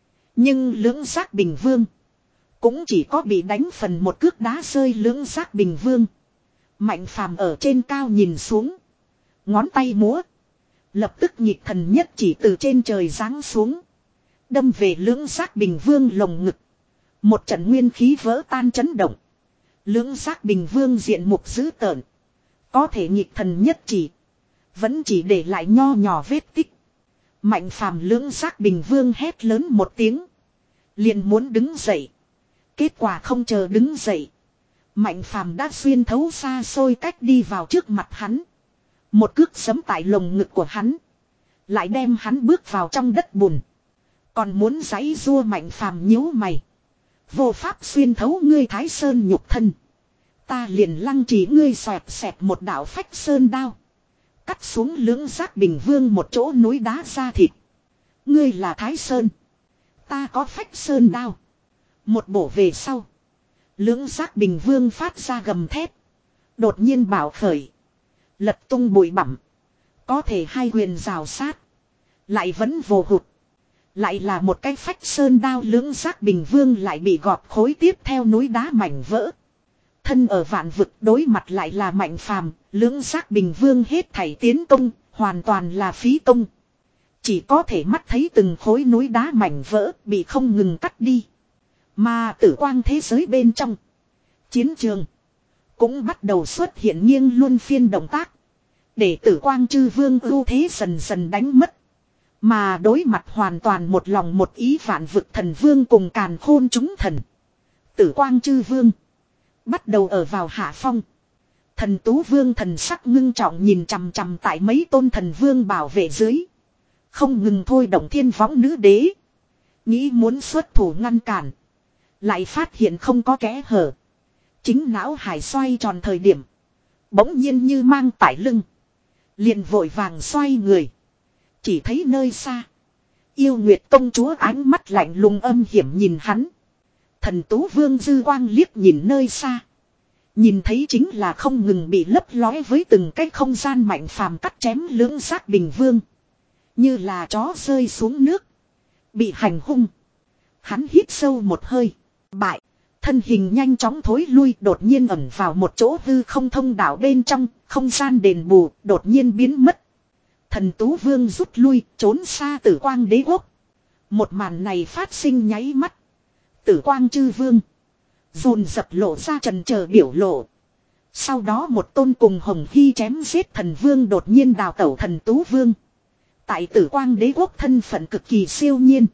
Nhưng lưỡng giác bình vương. Cũng chỉ có bị đánh phần một cước đá rơi lưỡng giác bình vương. Mạnh Phàm ở trên cao nhìn xuống. Ngón tay múa. Lập tức nhịp thần nhất chỉ từ trên trời giáng xuống. Đâm về lưỡng giác bình vương lồng ngực. Một trận nguyên khí vỡ tan chấn động. Lưỡng giác bình vương diện mục dữ tợn. Có thể nhịp thần nhất chỉ. Vẫn chỉ để lại nho nhỏ vết tích. Mạnh Phàm lưỡng giác bình vương hét lớn một tiếng. Liền muốn đứng dậy. Kết quả không chờ đứng dậy. Mạnh Phàm đã xuyên thấu xa xôi cách đi vào trước mặt hắn. Một cước giẫm tại lồng ngực của hắn. Lại đem hắn bước vào trong đất bùn. Còn muốn giãy giụa Mạnh Phàm nhíu mày. Vô pháp xuyên thấu ngươi Thái Sơn nhục thân. Ta liền lăng trì ngươi xoẹt xẹt một đạo phách sơn đao. Cắt xuống lưỡng giác bình vương một chỗ núi đá ra thịt. Ngươi là Thái Sơn. Ta có phách sơn đao. Một bổ về sau. Lưỡng giác bình vương phát ra gầm thét. Đột nhiên bảo khởi. Lật tung bụi bặm. Có thể hai quyền rào sát. Lại vẫn vô hụt. Lại là một cái phách sơn đao, lưỡng giác bình vương lại bị gọt khối tiếp theo núi đá mảnh vỡ. Thân ở vạn vực đối mặt lại là Mạnh Phàm, lưỡng giác bình vương hết thảy tiến công, hoàn toàn là phí công. Chỉ có thể mắt thấy từng khối núi đá mảnh vỡ bị không ngừng cắt đi. Mà tử quang thế giới bên trong chiến trường cũng bắt đầu xuất hiện nghiêng luân phiên động tác. Để tử quang chư vương ưu thế dần dần đánh mất. Mà đối mặt hoàn toàn một lòng một ý vạn vực thần vương cùng càn khôn chúng thần. Tử quang chư vương bắt đầu ở vào hạ phong. Thần tú vương thần sắc ngưng trọng nhìn chằm chằm tại mấy tôn thần vương bảo vệ dưới. Không ngừng thôi động thiên võng nữ đế. Nghĩ muốn xuất thủ ngăn cản. Lại phát hiện không có kẽ hở. Chính não hải xoay tròn thời điểm. Bỗng nhiên như mang tải lưng. Liền vội vàng xoay người. Chỉ thấy nơi xa. Yêu Nguyệt công chúa ánh mắt lạnh lùng âm hiểm nhìn hắn. Thần tú vương dư quang liếc nhìn nơi xa. Nhìn thấy chính là không ngừng bị lấp lóe với từng cái không gian Mạnh Phàm cắt chém lưỡng giác bình vương. Như là chó rơi xuống nước. Bị hành hung. Hắn hít sâu một hơi. Bại. Thân hình nhanh chóng thối lui, đột nhiên ẩn vào một chỗ hư không thông đạo bên trong. Không gian đền bù đột nhiên biến mất. Thần tú vương rút lui, trốn xa tử quang đế quốc. Một màn này phát sinh nháy mắt. Tử quang chư vương dồn dập lộ ra trần chờ biểu lộ. Sau đó một tôn cùng Hồng Hy chém giết thần vương đột nhiên đào tẩu. Thần tú vương tại tử quang đế quốc thân phận cực kỳ siêu nhiên.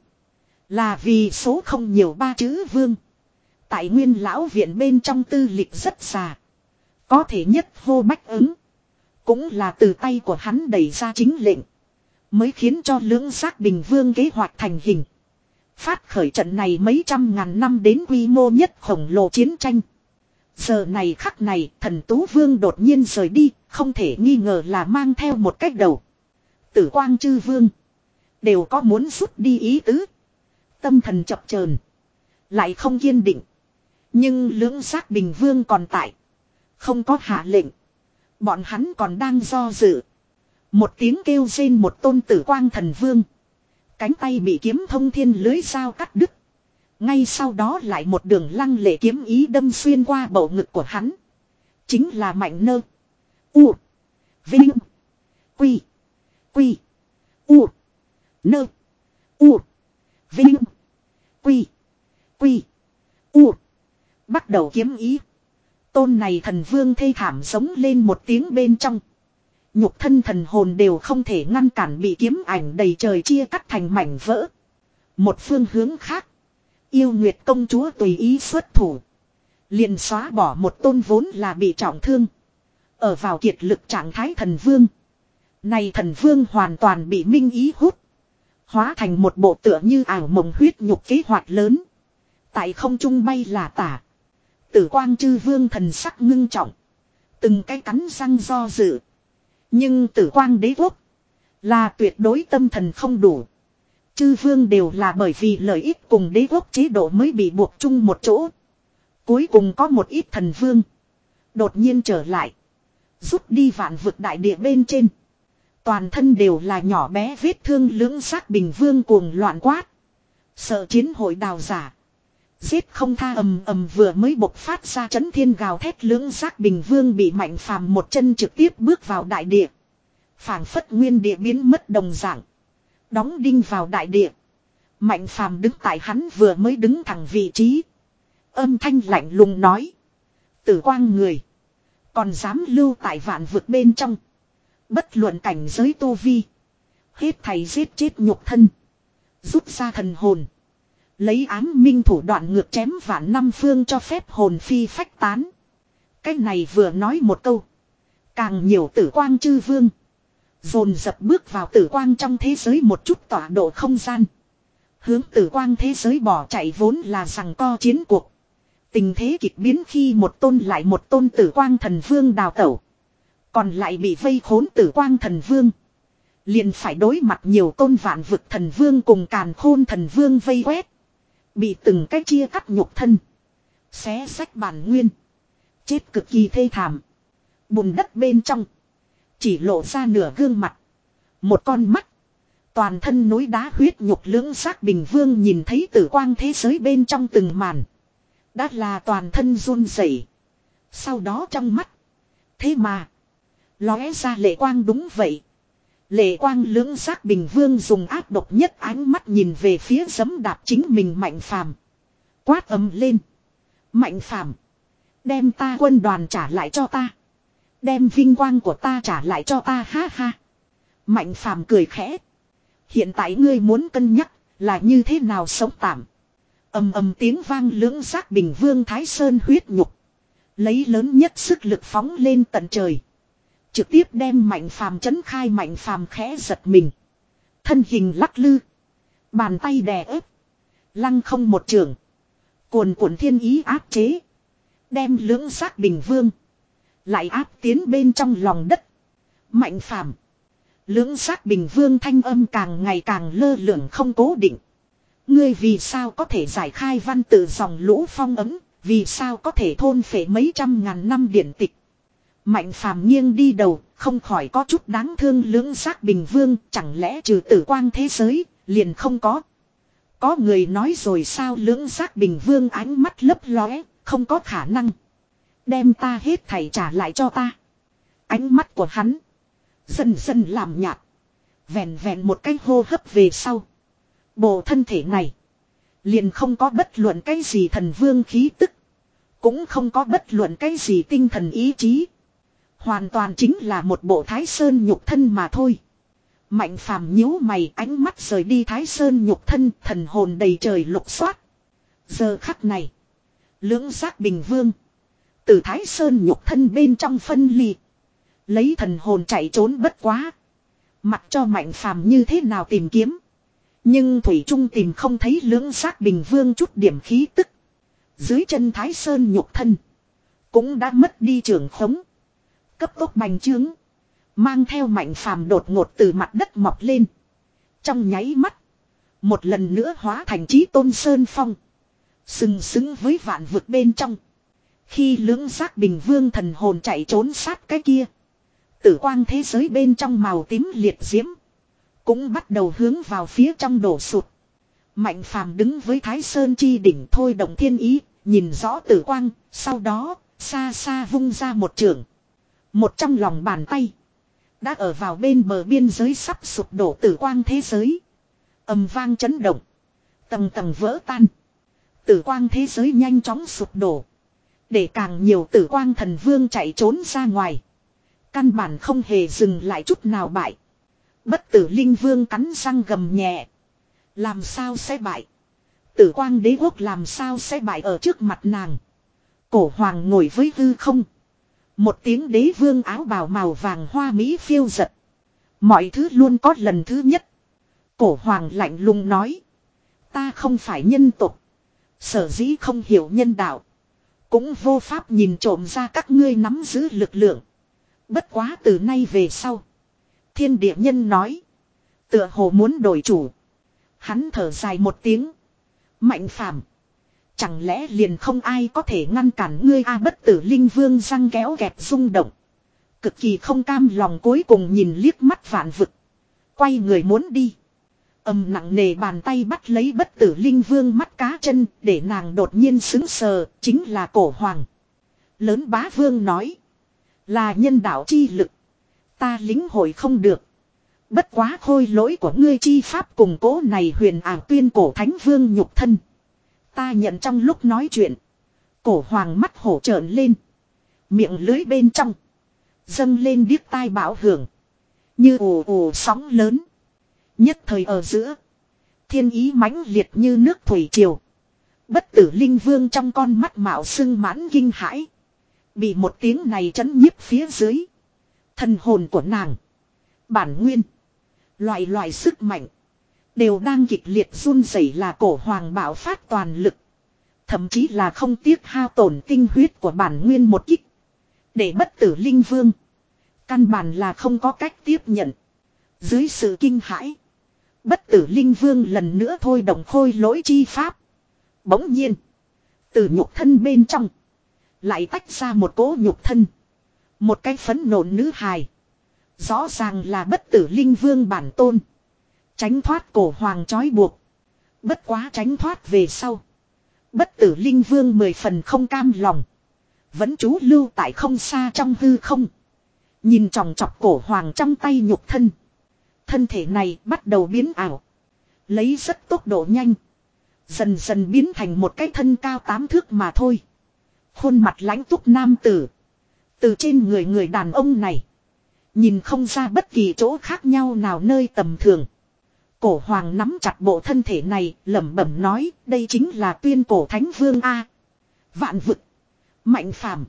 Là vì số không nhiều ba chữ vương. Tại nguyên lão viện bên trong tư lịch rất già. Có thể nhất hô bách ứng. Cũng là từ tay của hắn đẩy ra chính lệnh. Mới khiến cho lưỡng giác bình vương kế hoạch thành hình. Phát khởi trận này mấy trăm ngàn năm đến quy mô nhất khổng lồ chiến tranh. Giờ này khắc này thần tú vương đột nhiên rời đi. Không thể nghi ngờ là mang theo một cách đầu. Tử quang chư vương đều có muốn rút đi ý tứ. Tâm thần chập chờn, lại không kiên định. Nhưng lưỡng giác bình vương còn tại. Không có hạ lệnh. Bọn hắn còn đang do dự. Một tiếng kêu rên, một tôn tử quang thần vương. Cánh tay bị kiếm thông thiên lưới dao cắt đứt. Ngay sau đó lại một đường lăng lệ kiếm ý đâm xuyên qua bầu ngực của hắn. Chính là mạnh nơ. U. Vinh. Quy. Quy. U. Nơ. U. Vinh. Quy. Quy. U. Bắt đầu kiếm ý. Tôn này thần vương thê thảm sống lên một tiếng bên trong. Nhục thân thần hồn đều không thể ngăn cản bị kiếm ảnh đầy trời chia cắt thành mảnh vỡ. Một phương hướng khác. Yêu Nguyệt công chúa tùy ý xuất thủ. Liền xóa bỏ một tôn vốn là bị trọng thương. Ở vào kiệt lực trạng thái thần vương. Này thần vương hoàn toàn bị minh ý hút. Hóa thành một bộ tựa như ảo mộng huyết nhục kế hoạch lớn. Tại không trung bay là tả. Tử quang chư vương thần sắc ngưng trọng. Từng cái cắn răng do dự. Nhưng tử quang đế quốc. Là tuyệt đối tâm thần không đủ. Chư vương đều là bởi vì lợi ích cùng đế quốc chế độ mới bị buộc chung một chỗ. Cuối cùng có một ít thần vương. Đột nhiên trở lại. Rút đi vạn vực đại địa bên trên. Toàn thân đều là nhỏ bé vết thương lưỡng xác bình vương cuồng loạn quát. Sợ chiến hội đào giả. Giết không tha ầm ầm vừa mới bộc phát ra chấn thiên gào thét lưỡng xác bình vương bị Mạnh Phàm một chân trực tiếp bước vào đại địa. Phảng phất nguyên địa biến mất đồng dạng. Đóng đinh vào đại địa. Mạnh Phàm đứng tại hắn vừa mới đứng thẳng vị trí. Âm thanh lạnh lùng nói. Tử quang người. Còn dám lưu tại vạn vực bên trong. Bất luận cảnh giới tu vi. Hết thầy giết chết nhục thân. Rút ra thần hồn. Lấy ám minh thủ đoạn ngược chém vạn năm phương cho phép hồn phi phách tán. Cái này vừa nói một câu. Càng nhiều tử quang chư vương. Dồn dập bước vào tử quang trong thế giới một chút tọa độ không gian. Hướng tử quang thế giới bỏ chạy vốn là rằng co chiến cuộc. Tình thế kịch biến khi một tôn lại một tôn tử quang thần vương đào tẩu. Còn lại bị vây khốn tử quang thần vương. Liền phải đối mặt nhiều tôn vạn vực thần vương cùng càn khôn thần vương vây quét. Bị từng cách chia cắt nhục thân. Xé sách bản nguyên. Chết cực kỳ thê thảm. Bùn đất bên trong. Chỉ lộ ra nửa gương mặt. Một con mắt. Toàn thân núi đá huyết nhục lưỡng xác bình vương nhìn thấy tử quang thế giới bên trong từng màn. Đã là toàn thân run rẩy. Sau đó trong mắt. Thế mà. Lóe ra lệ quang đúng vậy. Lệ quang lưỡng xác bình vương dùng ác độc nhất ánh mắt nhìn về phía giẫm đạp chính mình Mạnh Phàm. Quát ầm lên. Mạnh Phàm. Đem ta quân đoàn trả lại cho ta. Đem vinh quang của ta trả lại cho ta ha ha. Mạnh Phàm cười khẽ. Hiện tại ngươi muốn cân nhắc là như thế nào sống tạm. Ầm ầm tiếng vang lưỡng xác bình vương Thái Sơn huyết nhục. Lấy lớn nhất sức lực phóng lên tận trời. Trực tiếp đem Mạnh Phàm chấn khai. Mạnh Phàm khẽ giật mình. Thân hình lắc lư. Bàn tay đè ép. Lăng không một trường. Cuồn cuộn thiên ý áp chế. Đem lưỡng xác bình vương. Lại áp tiến bên trong lòng đất. Mạnh Phàm. Lưỡng xác bình vương thanh âm càng ngày càng lơ lửng không cố định. Ngươi vì sao có thể giải khai văn tự dòng lũ phong ấm. Vì sao có thể thôn phệ mấy trăm ngàn năm điển tịch. Mạnh Phàm nghiêng đi đầu, không khỏi có chút đáng thương lưỡng xác bình vương, chẳng lẽ trừ tử quang thế giới, liền không có. Có người nói rồi sao lưỡng xác bình vương ánh mắt lấp lóe, không có khả năng. Đem ta hết thảy trả lại cho ta. Ánh mắt của hắn, dần dần làm nhạt. Vẹn vẹn một cái hô hấp về sau. Bộ thân thể này, liền không có bất luận cái gì thần vương khí tức. Cũng không có bất luận cái gì tinh thần ý chí. Hoàn toàn chính là một bộ Thái Sơn nhục thân mà thôi. Mạnh Phàm nhíu mày ánh mắt rời đi Thái Sơn nhục thân thần hồn đầy trời lục soát. Giờ khắc này. Lưỡng xác bình vương. Từ Thái Sơn nhục thân bên trong phân ly. Lấy thần hồn chạy trốn bất quá. Mặc cho Mạnh Phàm như thế nào tìm kiếm. Nhưng Thủy Trung tìm không thấy lưỡng xác bình vương chút điểm khí tức. Dưới chân Thái Sơn nhục thân. Cũng đã mất đi trường khống. Cấp tốc bành trướng. Mang theo Mạnh Phàm đột ngột từ mặt đất mọc lên. Trong nháy mắt. Một lần nữa hóa thành chí tôn sơn phong. Sừng sững với vạn vực bên trong. Khi lưỡng xác bình vương thần hồn chạy trốn sát cái kia. Tử quang thế giới bên trong màu tím liệt diễm. Cũng bắt đầu hướng vào phía trong đổ sụt. Mạnh Phàm đứng với Thái Sơn chi đỉnh thôi động thiên ý. Nhìn rõ tử quang. Sau đó Xa xa vung ra một trường. Một trong lòng bàn tay. Đã ở vào bên bờ biên giới sắp sụp đổ tử quang thế giới. Ầm vang chấn động. Tầng tầng vỡ tan. Tử quang thế giới nhanh chóng sụp đổ. Để càng nhiều tử quang thần vương chạy trốn ra ngoài. Căn bản không hề dừng lại chút nào bại. Bất tử linh vương cắn răng gầm nhẹ. Làm sao sẽ bại? Tử quang đế quốc làm sao sẽ bại ở trước mặt nàng? Cổ hoàng ngồi với hư không. Một tiếng đế vương áo bào màu vàng hoa mỹ phiêu giật. Mọi thứ luôn có lần thứ nhất. Cổ hoàng lạnh lùng nói. Ta không phải nhân tộc. Sở dĩ không hiểu nhân đạo. Cũng vô pháp nhìn trộm ra các ngươi nắm giữ lực lượng. Bất quá từ nay về sau. Thiên địa nhân nói. Tựa hồ muốn đổi chủ. Hắn thở dài một tiếng. Mạnh phàm. Chẳng lẽ liền không ai có thể ngăn cản ngươi a bất tử linh vương răng kéo kẹt rung động. Cực kỳ không cam lòng cuối cùng nhìn liếc mắt vạn vực. Quay người muốn đi. Ầm nặng nề bàn tay bắt lấy bất tử linh vương mắt cá chân để nàng đột nhiên sững sờ chính là cổ hoàng. Lớn bá vương nói. Là nhân đạo chi lực. Ta lính hội không được. Bất quá khôi lỗi của ngươi chi pháp cùng cố này huyền ảo tuyên cổ thánh vương nhục thân. Ta nhận trong lúc nói chuyện. Cổ hoàng mắt hổ trợn lên. Miệng lưới bên trong. Dâng lên điếc tai bão hưởng. Như ồ ồ sóng lớn. Nhất thời ở giữa. Thiên ý mãnh liệt như nước thủy triều. Bất tử linh vương trong con mắt mạo sưng mãn kinh hãi. Bị một tiếng này chấn nhiếp phía dưới. Thần hồn của nàng. Bản nguyên. Loại loại sức mạnh. Đều đang kịch liệt run rẩy là cổ hoàng bạo phát toàn lực. Thậm chí là không tiếc hao tổn tinh huyết của bản nguyên một kích. Để bất tử linh vương. Căn bản là không có cách tiếp nhận. Dưới sự kinh hãi. Bất tử linh vương lần nữa thôi động khôi lỗi chi pháp. Bỗng nhiên. Từ nhục thân bên trong. Lại tách ra một cỗ nhục thân. Một cái phấn nộn nữ hài. Rõ ràng là bất tử linh vương bản tôn. Tránh thoát cổ hoàng trói buộc. Bất quá tránh thoát về sau. Bất tử linh vương mười phần không cam lòng. Vẫn trú lưu tại không xa trong hư không. Nhìn tròng trọc cổ hoàng trong tay nhục thân. Thân thể này bắt đầu biến ảo. Lấy rất tốc độ nhanh. Dần dần biến thành một cái thân cao tám thước mà thôi. Khuôn mặt lãnh túc nam tử. Từ trên người người đàn ông này. Nhìn không ra bất kỳ chỗ khác nhau nào nơi tầm thường. Cổ hoàng nắm chặt bộ thân thể này, lẩm bẩm nói, đây chính là tuyên cổ thánh vương A. Vạn vực. Mạnh phàm.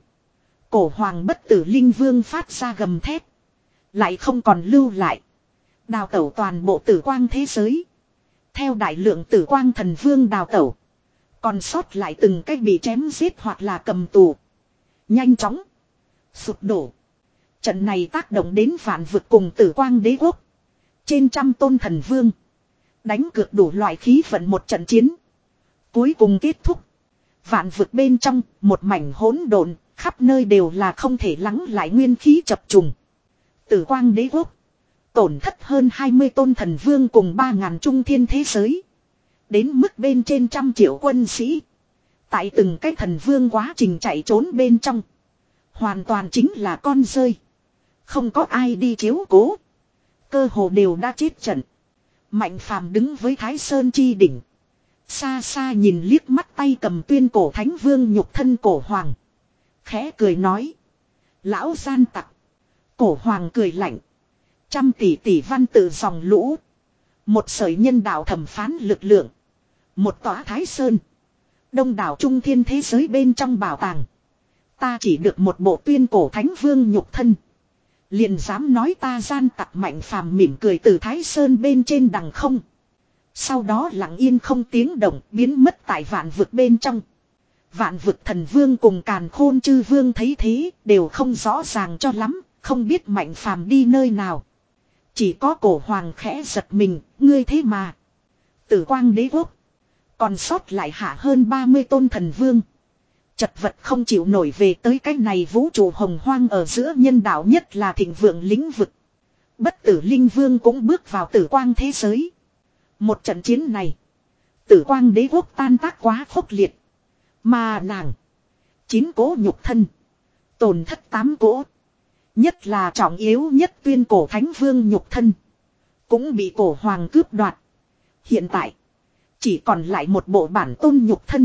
Cổ hoàng bất tử linh vương phát ra gầm thét. Lại không còn lưu lại. Đào tẩu toàn bộ tử quang thế giới. Theo đại lượng tử quang thần vương đào tẩu. Còn sót lại từng cách bị chém giết hoặc là cầm tù. Nhanh chóng. Sụp đổ. Trận này tác động đến vạn vực cùng tử quang đế quốc. Trên trăm tôn thần vương. Đánh cược đủ loại khí vận một trận chiến. Cuối cùng kết thúc. Vạn vực bên trong, một mảnh hỗn độn, khắp nơi đều là không thể lắng lại nguyên khí chập trùng. Tử quang đế quốc. Tổn thất hơn hai mươi tôn thần vương cùng ba ngàn trung thiên thế giới. Đến mức bên trên trăm triệu quân sĩ. Tại từng cái thần vương quá trình chạy trốn bên trong. Hoàn toàn chính là con rơi. Không có ai đi chiếu cố. Cơ hồ đều đã chết trận. Mạnh phàm đứng với Thái Sơn chi đỉnh. Xa xa nhìn liếc mắt tay cầm tuyên cổ thánh vương nhục thân cổ hoàng. Khẽ cười nói. Lão gian tặc. Cổ hoàng cười lạnh. Trăm tỷ tỷ văn tự dòng lũ. Một sợi nhân đạo thẩm phán lực lượng. Một tòa Thái Sơn. Đông đảo trung thiên thế giới bên trong bảo tàng. Ta chỉ được một bộ tuyên cổ thánh vương nhục thân. Liền dám nói ta gian tặc mạnh phàm mỉm cười từ Thái Sơn bên trên đằng không. Sau đó lặng yên không tiếng động biến mất tại vạn vực bên trong. Vạn vực thần vương cùng càn khôn chư vương thấy thế đều không rõ ràng cho lắm, không biết mạnh phàm đi nơi nào. Chỉ có cổ hoàng khẽ giật mình, ngươi thế mà. Tử quang đế quốc. Còn sót lại hạ hơn ba mươi tôn thần vương. Chật vật không chịu nổi về tới cái này vũ trụ hồng hoang ở giữa nhân đạo nhất là thịnh vượng lĩnh vực. Bất tử linh vương cũng bước vào tử quang thế giới. Một trận chiến này. Tử quang đế quốc tan tác quá khốc liệt. Mà nàng. Chín cố nhục thân. Tổn thất tám cỗ. Nhất là trọng yếu nhất tuyên cổ thánh vương nhục thân. Cũng bị cổ hoàng cướp đoạt. Hiện tại. Chỉ còn lại một bộ bản tôn nhục thân.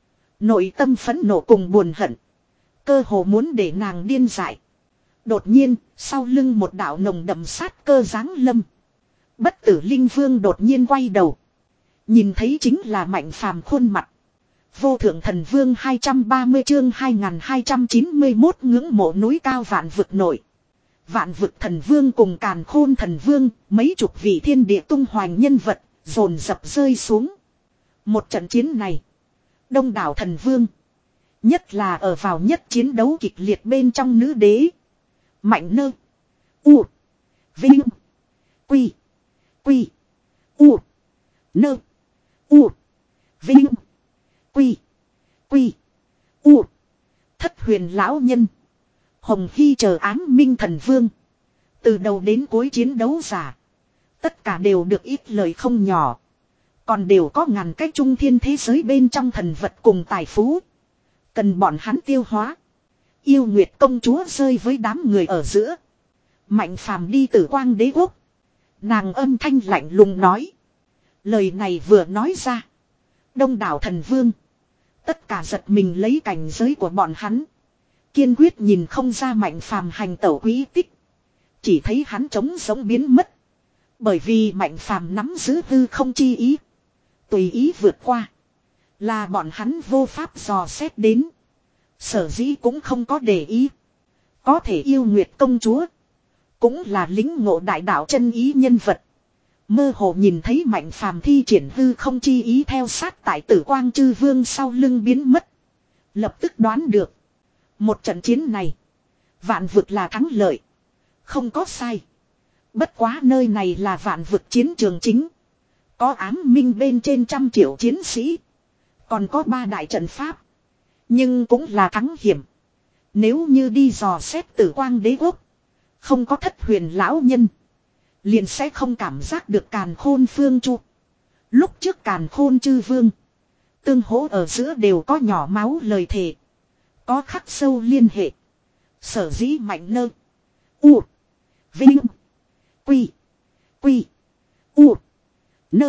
Nội tâm phẫn nộ cùng buồn hận. Cơ hồ muốn để nàng điên dại. Đột nhiên, sau lưng một đạo nồng đậm sát cơ giáng lâm. Bất tử linh vương đột nhiên quay đầu. Nhìn thấy chính là Mạnh Phàm khuôn mặt. Vô thượng thần vương hai trăm ba mươi chương hai nghìn hai trăm chín mươi mốt ngưỡng mộ núi cao vạn vực nổi. Vạn vực thần vương cùng càn khôn thần vương, mấy chục vị thiên địa tung hoành nhân vật, dồn dập rơi xuống. Một trận chiến này, đông đảo thần vương, nhất là ở vào nhất chiến đấu kịch liệt bên trong nữ đế. Mạnh nơ, u, vinh, quy, quy, u, nơ, u, vinh, quy, quy, u, thất huyền lão nhân, Hồng Hy chờ ám minh thần vương. Từ đầu đến cuối chiến đấu giả. Tất cả đều được ít lời không nhỏ. Còn đều có ngàn cách trung thiên thế giới bên trong thần vật cùng tài phú. Cần bọn hắn tiêu hóa. Yêu Nguyệt công chúa rơi với đám người ở giữa. Mạnh Phàm đi Tử Quang Đế quốc. Nàng âm thanh lạnh lùng nói. Lời này vừa nói ra. Đông đảo thần vương. Tất cả giật mình lấy cảnh giới của bọn hắn. Kiên quyết nhìn không ra Mạnh Phàm hành tẩu quý tích. Chỉ thấy hắn trống sống biến mất. Bởi vì Mạnh Phàm nắm giữ hư không chi ý. Tùy ý vượt qua. Là bọn hắn vô pháp dò xét đến. Sở dĩ cũng không có để ý. Có thể Yêu Nguyệt công chúa. Cũng là lính ngộ đại đạo chân ý nhân vật. Mơ hồ nhìn thấy Mạnh Phàm thi triển hư không chi ý theo sát tại Tử Quang Chư Vương sau lưng biến mất. Lập tức đoán được. Một trận chiến này. Vạn vực là thắng lợi. Không có sai. Bất quá nơi này là vạn vực chiến trường chính. Có ám minh bên trên trăm triệu chiến sĩ. Còn có ba đại trận pháp. Nhưng cũng là thắng hiểm. Nếu như đi dò xét Tử Quang Đế quốc. Không có thất huyền lão nhân. Liền sẽ không cảm giác được càn khôn phương chu. Lúc trước càn khôn chư vương. Tương hỗ ở giữa đều có nhỏ máu lời thề. Có khắc sâu liên hệ. Sở dĩ mạnh nơ. U. Vinh. Quy. Quy. U. Nơ.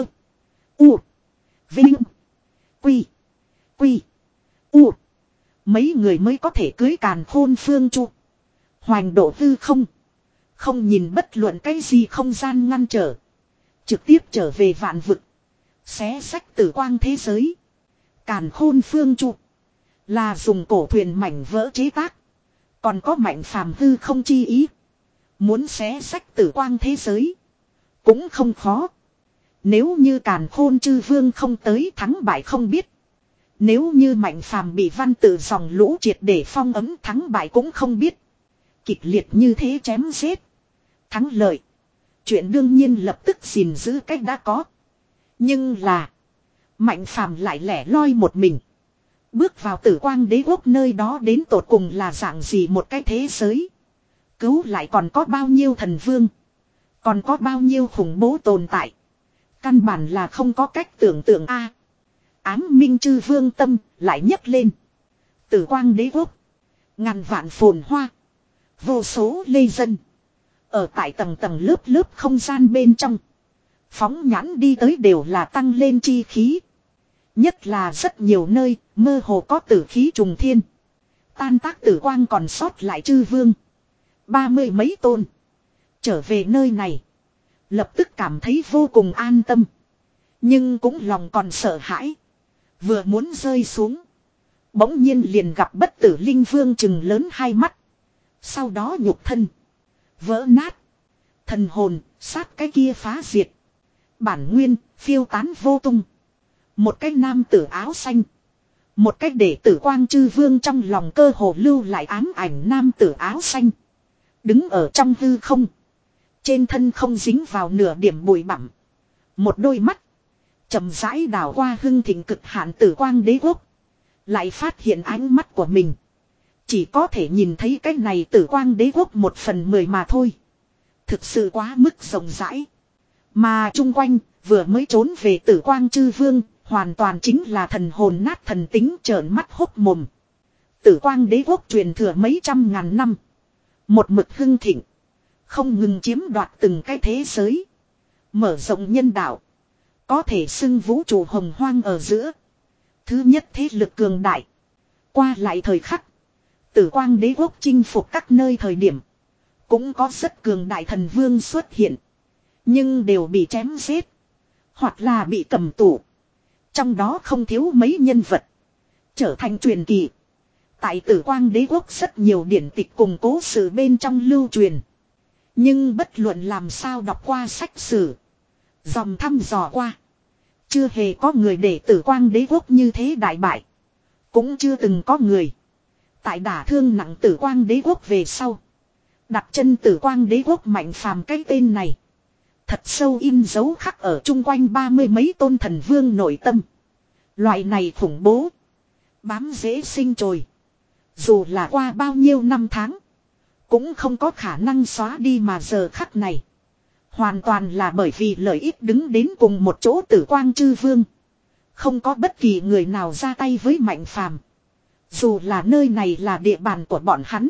U. Vinh. Quy. Quy. U. Mấy người mới có thể cưới càn khôn phương chu. Hoành độ hư không. Không nhìn bất luận cái gì không gian ngăn trở. Trực tiếp trở về vạn vực. Xé sách tử quang thế giới. Càn khôn phương chu. Là dùng cổ thuyền mảnh vỡ chế tác. Còn có Mạnh Phàm hư không chi ý. Muốn xé sách tử quang thế giới. Cũng không khó. Nếu như càn khôn chư vương không tới thắng bại không biết. Nếu như Mạnh Phàm bị văn tự dòng lũ triệt để phong ấm thắng bại cũng không biết. Kịch liệt như thế chém giết. Thắng lợi. Chuyện đương nhiên lập tức gìn giữ cách đã có. Nhưng là. Mạnh Phàm lại lẻ loi một mình. Bước vào Tử Quang Đế quốc nơi đó đến tột cùng là dạng gì một cái thế giới. Cứu lại còn có bao nhiêu thần vương. Còn có bao nhiêu khủng bố tồn tại. Căn bản là không có cách tưởng tượng a. Ám minh chư vương tâm lại nhấc lên. Tử Quang Đế quốc. Ngàn vạn phồn hoa. Vô số lê dân. Ở tại tầng tầng lớp lớp không gian bên trong. Phóng nhãn đi tới đều là tăng lên chi khí. Nhất là rất nhiều nơi mơ hồ có tử khí trùng thiên. Tan tác tử quang còn sót lại chư vương. Ba mươi mấy tôn. Trở về nơi này. Lập tức cảm thấy vô cùng an tâm. Nhưng cũng lòng còn sợ hãi. Vừa muốn rơi xuống. Bỗng nhiên liền gặp bất tử linh vương chừng lớn hai mắt. Sau đó nhục thân. Vỡ nát. Thần hồn sát cái kia phá diệt. Bản nguyên phiêu tán vô tung. Một cái nam tử áo xanh. Một cái để tử quang chư vương trong lòng cơ hồ lưu lại ám ảnh nam tử áo xanh. Đứng ở trong hư không. Trên thân không dính vào nửa điểm bụi bặm. Một đôi mắt. Chậm rãi đảo qua hưng thịnh cực hạn tử quang đế quốc. Lại phát hiện ánh mắt của mình. Chỉ có thể nhìn thấy cái này tử quang đế quốc một phần mười mà thôi. Thực sự quá mức rộng rãi. Mà chung quanh vừa mới trốn về tử quang chư vương. Hoàn toàn chính là thần hồn nát thần tính trợn mắt hốc mồm. Tử Quang Đế quốc truyền thừa mấy trăm ngàn năm. Một mực hưng thịnh. Không ngừng chiếm đoạt từng cái thế giới. Mở rộng nhân đạo. Có thể xưng vũ trụ hồng hoang ở giữa. Thứ nhất thế lực cường đại. Qua lại thời khắc. Tử Quang Đế quốc chinh phục các nơi thời điểm. Cũng có rất cường đại thần vương xuất hiện. Nhưng đều bị chém giết. Hoặc là bị cầm tù. Trong đó không thiếu mấy nhân vật. Trở thành truyền kỳ. Tại Tử Quang Đế quốc rất nhiều điển tịch cùng cố sự bên trong lưu truyền. Nhưng bất luận làm sao đọc qua sách sử. Dòng thăm dò qua. Chưa hề có người để Tử Quang Đế quốc như thế đại bại. Cũng chưa từng có người. Tại đả thương nặng Tử Quang Đế quốc về sau. Đặt chân Tử Quang Đế quốc Mạnh Phàm cái tên này. Thật sâu in dấu khắc ở chung quanh ba mươi mấy tôn thần vương nội tâm. Loại này khủng bố. Bám dễ sinh trồi. Dù là qua bao nhiêu năm tháng. Cũng không có khả năng xóa đi mà giờ khắc này. Hoàn toàn là bởi vì lợi ích đứng đến cùng một chỗ Tử Quang chư vương. Không có bất kỳ người nào ra tay với Mạnh Phàm. Dù là nơi này là địa bàn của bọn hắn.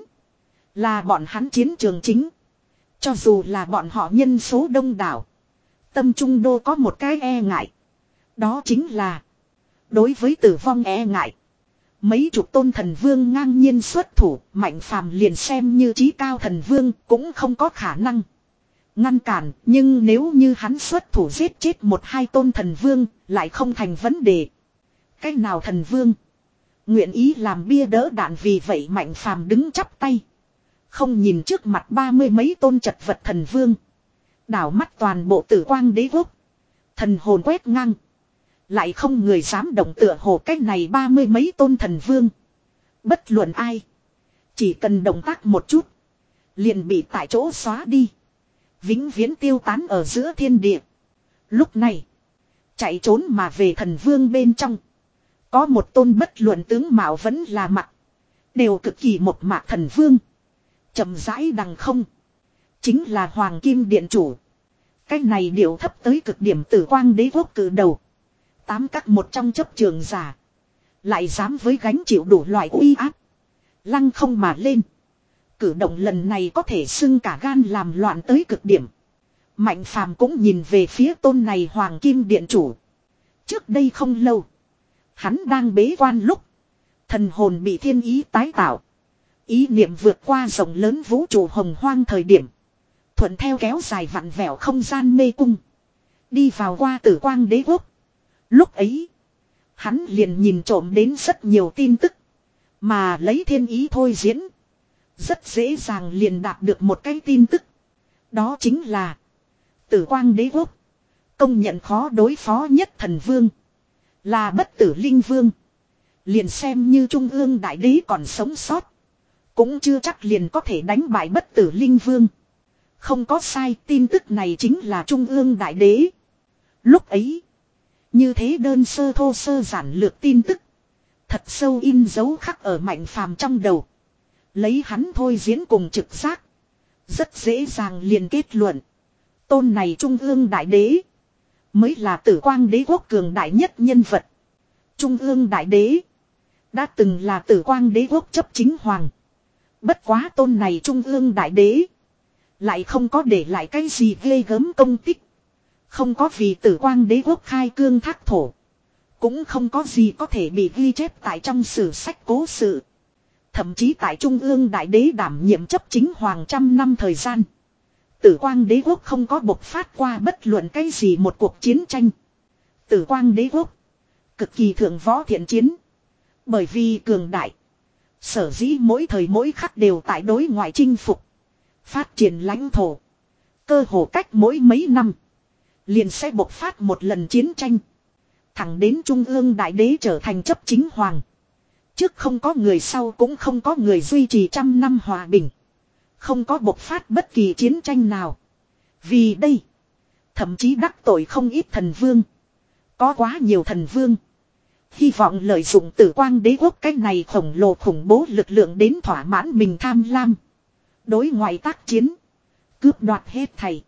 Là bọn hắn chiến trường chính. Cho dù là bọn họ nhân số đông đảo. Tâm trung đô có một cái e ngại. Đó chính là. Đối với tử vong e ngại. Mấy chục tôn thần vương ngang nhiên xuất thủ. Mạnh Phàm liền xem như chí cao thần vương cũng không có khả năng ngăn cản. Nhưng nếu như hắn xuất thủ giết chết một hai tôn thần vương. Lại không thành vấn đề. Cái nào thần vương nguyện ý làm bia đỡ đạn. Vì vậy Mạnh Phàm đứng chắp tay. Không nhìn trước mặt ba mươi mấy tôn chật vật thần vương. Đảo mắt toàn bộ Tử Quang Đế quốc. Thần hồn quét ngang. Lại không người dám động tựa hồ cách này ba mươi mấy tôn thần vương. Bất luận ai. Chỉ cần động tác một chút. Liền bị tại chỗ xóa đi. Vĩnh viễn tiêu tán ở giữa thiên địa. Lúc này. Chạy trốn mà về thần vương bên trong. Có một tôn bất luận tướng mạo vẫn là mặt. Đều cực kỳ một mạc thần vương. Chậm rãi đằng không. Chính là Hoàng Kim Điện Chủ. Cái này điệu thấp tới cực điểm Tử Quang Đế quốc cử đầu. Tám các một trong chấp trường giả. Lại dám với gánh chịu đủ loại uy áp. Lăng không mà lên. Cử động lần này có thể xưng cả gan làm loạn tới cực điểm. Mạnh Phàm cũng nhìn về phía tôn này Hoàng Kim Điện Chủ. Trước đây không lâu. Hắn đang bế quan lúc. Thần hồn bị thiên ý tái tạo. Ý niệm vượt qua rộng lớn vũ trụ hồng hoang thời điểm. Thuận theo kéo dài vặn vẹo không gian mê cung. Đi vào qua Tử Quang Đế quốc. Lúc ấy. Hắn liền nhìn trộm đến rất nhiều tin tức. Mà lấy thiên ý thôi diễn. Rất dễ dàng liền đạt được một cái tin tức. Đó chính là. Tử Quang Đế quốc. Công nhận khó đối phó nhất thần vương. Là bất tử linh vương. Liền xem như Trung ương Đại Đế còn sống sót. Cũng chưa chắc liền có thể đánh bại bất tử linh vương. Không có sai, tin tức này chính là Trung ương Đại Đế. Lúc ấy. Như thế đơn sơ thô sơ giản lược tin tức. Thật sâu in dấu khắc ở Mạnh Phàm trong đầu. Lấy hắn thôi diễn cùng trực giác. Rất dễ dàng liền kết luận. Tôn này Trung ương Đại Đế. Mới là Tử Quang Đế quốc cường đại nhất nhân vật. Trung ương Đại Đế. Đã từng là Tử Quang Đế quốc chấp chính hoàng. Bất quá tôn này Trung ương Đại Đế. Lại không có để lại cái gì ghê gớm công tích. Không có vì Tử Quang Đế quốc khai cương thác thổ. Cũng không có gì có thể bị ghi chép tại trong sử sách cố sự. Thậm chí tại Trung ương Đại Đế đảm nhiệm chấp chính hoàng trăm năm thời gian. Tử Quang Đế quốc không có bộc phát qua bất luận cái gì một cuộc chiến tranh. Tử Quang Đế quốc. Cực kỳ thượng võ thiện chiến. Bởi vì cường đại. Sở dĩ mỗi thời mỗi khắc đều tại đối ngoại chinh phục. Phát triển lãnh thổ. Cơ hồ cách mỗi mấy năm. Liền sẽ bộc phát một lần chiến tranh. Thẳng đến Trung ương Đại Đế trở thành chấp chính hoàng. Trước không có người sau cũng không có người duy trì trăm năm hòa bình. Không có bộc phát bất kỳ chiến tranh nào. Vì đây. Thậm chí đắc tội không ít thần vương. Có quá nhiều thần vương. Hy vọng lợi dụng Tử Quang Đế quốc cái này khổng lồ khủng bố lực lượng đến thỏa mãn mình tham lam. Đối ngoại tác chiến. Cướp đoạt hết thầy.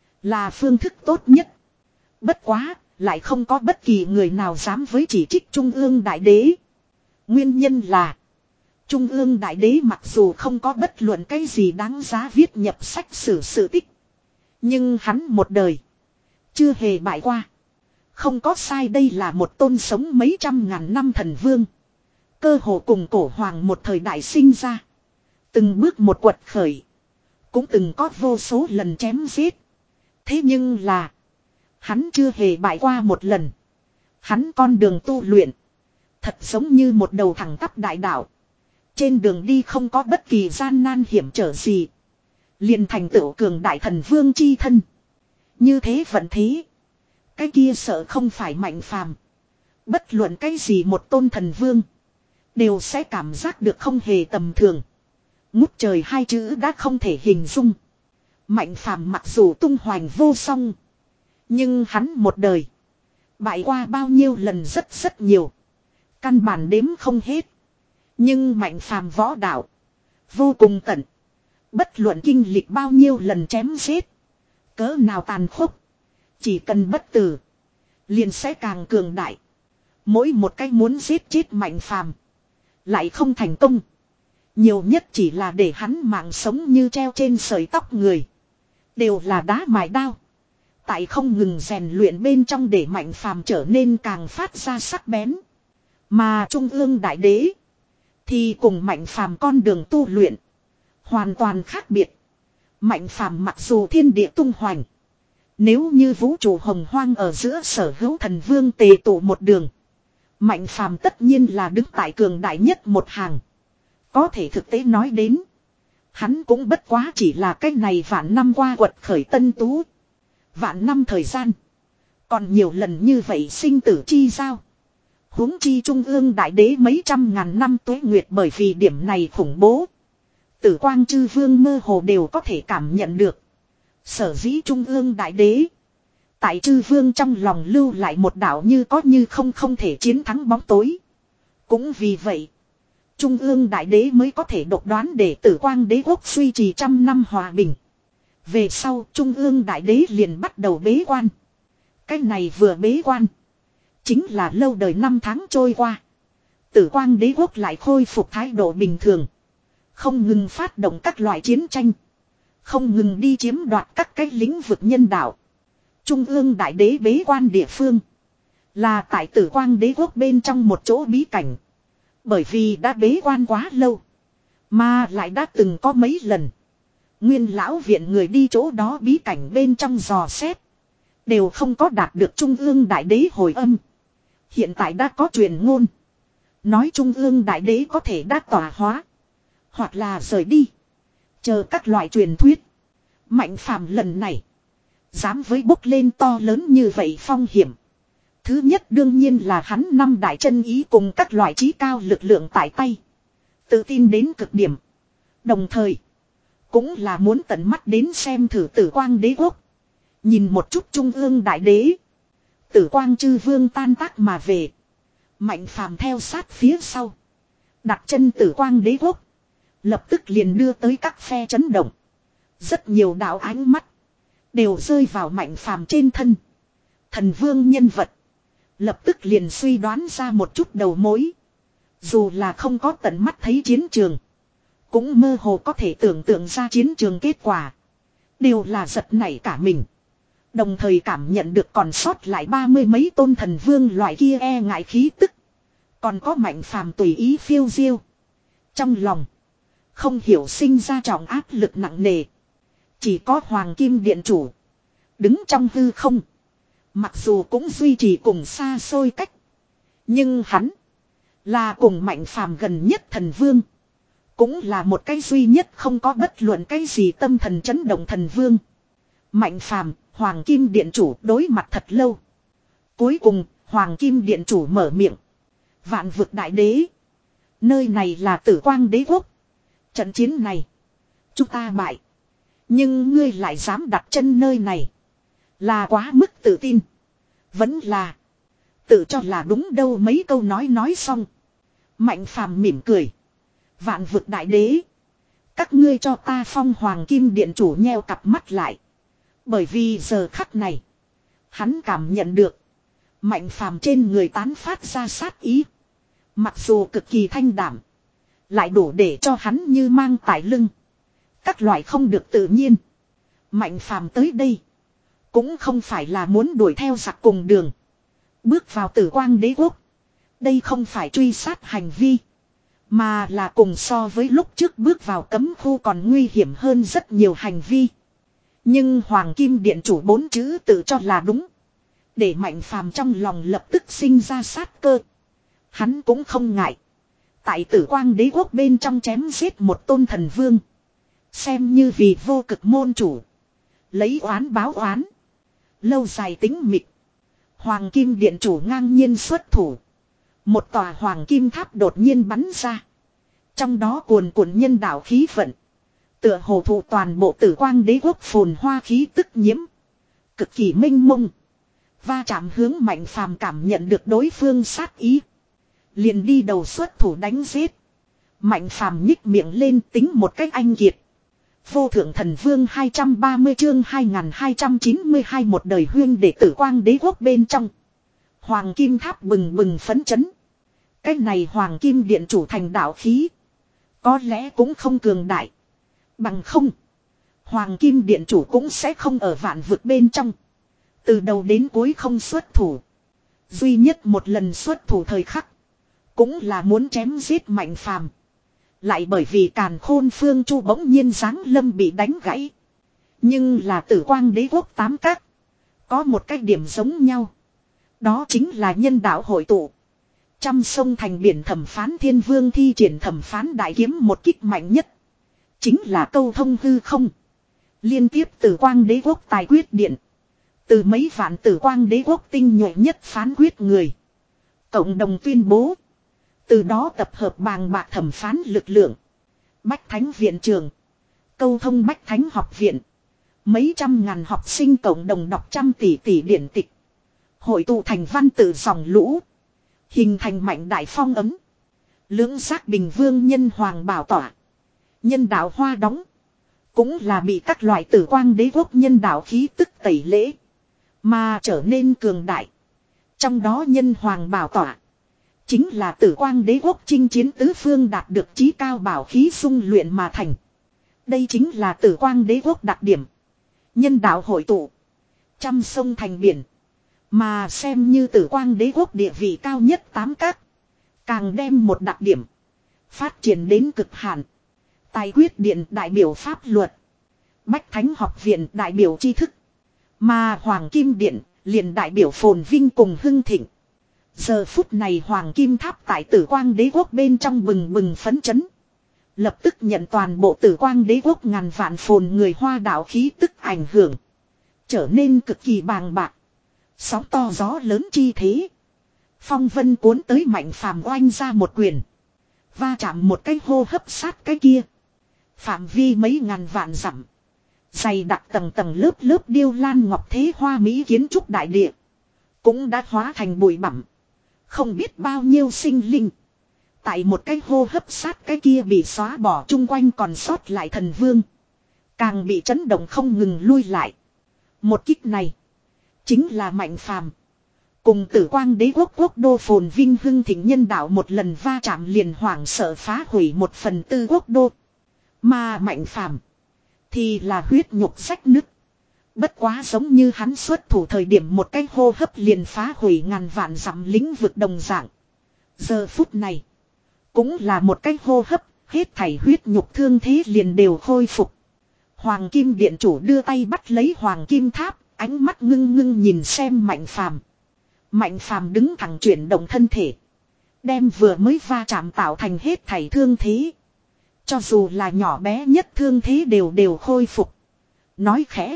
Là phương thức tốt nhất. Bất quá, lại không có bất kỳ người nào dám với chỉ trích Trung ương Đại Đế. Nguyên nhân là. Trung ương đại đế mặc dù không có bất luận cái gì đáng giá viết nhập sách sử sự tích. Nhưng hắn một đời. Chưa hề bại qua. Không có sai, đây là một tôn sống mấy trăm ngàn năm thần vương. Cơ hồ cùng cổ hoàng một thời đại sinh ra. Từng bước một quật khởi. Cũng từng có vô số lần chém giết. Thế nhưng là. Hắn chưa hề bại qua một lần. Hắn con đường tu luyện. Thật giống như một đầu thẳng tắp đại đạo. Trên đường đi không có bất kỳ gian nan hiểm trở gì. Liền thành tựu cường đại thần vương chi thân. Như thế vẫn thế. Cái kia sợ không phải Mạnh Phàm. Bất luận cái gì một tôn thần vương. Đều sẽ cảm giác được không hề tầm thường. Ngút trời hai chữ đã không thể hình dung. Mạnh Phàm mặc dù tung hoành vô song. Nhưng hắn một đời. Bại qua bao nhiêu lần rất rất nhiều. Căn bản đếm không hết. Nhưng Mạnh Phàm võ đạo. Vô cùng tận. Bất luận kinh lịch bao nhiêu lần chém giết. Cỡ nào tàn khốc. Chỉ cần bất tử. Liền sẽ càng cường đại. Mỗi một cái muốn giết chết Mạnh Phàm. Lại không thành công. Nhiều nhất chỉ là để hắn mạng sống như treo trên sợi tóc người. Đều là đá mài đao. Tại không ngừng rèn luyện bên trong để Mạnh Phàm trở nên càng phát ra sắc bén. Mà Trung ương đại đế. Thì cùng Mạnh Phàm con đường tu luyện. Hoàn toàn khác biệt. Mạnh Phàm mặc dù thiên địa tung hoành. Nếu như vũ trụ hồng hoang ở giữa sở hữu thần vương tề tụ một đường. Mạnh Phàm tất nhiên là đứng tại cường đại nhất một hàng. Có thể thực tế nói đến. Hắn cũng bất quá chỉ là cái này vạn năm qua quật khởi tân tú. Vạn năm thời gian. Còn nhiều lần như vậy sinh tử chi giao. Huống chi trung ương đại đế mấy trăm ngàn năm tuế nguyệt, bởi vì điểm này khủng bố. Tử quang chư vương mơ hồ đều có thể cảm nhận được. Sở dĩ trung ương đại đế. Tại chư vương trong lòng lưu lại một đạo như có như không không thể chiến thắng bóng tối. Cũng vì vậy. Trung ương đại đế mới có thể độc đoán để tử quang đế quốc duy trì trăm năm hòa bình. Về sau trung ương đại đế liền bắt đầu bế quan. Cái này vừa bế quan. Chính là lâu đời năm tháng trôi qua. Tử quang đế quốc lại khôi phục thái độ bình thường. Không ngừng phát động các loại chiến tranh. Không ngừng đi chiếm đoạt các cái lĩnh vực nhân đạo. Trung ương đại đế bế quan địa phương. Là tại tử quang đế quốc bên trong một chỗ bí cảnh. Bởi vì đã bế quan quá lâu. Mà lại đã từng có mấy lần. Nguyên lão viện người đi chỗ đó bí cảnh bên trong dò xét. Đều không có đạt được trung ương đại đế hồi âm. Hiện tại đã có truyền ngôn. Nói trung ương đại đế có thể đã tỏa hóa. Hoặc là rời đi. Chờ các loại truyền thuyết. Mạnh Phàm lần này. Dám với bốc lên to lớn như vậy phong hiểm. Thứ nhất đương nhiên là hắn năm đại chân ý cùng các loại trí cao lực lượng tại tay. Tự tin đến cực điểm. Đồng thời. Cũng là muốn tận mắt đến xem thử tử quang đế quốc. Nhìn một chút trung ương đại đế. Tử quang chư vương tan tác mà về. Mạnh Phàm theo sát phía sau. Đặt chân tử quang đế quốc. Lập tức liền đưa tới các phe chấn động. Rất nhiều đạo ánh mắt. Đều rơi vào Mạnh Phàm trên thân. Thần vương nhân vật. Lập tức liền suy đoán ra một chút đầu mối. Dù là không có tận mắt thấy chiến trường. Cũng mơ hồ có thể tưởng tượng ra chiến trường kết quả. Đều là giật nảy cả mình. Đồng thời cảm nhận được còn sót lại ba mươi mấy tôn thần vương loại kia e ngại khí tức. Còn có Mạnh Phàm tùy ý phiêu diêu. Trong lòng. Không hiểu sinh ra trọng áp lực nặng nề. Chỉ có Hoàng Kim Điện Chủ. Đứng trong hư không. Mặc dù cũng duy trì cùng xa xôi cách. Nhưng hắn. Là cùng Mạnh Phàm gần nhất thần vương. Cũng là một cái duy nhất không có bất luận cái gì tâm thần chấn động thần vương. Mạnh Phàm, Hoàng Kim Điện Chủ đối mặt thật lâu. Cuối cùng, Hoàng Kim Điện Chủ mở miệng. Vạn vực đại đế. Nơi này là tử quang đế quốc. Trận chiến này. Chúng ta bại. Nhưng ngươi lại dám đặt chân nơi này. Là quá mức tự tin. Vẫn là. Tự cho là đúng đâu, mấy câu nói nói xong. Mạnh Phàm mỉm cười. Vạn vực đại đế. Các ngươi cho ta phong Hoàng Kim Điện Chủ nheo cặp mắt lại. Bởi vì giờ khắc này. Hắn cảm nhận được. Mạnh Phàm trên người tán phát ra sát ý. Mặc dù cực kỳ thanh đảm. Lại đủ để cho hắn như mang tại lưng. Các loại không được tự nhiên. Mạnh phàm tới đây. Cũng không phải là muốn đuổi theo giặc cùng đường. Bước vào Tử Quang Đế Quốc. Đây không phải truy sát hành vi. Mà là cùng so với lúc trước bước vào cấm khu còn nguy hiểm hơn rất nhiều hành vi. Nhưng Hoàng Kim Điện Chủ bốn chữ tự cho là đúng. Để Mạnh phàm trong lòng lập tức sinh ra sát cơ. Hắn cũng không ngại. Tại Tử Quang Đế Quốc bên trong chém giết một tôn thần vương. Xem như vì vô cực môn chủ. Lấy oán báo oán. Lâu dài tính mịt. Hoàng Kim Điện Chủ ngang nhiên xuất thủ. Một tòa Hoàng Kim Tháp đột nhiên bắn ra. Trong đó cuồn cuộn nhân đạo khí vận. Tựa hồ thụ toàn bộ Tử Quang Đế Quốc phồn hoa khí tức nhiễm. Cực kỳ minh mông. Va chạm hướng Mạnh phàm cảm nhận được đối phương sát ý. Liền đi đầu xuất thủ đánh giết. Mạnh phàm nhích miệng lên tính một cách anh kiệt. Vô thượng thần vương hai trăm ba mươi chương hai nghìn hai trăm chín mươi hai một đời huyên để Tử Quang Đế Quốc bên trong. Hoàng Kim Tháp bừng bừng phấn chấn. Cái này Hoàng Kim Điện Chủ thành đạo khí. Có lẽ cũng không cường đại. Bằng không. Hoàng Kim Điện Chủ cũng sẽ không ở vạn vực bên trong. Từ đầu đến cuối không xuất thủ. Duy nhất một lần xuất thủ thời khắc. Cũng là muốn chém giết Mạnh phàm. Lại bởi vì Càn Khôn Phương Chu bỗng nhiên giáng lâm bị đánh gãy. Nhưng là Tử Quang Đế Quốc tám các. Có một cái điểm giống nhau. Đó chính là nhân đạo hội tụ. Trăm sông thành biển thẩm phán thiên vương thi triển thẩm phán đại kiếm một kích mạnh nhất. Chính là câu thông hư không. Liên tiếp Tử Quang Đế Quốc tài quyết điện. Từ mấy vạn Tử Quang Đế Quốc tinh nhuệ nhất phán quyết người. Cộng đồng tuyên bố. Từ đó tập hợp bàng bạc thẩm phán lực lượng. Bách Thánh Viện Trường. Câu thông Bách Thánh Học Viện. Mấy trăm ngàn học sinh cộng đồng đọc trăm tỷ tỷ điển tịch. Hội tụ thành văn tự dòng lũ. Hình thành mạnh đại phong ấm. Lưỡng giác bình vương nhân hoàng bảo tỏa. Nhân đạo hoa đóng. Cũng là bị các loại Tử Quang Đế Quốc nhân đạo khí tức tẩy lễ. Mà trở nên cường đại. Trong đó nhân hoàng bảo tỏa. Chính là Tử Quang Đế Quốc chinh chiến tứ phương đạt được chí cao bảo khí dung luyện mà thành. Đây chính là Tử Quang Đế Quốc đặc điểm. Nhân đạo hội tụ. Trăm sông thành biển. Mà xem như Tử Quang Đế Quốc địa vị cao nhất tám các. Càng đem một đặc điểm. Phát triển đến cực hạn. Tài quyết điện đại biểu pháp luật. Bách Thánh Học Viện đại biểu tri thức. Mà Hoàng Kim Điện liền đại biểu phồn vinh cùng hưng thịnh. Giờ phút này Hoàng Kim Tháp tại Tử Quang Đế Quốc bên trong bừng bừng phấn chấn. Lập tức nhận toàn bộ Tử Quang Đế Quốc ngàn vạn phồn người hoa đạo khí tức ảnh hưởng. Trở nên cực kỳ bàng bạc. Sóng to gió lớn chi thế. Phong vân cuốn tới Mạnh phàm oanh ra một quyền. Va chạm một cái hô hấp sát cái kia. Phạm vi mấy ngàn vạn dặm. Dày đặc tầng tầng lớp lớp điêu lan ngọc thế hoa mỹ kiến trúc đại địa. Cũng đã hóa thành bụi bặm. Không biết bao nhiêu sinh linh. Tại một cái hô hấp sát cái kia bị xóa bỏ chung quanh còn sót lại thần vương. Càng bị chấn động không ngừng lui lại. Một kích này. Chính là Mạnh phàm. Cùng Tử Quang Đế Quốc quốc đô phồn vinh hưng thịnh nhân đạo một lần va chạm liền hoảng sợ phá hủy một phần tư quốc đô. Mà Mạnh phàm. Thì là huyết nhục rách nứt. Bất quá giống như hắn xuất thủ thời điểm một cái hô hấp liền phá hủy ngàn vạn dặm lĩnh vực đồng dạng. Giờ phút này. Cũng là một cái hô hấp. Hết thảy huyết nhục thương thế liền đều khôi phục. Hoàng Kim Điện Chủ đưa tay bắt lấy Hoàng Kim Tháp. Ánh mắt ngưng ngưng nhìn xem Mạnh phàm. Mạnh phàm đứng thẳng chuyển động thân thể. Đem vừa mới va chạm tạo thành hết thảy thương thế. Cho dù là nhỏ bé nhất thương thế đều đều khôi phục. Nói khẽ.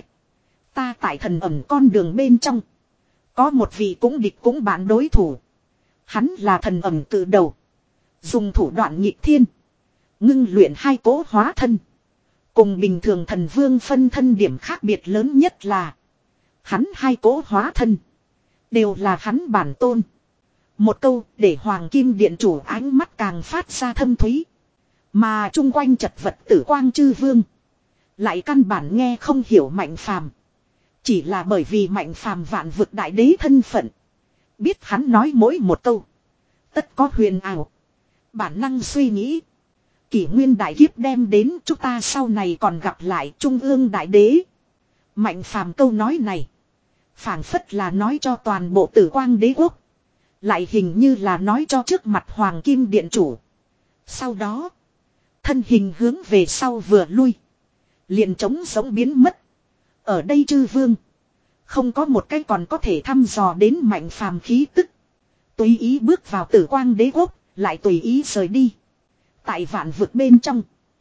Ta tại thần ẩn con đường bên trong. Có một vị cũng địch cũng bạn đối thủ. Hắn là thần ẩn từ đầu. Dùng thủ đoạn nghịch thiên. Ngưng luyện hai cỗ hóa thân. Cùng bình thường thần vương phân thân điểm khác biệt lớn nhất là. Hắn hai cỗ hóa thân. Đều là hắn bản tôn. Một câu để Hoàng Kim Điện Chủ ánh mắt càng phát ra thâm thúy. Mà chung quanh chật vật Tử Quang chư vương. Lại căn bản nghe không hiểu Mạnh phàm. Chỉ là bởi vì Mạnh phàm vạn vực đại đế thân phận. Biết hắn nói mỗi một câu. Tất có huyền ảo. Bản năng suy nghĩ. Kỷ nguyên đại kiếp đem đến, chúng ta sau này còn gặp lại trung ương đại đế. Mạnh phàm câu nói này. Phảng phất là nói cho toàn bộ Tử Quang đế quốc. Lại hình như là nói cho trước mặt Hoàng Kim Điện Chủ. Sau đó. Thân hình hướng về sau vừa lui. Liền trống sống biến mất. Ở đây chư vương. Không có một cái còn có thể thăm dò đến mạnh phàm khí tức. Tùy ý bước vào Tử Quang đế quốc. Lại tùy ý rời đi. Tại vạn vực bên trong.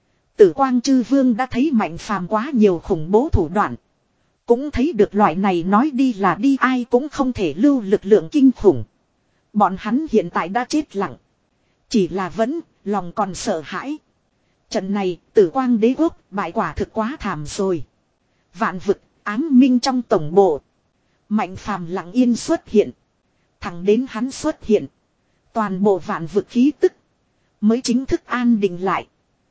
Tử Quang chư vương đã thấy mạnh phàm quá nhiều khủng bố thủ đoạn. Cũng thấy được loại này nói đi là đi ai cũng không thể lưu lực lượng kinh khủng. Bọn hắn hiện tại đã chết lặng. Chỉ là vẫn, lòng còn sợ hãi. Trận này, Tử Quang đế quốc, bại quả thực quá thảm rồi. Vạn vực, ám minh trong tổng bộ. Mạnh phàm lặng yên xuất hiện. Thẳng đến hắn xuất hiện. Toàn bộ vạn vực khí tức. Mới chính thức an định lại.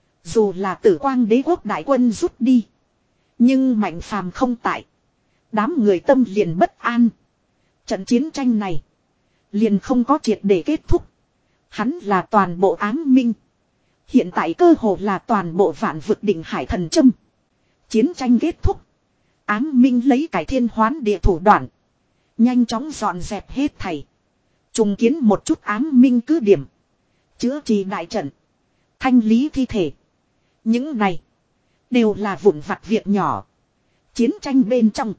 Dù là Tử Quang đế quốc đại quân rút đi. Nhưng mạnh phàm không tại. Đám người tâm liền bất an. Trận chiến tranh này. Liền không có triệt để kết thúc. Hắn là toàn bộ ám minh. Hiện tại cơ hồ là toàn bộ vạn vực định hải thần châm. Chiến tranh kết thúc. Ám minh lấy cải thiên hoán địa thủ đoạn. Nhanh chóng dọn dẹp hết thảy. Trùng kiến một chút ám minh cứ điểm. Chữa trị đại trận. Thanh lý thi thể. Những này. Đều là vụn vặt việc nhỏ. Chiến tranh bên trong.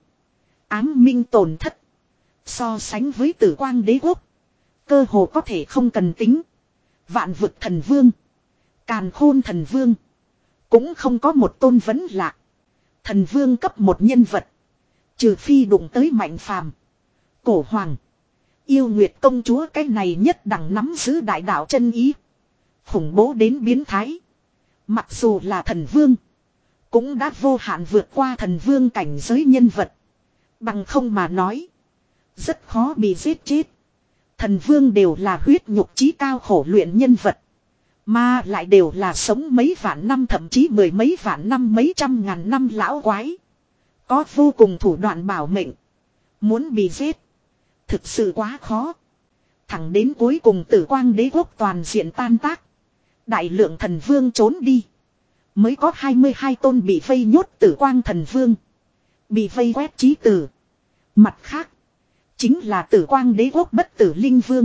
Ám minh tổn thất. So sánh với Tử Quang đế quốc. Cơ hồ có thể không cần tính. Vạn vực thần vương. Càn khôn thần vương. Cũng không có một tôn vấn lạc. Thần vương cấp một nhân vật. Trừ phi đụng tới mạnh phàm. Cổ hoàng. Yêu nguyệt công chúa cái này nhất đẳng nắm giữ đại đạo chân ý. Khủng bố đến biến thái. Mặc dù là thần vương. Cũng đã vô hạn vượt qua thần vương cảnh giới nhân vật. Bằng không mà nói. Rất khó bị giết chết. Thần vương đều là huyết nhục chí cao khổ luyện nhân vật. Mà lại đều là sống mấy vạn năm thậm chí mười mấy vạn năm mấy trăm ngàn năm lão quái. Có vô cùng thủ đoạn bảo mệnh. Muốn bị giết. Thực sự quá khó. Thẳng đến cuối cùng Tử Quang đế quốc toàn diện tan tác. Đại lượng thần vương trốn đi. Mới có hai mươi hai tôn bị vây nhốt Tử Quang thần vương. Bị vây quét chí tử. Mặt khác. Chính là Tử Quang đế quốc bất tử linh vương.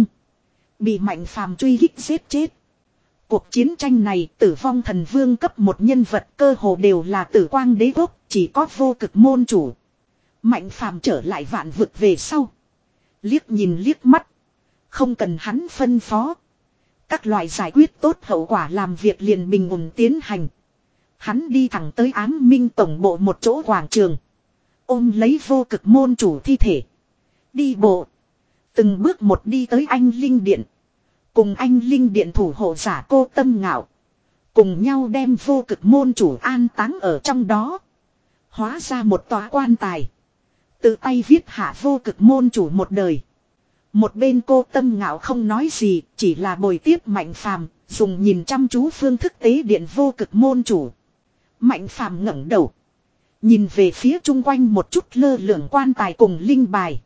Bị mạnh phàm truy kích giết chết. Cuộc chiến tranh này tử vong thần vương cấp một nhân vật cơ hồ đều là Tử Quang đế quốc. Chỉ có vô cực môn chủ. Mạnh phàm trở lại vạn vực về sau. Liếc nhìn liếc mắt. Không cần hắn phân phó. Các loại giải quyết tốt hậu quả làm việc liền bình ổn tiến hành. Hắn đi thẳng tới ám minh tổng bộ một chỗ quảng trường. Ôm lấy vô cực môn chủ thi thể. Đi bộ. Từng bước một đi tới anh Linh Điện. Cùng anh Linh Điện thủ hộ giả Cô Tâm Ngạo. Cùng nhau đem vô cực môn chủ an táng ở trong đó. Hóa ra một tòa quan tài. Tự tay viết hạ vô cực môn chủ một đời. Một bên Cô Tâm Ngạo không nói gì. Chỉ là bồi tiếp Mạnh Phàm dùng nhìn chăm chú phương thức tế điện vô cực môn chủ. Mạnh Phàm ngẩng đầu. Nhìn về phía chung quanh một chút lơ lửng quan tài cùng linh bài.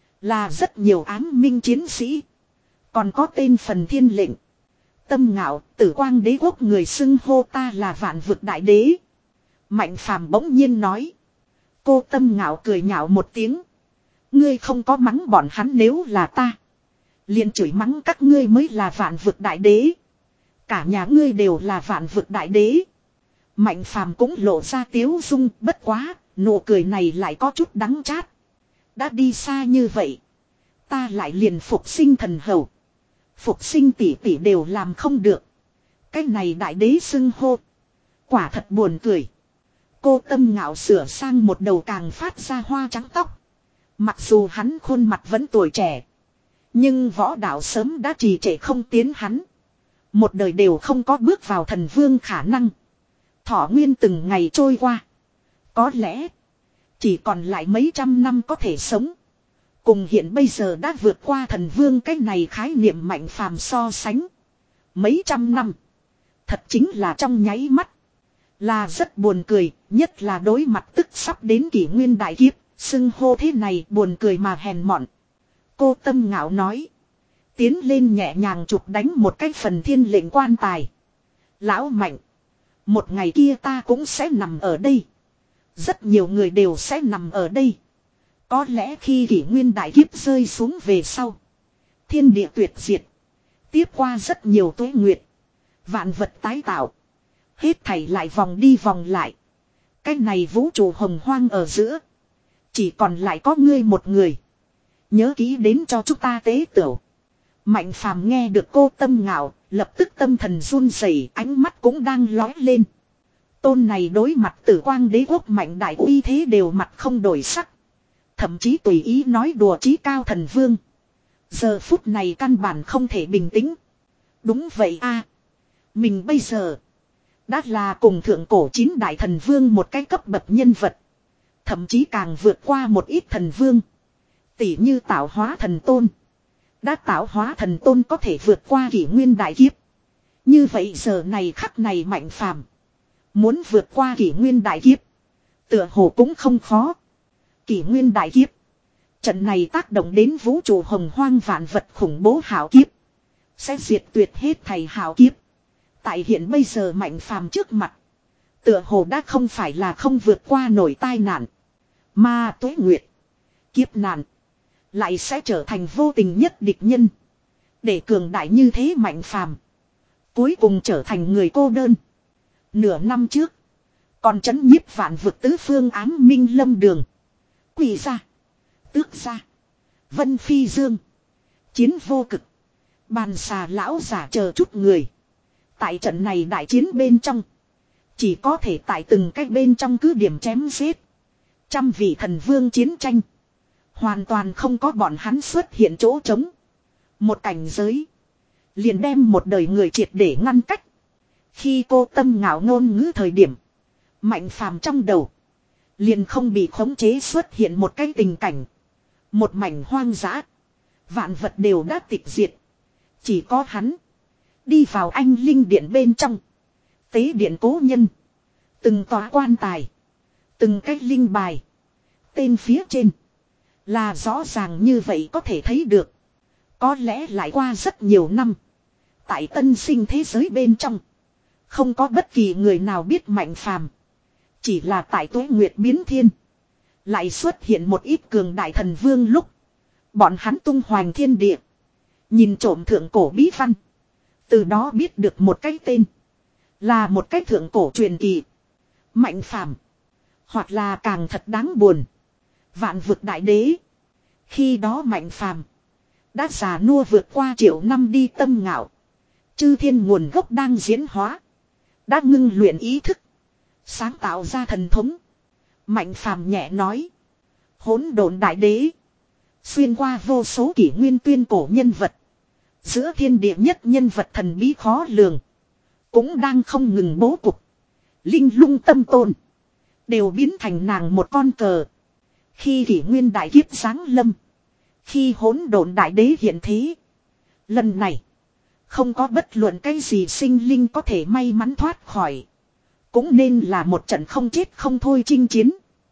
Là rất nhiều ám minh chiến sĩ. Còn có tên phần thiên lệnh. Tâm Ngạo, Tử Quang đế quốc người xưng hô ta là vạn vực đại đế. Mạnh Phàm bỗng nhiên nói. Cô Tâm Ngạo cười nhạo một tiếng. Ngươi không có mắng bọn hắn nếu là ta. Liền chửi mắng các ngươi mới là vạn vực đại đế. Cả nhà ngươi đều là vạn vực đại đế. Mạnh Phàm cũng lộ ra tiếu dung, bất quá, nụ cười này lại có chút đắng chát. Đã đi xa như vậy. Ta lại liền phục sinh thần hầu. Phục sinh tỷ tỷ đều làm không được. Cái này đại đế xưng hô. Quả thật buồn cười. Cô Tâm Ngạo sửa sang một đầu càng phát ra hoa trắng tóc. Mặc dù hắn khuôn mặt vẫn tuổi trẻ. Nhưng võ đạo sớm đã trì trệ không tiến hắn. Một đời đều không có bước vào thần vương khả năng. Thọ nguyên từng ngày trôi qua. Có lẽ. Chỉ còn lại mấy trăm năm có thể sống. Cùng hiện bây giờ đã vượt qua thần vương cái này khái niệm Mạnh Phàm so sánh. Mấy trăm năm. Thật chính là trong nháy mắt. Là rất buồn cười. Nhất là đối mặt tức sắp đến kỷ nguyên đại kiếp. Xưng hô thế này buồn cười mà hèn mọn. Cô Tâm Ngạo nói. Tiến lên nhẹ nhàng chụp đánh một cái phần thiên lệnh quan tài. Lão Mạnh. Một ngày kia ta cũng sẽ nằm ở đây. Rất nhiều người đều sẽ nằm ở đây. Có lẽ khi kỷ nguyên đại kiếp rơi xuống về sau. Thiên địa tuyệt diệt. Tiếp qua rất nhiều tuế nguyệt. Vạn vật tái tạo. Hết thảy lại vòng đi vòng lại. Cái này vũ trụ hồng hoang ở giữa. Chỉ còn lại có ngươi một người. Nhớ kỹ đến cho chúng ta tế tửu. Mạnh Phàm nghe được cô Tâm Ngạo, lập tức tâm thần run rẩy, ánh mắt cũng đang lóe lên. Tôn này đối mặt Tử Quang Đế quốc mạnh đại uy thế đều mặt không đổi sắc. Thậm chí tùy ý nói đùa chí cao thần vương. Giờ phút này căn bản không thể bình tĩnh. Đúng vậy a, mình bây giờ đã là cùng thượng cổ chín đại thần vương một cái cấp bậc nhân vật. Thậm chí càng vượt qua một ít thần vương. Tỷ như tạo hóa thần tôn. Đã tạo hóa thần tôn có thể vượt qua kỷ nguyên đại kiếp. Như vậy giờ này khắc này Mạnh Phàm muốn vượt qua kỷ nguyên đại kiếp, tựa hồ cũng không khó. Kỷ nguyên đại kiếp, trận này tác động đến vũ trụ hồng hoang vạn vật khủng bố hảo kiếp, sẽ diệt tuyệt hết thầy hảo kiếp. Tại hiện bây giờ Mạnh Phàm trước mặt, tựa hồ đã không phải là không vượt qua nổi tai nạn, mà tuế nguyệt, kiếp nạn lại sẽ trở thành vô tình nhất địch nhân. Để cường đại như thế Mạnh Phàm cuối cùng trở thành người cô đơn. Nửa năm trước còn chấn nhiếp vạn vực tứ phương ám minh lâm đường, Quỷ gia, Tước gia, Vân Phi Dương, Chiến Vô Cực, Bàn Xà lão giả chờ chút người. Tại trận này đại chiến bên trong, chỉ có thể tại từng cách bên trong cứ điểm chém giết. Trăm vị thần vương chiến tranh, hoàn toàn không có bọn hắn xuất hiện chỗ trống. Một cảnh giới liền đem một đời người triệt để ngăn cách. Khi cô Tâm Ngạo ngôn ngữ thời điểm, Mạnh Phàm trong đầu liền không bị khống chế xuất hiện một cái tình cảnh. Một mảnh hoang dã, vạn vật đều đã tịch diệt. Chỉ có hắn đi vào anh linh điện bên trong, tế điện cố nhân. Từng tòa quan tài, từng cái linh bài, tên phía trên là rõ ràng như vậy có thể thấy được. Có lẽ lại qua rất nhiều năm, tại tân sinh thế giới bên trong, không có bất kỳ người nào biết Mạnh Phàm. Chỉ là tại tuế nguyệt biến thiên, lại xuất hiện một ít cường đại thần vương lúc, bọn hắn tung hoành thiên địa, nhìn trộm thượng cổ bí văn. Từ đó biết được một cái tên, là một cái thượng cổ truyền kỳ. Mạnh Phàm, hoặc là càng thật đáng buồn, vạn vực đại đế. Khi đó Mạnh Phàm đã già nua vượt qua triệu năm đi. Tâm Ngạo, chư thiên nguồn gốc đang diễn hóa, đã ngưng luyện ý thức, sáng tạo ra thần thống. Mạnh Phàm nhẹ nói, hỗn độn đại đế, xuyên qua vô số kỷ nguyên tuyên cổ nhân vật, giữa thiên địa nhất nhân vật thần bí khó lường, cũng đang không ngừng bố cục. Linh Lung Tâm Tôn đều biến thành nàng một con cờ. Khi kỷ nguyên đại kiếp giáng lâm, khi hỗn độn đại đế hiện thế, lần này không có bất luận cái gì sinh linh có thể may mắn thoát khỏi. Cũng nên là một trận không chết không thôi chinh chiến.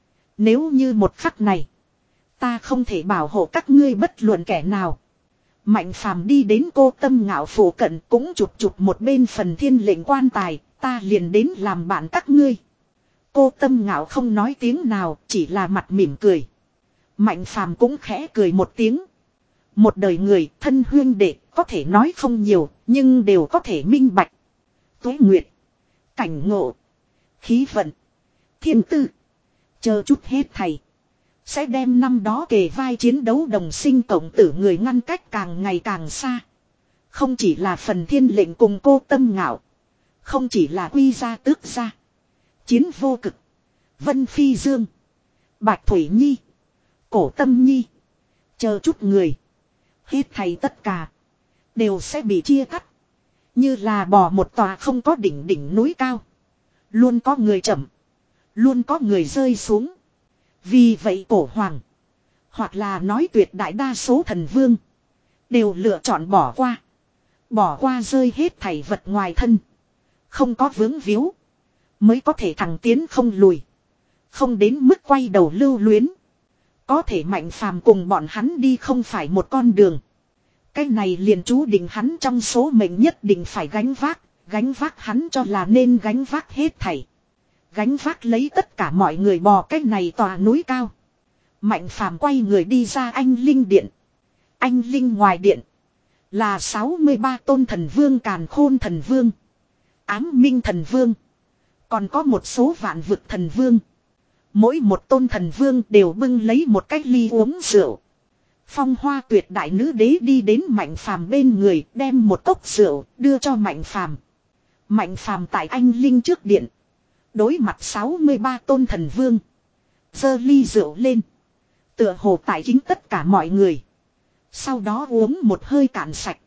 Nếu như một khắc này, ta không thể bảo hộ các ngươi bất luận kẻ nào. Mạnh Phàm đi đến cô Tâm Ngạo phủ cận, cũng chụp chụp một bên phần thiên lệnh quan tài. Ta liền đến làm bạn các ngươi. Cô Tâm Ngạo không nói tiếng nào, chỉ là mặt mỉm cười. Mạnh Phàm cũng khẽ cười một tiếng. Một đời người thân huyên đệ, có thể nói không nhiều, nhưng đều có thể minh bạch. Tuế nguyệt, cảnh ngộ, khí vận, thiên tư, chờ chút hết thầy, sẽ đem năm đó kề vai chiến đấu đồng sinh cộng tử người ngăn cách càng ngày càng xa. Không chỉ là phần thiên lệnh cùng cô Tâm Ngạo, không chỉ là Quy gia Tước gia, Chiến Vô Cực, Vân Phi Dương, Bạch Thủy Nhi, Cổ Tâm Nhi, chờ chút người, hết thầy tất cả đều sẽ bị chia cắt, như là bò một tòa không có đỉnh đỉnh núi cao. Luôn có người chậm, luôn có người rơi xuống. Vì vậy cổ hoàng, hoặc là nói tuyệt đại đa số thần vương, đều lựa chọn bỏ qua. Bỏ qua rơi hết thảy vật ngoài thân, không có vướng víu, mới có thể thẳng tiến không lùi, không đến mức quay đầu lưu luyến. Có thể Mạnh Phàm cùng bọn hắn đi không phải một con đường. Cái này liền chú định hắn trong số mệnh nhất định phải gánh vác, Gánh vác hắn cho là nên gánh vác hết thảy. Gánh vác lấy tất cả mọi người bò cái này tòa núi cao. Mạnh Phàm quay người đi ra anh linh điện. Anh linh ngoài điện. Là sáu mươi ba tôn thần vương, càn khôn thần vương, ám minh thần vương. Còn có một số vạn vực thần vương. Mỗi một tôn thần vương đều bưng lấy một cái ly uống rượu. Phong Hoa Tuyệt đại nữ đế đi đến Mạnh Phàm bên người, đem một cốc rượu đưa cho Mạnh Phàm. Mạnh Phàm tại anh linh trước điện, đối mặt sáu mươi ba tôn thần vương, giơ ly rượu lên, tựa hồ tại kính tất cả mọi người. Sau đó uống một hơi cạn sạch.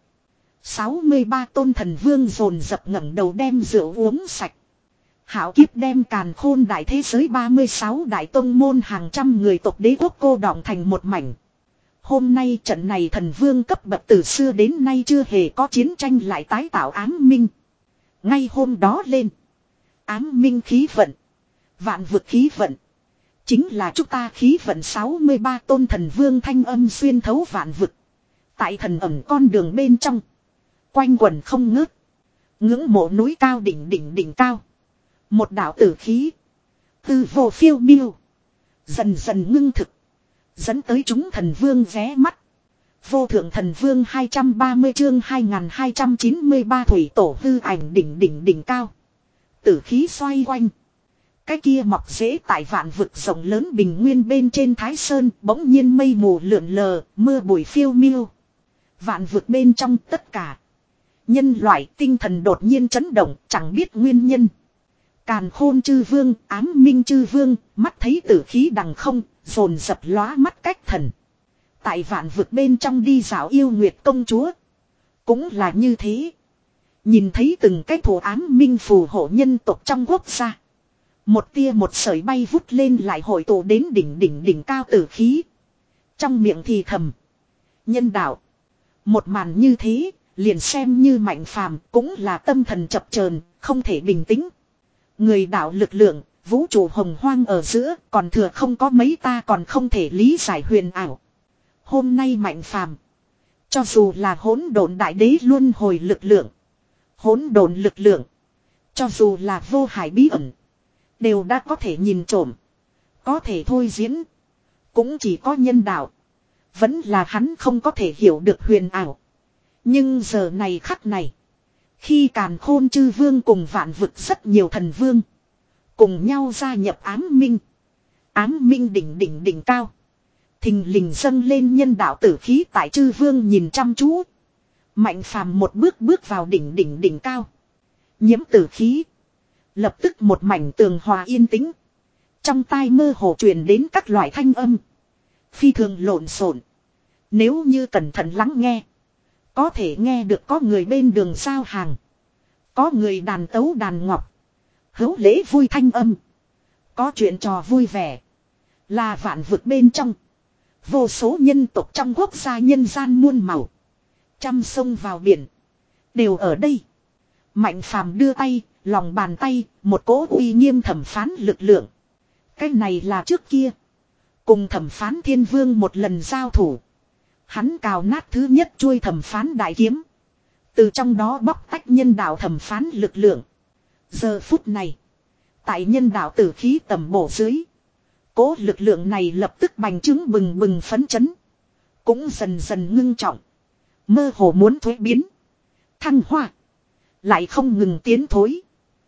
sáu mươi ba tôn thần vương dồn dập ngẩng đầu đem rượu uống sạch. Hảo kiếp đem càn khôn đại thế giới ba mươi sáu đại tông môn hàng trăm người tộc đế quốc cô đọng thành một mảnh. Hôm nay trận này thần vương cấp bậc từ xưa đến nay chưa hề có chiến tranh lại tái tạo ám minh. Ngay hôm đó lên, ám minh khí vận, vạn vực khí vận, chính là chúng ta khí vận. Sáu mươi ba tôn thần vương thanh âm xuyên thấu vạn vực. Tại thần ẩn con đường bên trong, quanh quẩn không ngớt. Ngưỡng mộ núi cao đỉnh đỉnh đỉnh cao. Một đạo tử khí, tư vô phiêu miêu, dần dần ngưng thực, dẫn tới chúng thần vương ghé mắt. Vô thượng thần vương hai trăm ba mươi chương hai nghìn hai trăm chín mươi ba thủy tổ hư ảnh đỉnh đỉnh đỉnh cao. Tử khí xoay quanh. Cái kia mọc rễ tại vạn vực rộng lớn bình nguyên bên trên Thái Sơn, bỗng nhiên mây mù lượn lờ, mưa bụi phiêu miêu. Vạn vực bên trong tất cả nhân loại tinh thần đột nhiên chấn động, chẳng biết nguyên nhân. Càn khôn chư vương, ám minh chư vương, mắt thấy tử khí đằng không, dồn dập lóa mắt cách thần. Tại vạn vực bên trong đi dạo yêu nguyệt công chúa, cũng là như thế. Nhìn thấy từng cái thủ ám minh phù hộ nhân tộc trong quốc gia, một tia một sợi bay vút lên lại hội tụ đến đỉnh đỉnh đỉnh cao tử khí. Trong miệng thì thầm, nhân đạo. Một màn như thế, liền xem như Mạnh Phàm cũng là tâm thần chập chờn, không thể bình tĩnh. Người đạo lực lượng, vũ trụ hồng hoang ở giữa, còn thừa không có mấy ta còn không thể lý giải huyền ảo. Hôm nay Mạnh Phàm, cho dù là hỗn độn đại đế luân hồi lực lượng, hỗn độn lực lượng, cho dù là vô hải bí ẩn, đều đã có thể nhìn trộm, có thể thôi diễn. Cũng chỉ có nhân đạo, vẫn là hắn không có thể hiểu được huyền ảo. Nhưng giờ này khắc này, khi càn khôn chư vương cùng vạn vực rất nhiều thần vương cùng nhau gia nhập ám minh, ám minh đỉnh đỉnh đỉnh cao, thình lình dâng lên nhân đạo tử khí. Tại chư vương nhìn chăm chú, Mạnh Phàm một bước bước vào đỉnh đỉnh đỉnh cao, nhiễm tử khí, lập tức một mảnh tường hòa yên tĩnh. Trong tai mơ hồ truyền đến các loại thanh âm, phi thường lộn xộn. Nếu như cẩn thận lắng nghe, có thể nghe được có người bên đường giao hàng, có người đàn tấu đàn ngọc, hấu lễ vui thanh âm, có chuyện trò vui vẻ. Là vạn vực bên trong, vô số nhân tộc trong quốc gia nhân gian muôn màu, trăm sông vào biển, đều ở đây. Mạnh Phàm đưa tay, lòng bàn tay, một cỗ uy nghiêm thẩm phán lực lượng. Cái này là trước kia, cùng thẩm phán thiên vương một lần giao thủ, hắn cào nát thứ nhất chuôi thẩm phán đại kiếm, từ trong đó bóc tách nhân đạo thẩm phán lực lượng. Giờ phút này, tại nhân đạo tử khí tầm bổ dưới, cố lực lượng này lập tức bành trướng bừng bừng phấn chấn, cũng dần dần ngưng trọng, mơ hồ muốn thuế biến, thăng hoa, lại không ngừng tiến thối.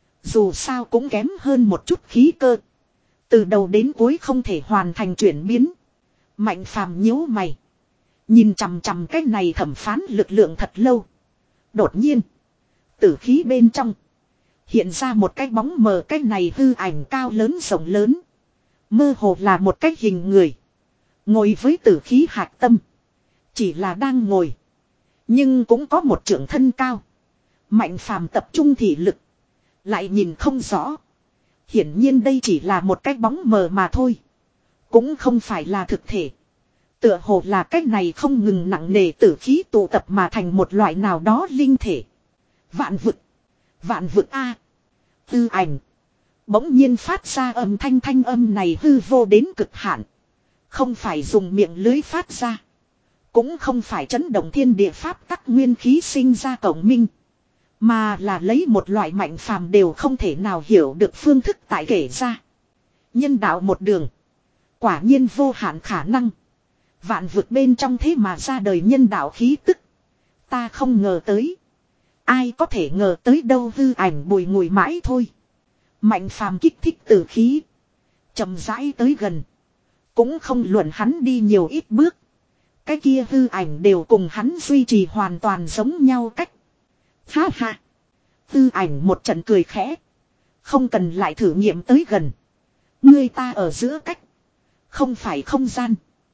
Dù sao cũng kém hơn một chút khí cơ, từ đầu đến cuối không thể hoàn thành chuyển biến. Mạnh Phàm nhíu mày, nhìn chằm chằm cái này thẩm phán lực lượng thật lâu. Đột nhiên, tử khí bên trong hiện ra một cái bóng mờ. Cái này hư ảnh cao lớn rộng lớn, mơ hồ là một cái hình người, ngồi với tử khí hạt tâm. Chỉ là đang ngồi, nhưng cũng có một trượng thân cao. Mạnh Phàm tập trung thị lực, lại nhìn không rõ. Hiển nhiên đây chỉ là một cái bóng mờ mà thôi, cũng không phải là thực thể. Tựa hồ là cái này không ngừng nặng nề tử khí tụ tập mà thành một loại nào đó linh thể. Vạn vực, vạn vực a. Hư ảnh bỗng nhiên phát ra âm thanh, thanh âm này hư vô đến cực hạn, không phải dùng miệng lưới phát ra, cũng không phải chấn động thiên địa pháp tắc nguyên khí sinh ra cộng minh, Mà là lấy một loại Mạnh Phàm đều không thể nào hiểu được phương thức tại kể ra. Nhân đạo một đường. Quả nhiên vô hạn khả năng. Vạn vực bên trong thế mà ra đời nhân đạo khí tức. Ta không ngờ tới. Ai có thể ngờ tới đâu, hư ảnh bùi ngùi mãi thôi. Mạnh Phàm kích thích tử khí. Chậm rãi tới gần. Cũng không luận hắn đi nhiều ít bước. Cái kia hư ảnh đều cùng hắn duy trì hoàn toàn giống nhau cách. Ha ha. Hư ảnh một trận cười khẽ. Không cần lại thử nghiệm tới gần. Ngươi ta ở giữa cách. Không phải không gian.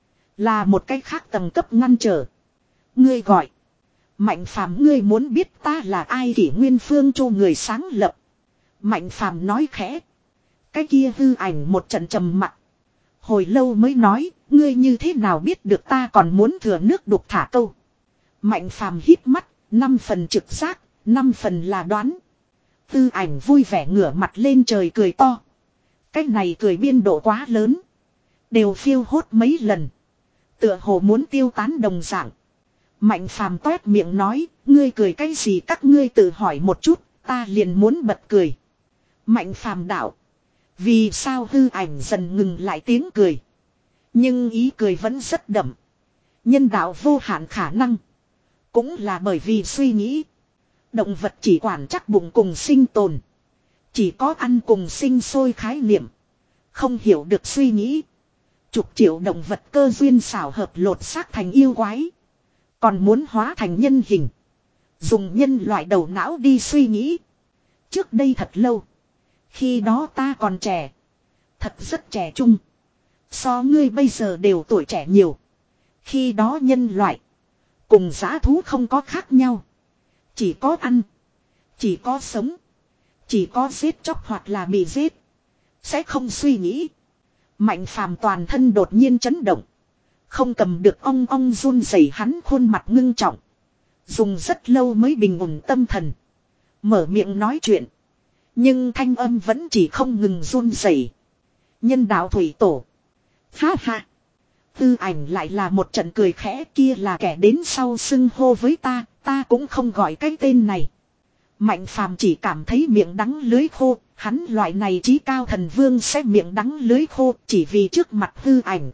Là một cách khác tầng cấp ngăn trở. Ngươi gọi. Mạnh Phàm, ngươi muốn biết ta là ai? Kỷ Nguyên Phương Chu người sáng lập. Mạnh Phàm nói khẽ. Cái kia hư ảnh một trận trầm mặc. Hồi lâu mới nói, ngươi như thế nào biết được ta còn muốn thừa nước đục thả câu. Mạnh Phàm hít mắt, năm phần trực giác, năm phần là đoán. Hư ảnh vui vẻ ngửa mặt lên trời cười to. Cái này cười biên độ quá lớn. Đều phiêu hốt mấy lần. Tựa hồ muốn tiêu tán đồng dạng. Mạnh Phàm toét miệng nói, ngươi cười cái gì? Các ngươi tự hỏi một chút, ta liền muốn bật cười. Mạnh Phàm đạo. Vì sao? Hư ảnh dần ngừng lại tiếng cười. Nhưng ý cười vẫn rất đậm. Nhân đạo vô hạn khả năng. Cũng là bởi vì suy nghĩ. Động vật chỉ quản chắc bụng cùng sinh tồn. Chỉ có ăn cùng sinh sôi khái niệm. Không hiểu được suy nghĩ. Chục triệu động vật cơ duyên xảo hợp lột xác thành yêu quái. Còn muốn hóa thành nhân hình. Dùng nhân loại đầu não đi suy nghĩ. Trước đây thật lâu. Khi đó ta còn trẻ. Thật rất trẻ trung. So ngươi bây giờ đều tuổi trẻ nhiều. Khi đó nhân loại. Cùng dã thú không có khác nhau. Chỉ có ăn. Chỉ có sống. Chỉ có giết chóc hoặc là bị giết. Sẽ không suy nghĩ. Mạnh Phàm toàn thân đột nhiên chấn động. Không cầm được ong ong run rẩy, hắn khuôn mặt ngưng trọng. Dùng rất lâu mới bình ổn tâm thần. Mở miệng nói chuyện. Nhưng thanh âm vẫn chỉ không ngừng run rẩy. Nhân đạo thủy tổ. Ha ha. Tư ảnh lại là một trận cười khẽ, kia là kẻ đến sau xưng hô với ta, ta cũng không gọi cái tên này. Mạnh Phàm chỉ cảm thấy miệng đắng lưới khô, hắn loại này trí cao thần vương sẽ miệng đắng lưới khô chỉ vì trước mặt hư ảnh.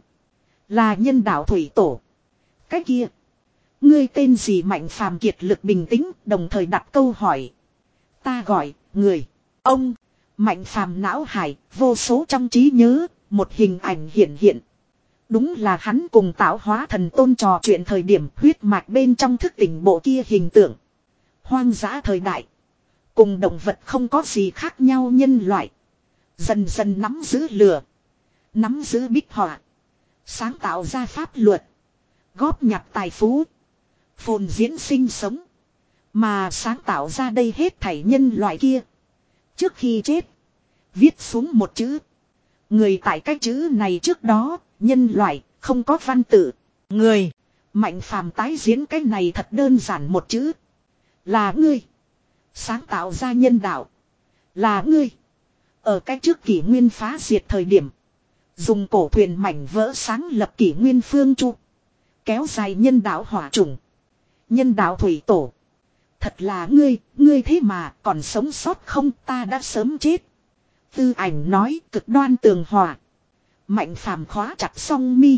Là nhân đạo thủy tổ. Cái kia. Ngươi tên gì? Mạnh Phàm kiệt lực bình tĩnh, đồng thời đặt câu hỏi. Ta gọi, người. Ông. Mạnh Phàm não hải, vô số trong trí nhớ, một hình ảnh hiện hiện. Đúng là hắn cùng tạo hóa thần tôn trò chuyện thời điểm huyết mạch bên trong thức tỉnh bộ kia hình tượng. Hoang dã thời đại. Cùng động vật không có gì khác nhau nhân loại. Dần dần nắm giữ lửa. Nắm giữ bích họa. Sáng tạo ra pháp luật. Góp nhặt tài phú. Phồn diễn sinh sống. Mà sáng tạo ra đây hết thảy nhân loại kia. Trước khi chết. Viết xuống một chữ. Người tại cái chữ này trước đó. Nhân loại không có văn tự. Người. Mạnh Phàm tái diễn cái này thật đơn giản một chữ. Là ngươi. Sáng tạo ra nhân đạo. Là ngươi. Ở cái trước kỷ nguyên phá diệt thời điểm. Dùng cổ thuyền mảnh vỡ sáng lập kỷ nguyên phương chu. Kéo dài nhân đạo hỏa chủng. Nhân đạo thủy tổ. Thật là ngươi, ngươi thế mà còn sống sót không? Ta đã sớm chết. Tư ảnh nói cực đoan tường hòa. Mạnh Phàm khóa chặt song mi.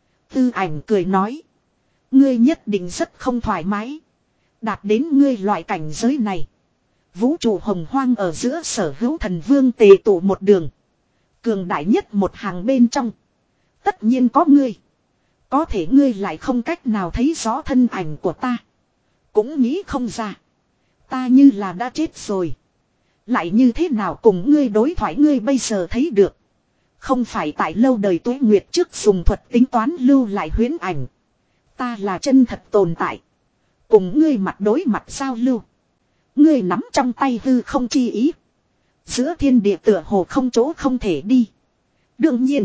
Tư ảnh cười nói. Ngươi nhất định rất không thoải mái. Đạt đến ngươi loại cảnh giới này. Vũ trụ hồng hoang ở giữa sở hữu thần vương tề tụ một đường. Cường đại nhất một hàng bên trong. Tất nhiên có ngươi. Có thể ngươi lại không cách nào thấy rõ thân ảnh của ta. Cũng nghĩ không ra. Ta như là đã chết rồi. Lại như thế nào cùng ngươi đối thoại? Ngươi bây giờ thấy được. Không phải tại lâu đời tuế nguyệt trước dùng thuật tính toán lưu lại huyễn ảnh. Ta là chân thật tồn tại. Cùng ngươi mặt đối mặt giao lưu. Ngươi nắm trong tay hư không chi ý. Giữa thiên địa tựa hồ không chỗ không thể đi. Đương nhiên.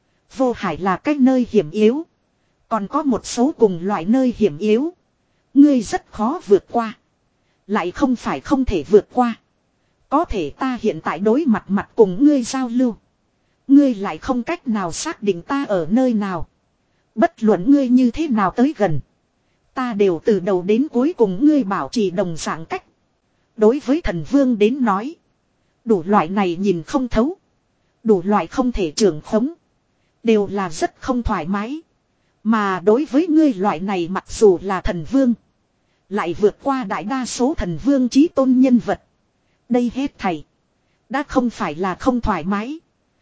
Vô hải là cái nơi hiểm yếu. Còn có một số cùng loại nơi hiểm yếu. Ngươi rất khó vượt qua. Lại không phải không thể vượt qua. Có thể ta hiện tại đối mặt mặt cùng ngươi giao lưu. Ngươi lại không cách nào xác định ta ở nơi nào. Bất luận ngươi như thế nào tới gần. Ta đều từ đầu đến cuối cùng ngươi bảo trì đồng dạng cách. Đối với thần vương đến nói. Đủ loại này nhìn không thấu. Đủ loại không thể trưởng khống. Đều là rất không thoải mái. Mà đối với ngươi loại này mặc dù là thần vương. Lại vượt qua đại đa số thần vương chí tôn nhân vật. Đây hết thảy. Đã không phải là không thoải mái.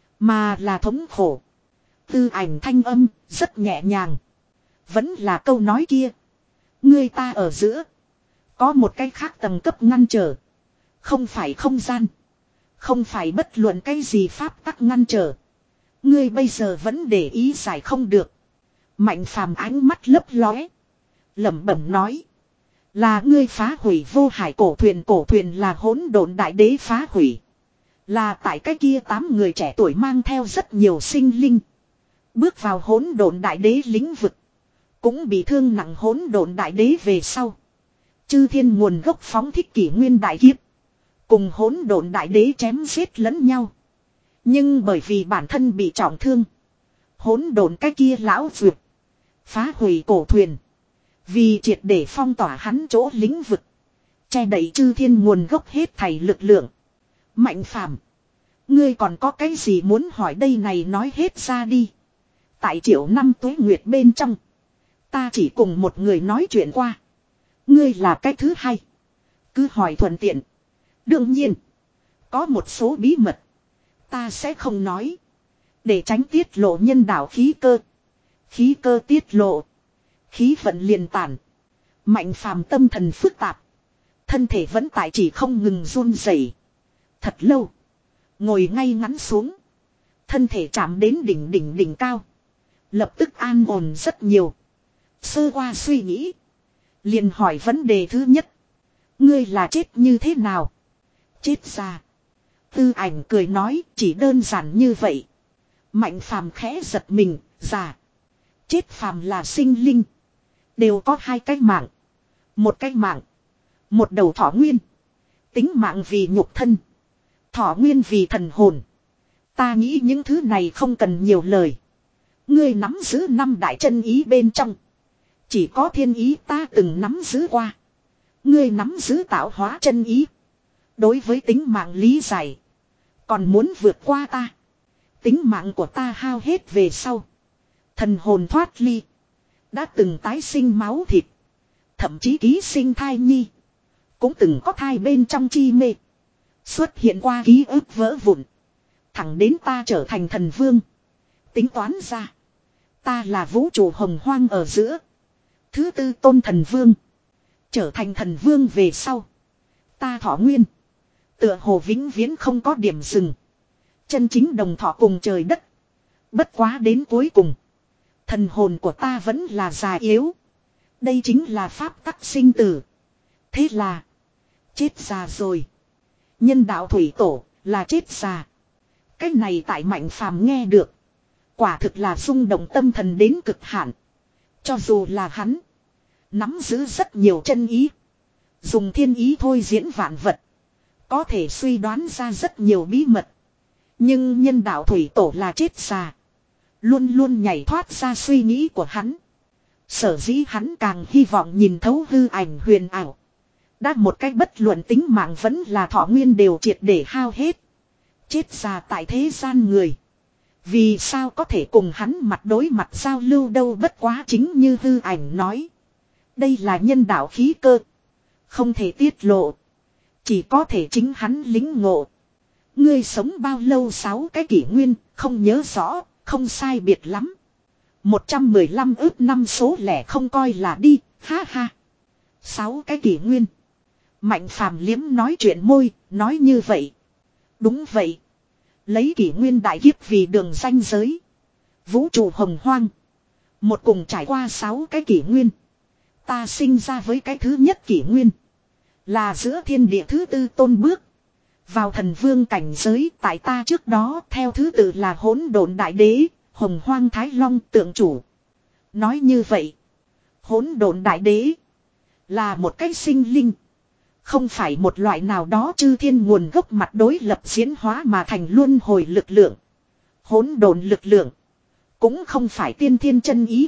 Mà là thống khổ. Tư ảnh thanh âm rất nhẹ nhàng. Vẫn là câu nói kia. Ngươi ta ở giữa. Có một cái khác tầng cấp ngăn trở. Không phải không gian. Không phải bất luận cái gì pháp tắc ngăn trở. Ngươi bây giờ vẫn để ý giải không được. Mạnh phàm ánh mắt lấp lóe. Lẩm bẩm nói. Là ngươi phá hủy vô hải cổ thuyền. Cổ thuyền là hỗn độn đại đế phá hủy. Là tại cái kia tám người trẻ tuổi mang theo rất nhiều sinh linh. Bước vào hỗn độn đại đế lĩnh vực. Cũng bị thương nặng hỗn độn đại đế về sau. Chư thiên nguồn gốc phóng thích kỷ nguyên đại kiếp. Cùng hỗn độn đại đế chém giết lẫn nhau. Nhưng bởi vì bản thân bị trọng thương. Hỗn độn cái kia lão duyệt. Phá hủy cổ thuyền. Vì triệt để phong tỏa hắn chỗ lĩnh vực. Che đậy chư thiên nguồn gốc hết thảy lực lượng. Mạnh phàm. Ngươi còn có cái gì muốn hỏi đây này nói hết ra đi. Tại triệu năm tuế nguyệt bên trong. Ta chỉ cùng một người nói chuyện qua. Ngươi là cái thứ hai. Cứ hỏi thuận tiện. Đương nhiên. Có một số bí mật. Ta sẽ không nói. Để tránh tiết lộ nhân đạo khí cơ. Khí cơ tiết lộ. Khí vận liền tản. Mạnh phàm tâm thần phức tạp. Thân thể vẫn tại chỉ không ngừng run rẩy. Thật lâu. Ngồi ngay ngắn xuống. Thân thể chạm đến đỉnh đỉnh đỉnh cao. Lập tức an ổn rất nhiều. Sơ qua suy nghĩ. Liền hỏi vấn đề thứ nhất. Ngươi là chết như thế nào? Chết ra. Tư ảnh cười nói chỉ đơn giản như vậy. Mạnh phàm khẽ giật mình, già. Chết phàm là sinh linh. Đều có hai cái mạng. Một cái mạng. Một đầu thọ nguyên. Tính mạng vì nhục thân. Thọ nguyên vì thần hồn. Ta nghĩ những thứ này không cần nhiều lời. Ngươi nắm giữ năm đại chân ý bên trong. Chỉ có thiên ý ta từng nắm giữ qua. Ngươi nắm giữ tạo hóa chân ý. Đối với tính mạng lý giải. Còn muốn vượt qua ta. Tính mạng của ta hao hết về sau. Thần hồn thoát ly. Đã từng tái sinh máu thịt. Thậm chí ký sinh thai nhi. Cũng từng có thai bên trong chi mê. Xuất hiện qua ký ức vỡ vụn. Thẳng đến ta trở thành thần vương. Tính toán ra. Ta là vũ trụ hồng hoang ở giữa. Thứ tư tôn thần vương. Trở thành thần vương về sau. Ta thọ nguyên. Tựa hồ vĩnh viễn không có điểm dừng. Chân chính đồng thọ cùng trời đất. Bất quá đến cuối cùng. Thần hồn của ta vẫn là già yếu. Đây chính là pháp tắc sinh tử. Thế là. Chết già rồi. Nhân đạo thủy tổ là chết già. Cái này tại Mạnh Phàm nghe được. Quả thực là rung động tâm thần đến cực hạn. Cho dù là hắn. Nắm giữ rất nhiều chân ý. Dùng thiên ý thôi diễn vạn vật. Có thể suy đoán ra rất nhiều bí mật. Nhưng nhân đạo thủy tổ là chết già. Luôn luôn nhảy thoát ra suy nghĩ của hắn. Sở dĩ hắn càng hy vọng nhìn thấu hư ảnh huyền ảo. Đã một cách bất luận tính mạng vẫn là thọ nguyên đều triệt để hao hết. Chết già tại thế gian người. Vì sao có thể cùng hắn mặt đối mặt giao lưu đâu bất quá chính như hư ảnh nói. Đây là nhân đạo khí cơ. Không thể tiết lộ. Chỉ có thể chính hắn lính ngộ. Ngươi sống bao lâu sáu cái kỷ nguyên, không nhớ rõ, không sai biệt lắm. một trăm mười lăm ước năm số lẻ không coi là đi, ha ha. Sáu cái kỷ nguyên. Mạnh Phàm liếm nói chuyện môi, nói như vậy. Đúng vậy. Lấy kỷ nguyên đại kiếp vì đường ranh giới. Vũ trụ hồng hoang. Một cùng trải qua sáu cái kỷ nguyên. Ta sinh ra với cái thứ nhất kỷ nguyên. Là giữa thiên địa thứ tư tôn bước. Vào thần vương cảnh giới tại ta trước đó theo thứ tự là hỗn độn đại đế, hồng hoang thái long tượng chủ. Nói như vậy. Hỗn độn đại đế. Là một cái sinh linh. Không phải một loại nào đó chư thiên nguồn gốc mặt đối lập diễn hóa mà thành luân hồi lực lượng. Hỗn độn lực lượng. Cũng không phải tiên thiên chân ý.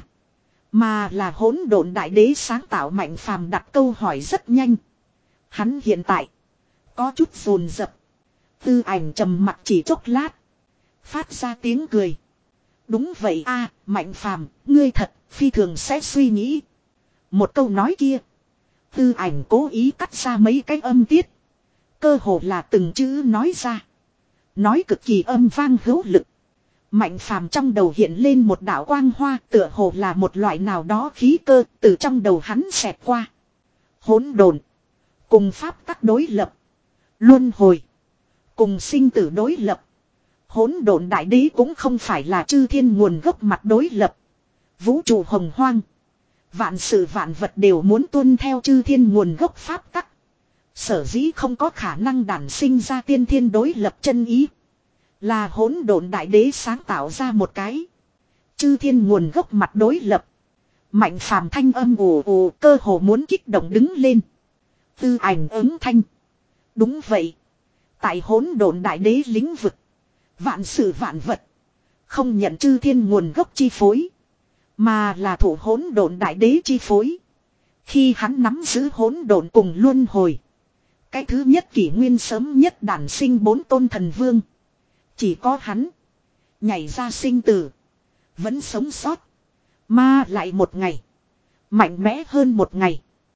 Mà là hỗn độn đại đế sáng tạo Mạnh Phàm đặt câu hỏi rất nhanh. Hắn hiện tại. có chút rồn rập. Tư ảnh trầm mặc chỉ chốc lát. Phát ra tiếng cười. Đúng vậy a, Mạnh Phàm, ngươi thật, phi thường sẽ suy nghĩ. Một câu nói kia. Tư ảnh cố ý cắt ra mấy cái âm tiết. Cơ hồ là từng chữ nói ra. Nói cực kỳ âm vang hữu lực. Mạnh Phàm trong đầu hiện lên một đạo quang hoa, tựa hồ là một loại nào đó khí cơ từ trong đầu hắn xẹt qua. Hỗn độn, cùng pháp tắc đối lập, luân hồi, cùng sinh tử đối lập. Hỗn độn đại đế cũng không phải là chư thiên nguồn gốc mặt đối lập. Vũ trụ hồng hoang, vạn sự vạn vật đều muốn tuân theo chư thiên nguồn gốc pháp tắc. Sở dĩ không có khả năng đản sinh ra tiên thiên đối lập chân ý. Là hỗn độn đại đế sáng tạo ra một cái chư thiên nguồn gốc mặt đối lập. Mạnh Phàm thanh âm ồ ồ, cơ hồ muốn kích động đứng lên. Tư ảnh ứng thanh. Đúng vậy. Tại hỗn độn đại đế lĩnh vực, vạn sự vạn vật không nhận chư thiên nguồn gốc chi phối, mà là thủ hỗn độn đại đế chi phối. Khi hắn nắm giữ hỗn độn cùng luân hồi, cái thứ nhất kỷ nguyên sớm nhất đản sinh bốn tôn thần vương. Chỉ có hắn nhảy ra sinh tử, vẫn sống sót. Mà lại một ngày mạnh mẽ hơn một ngày.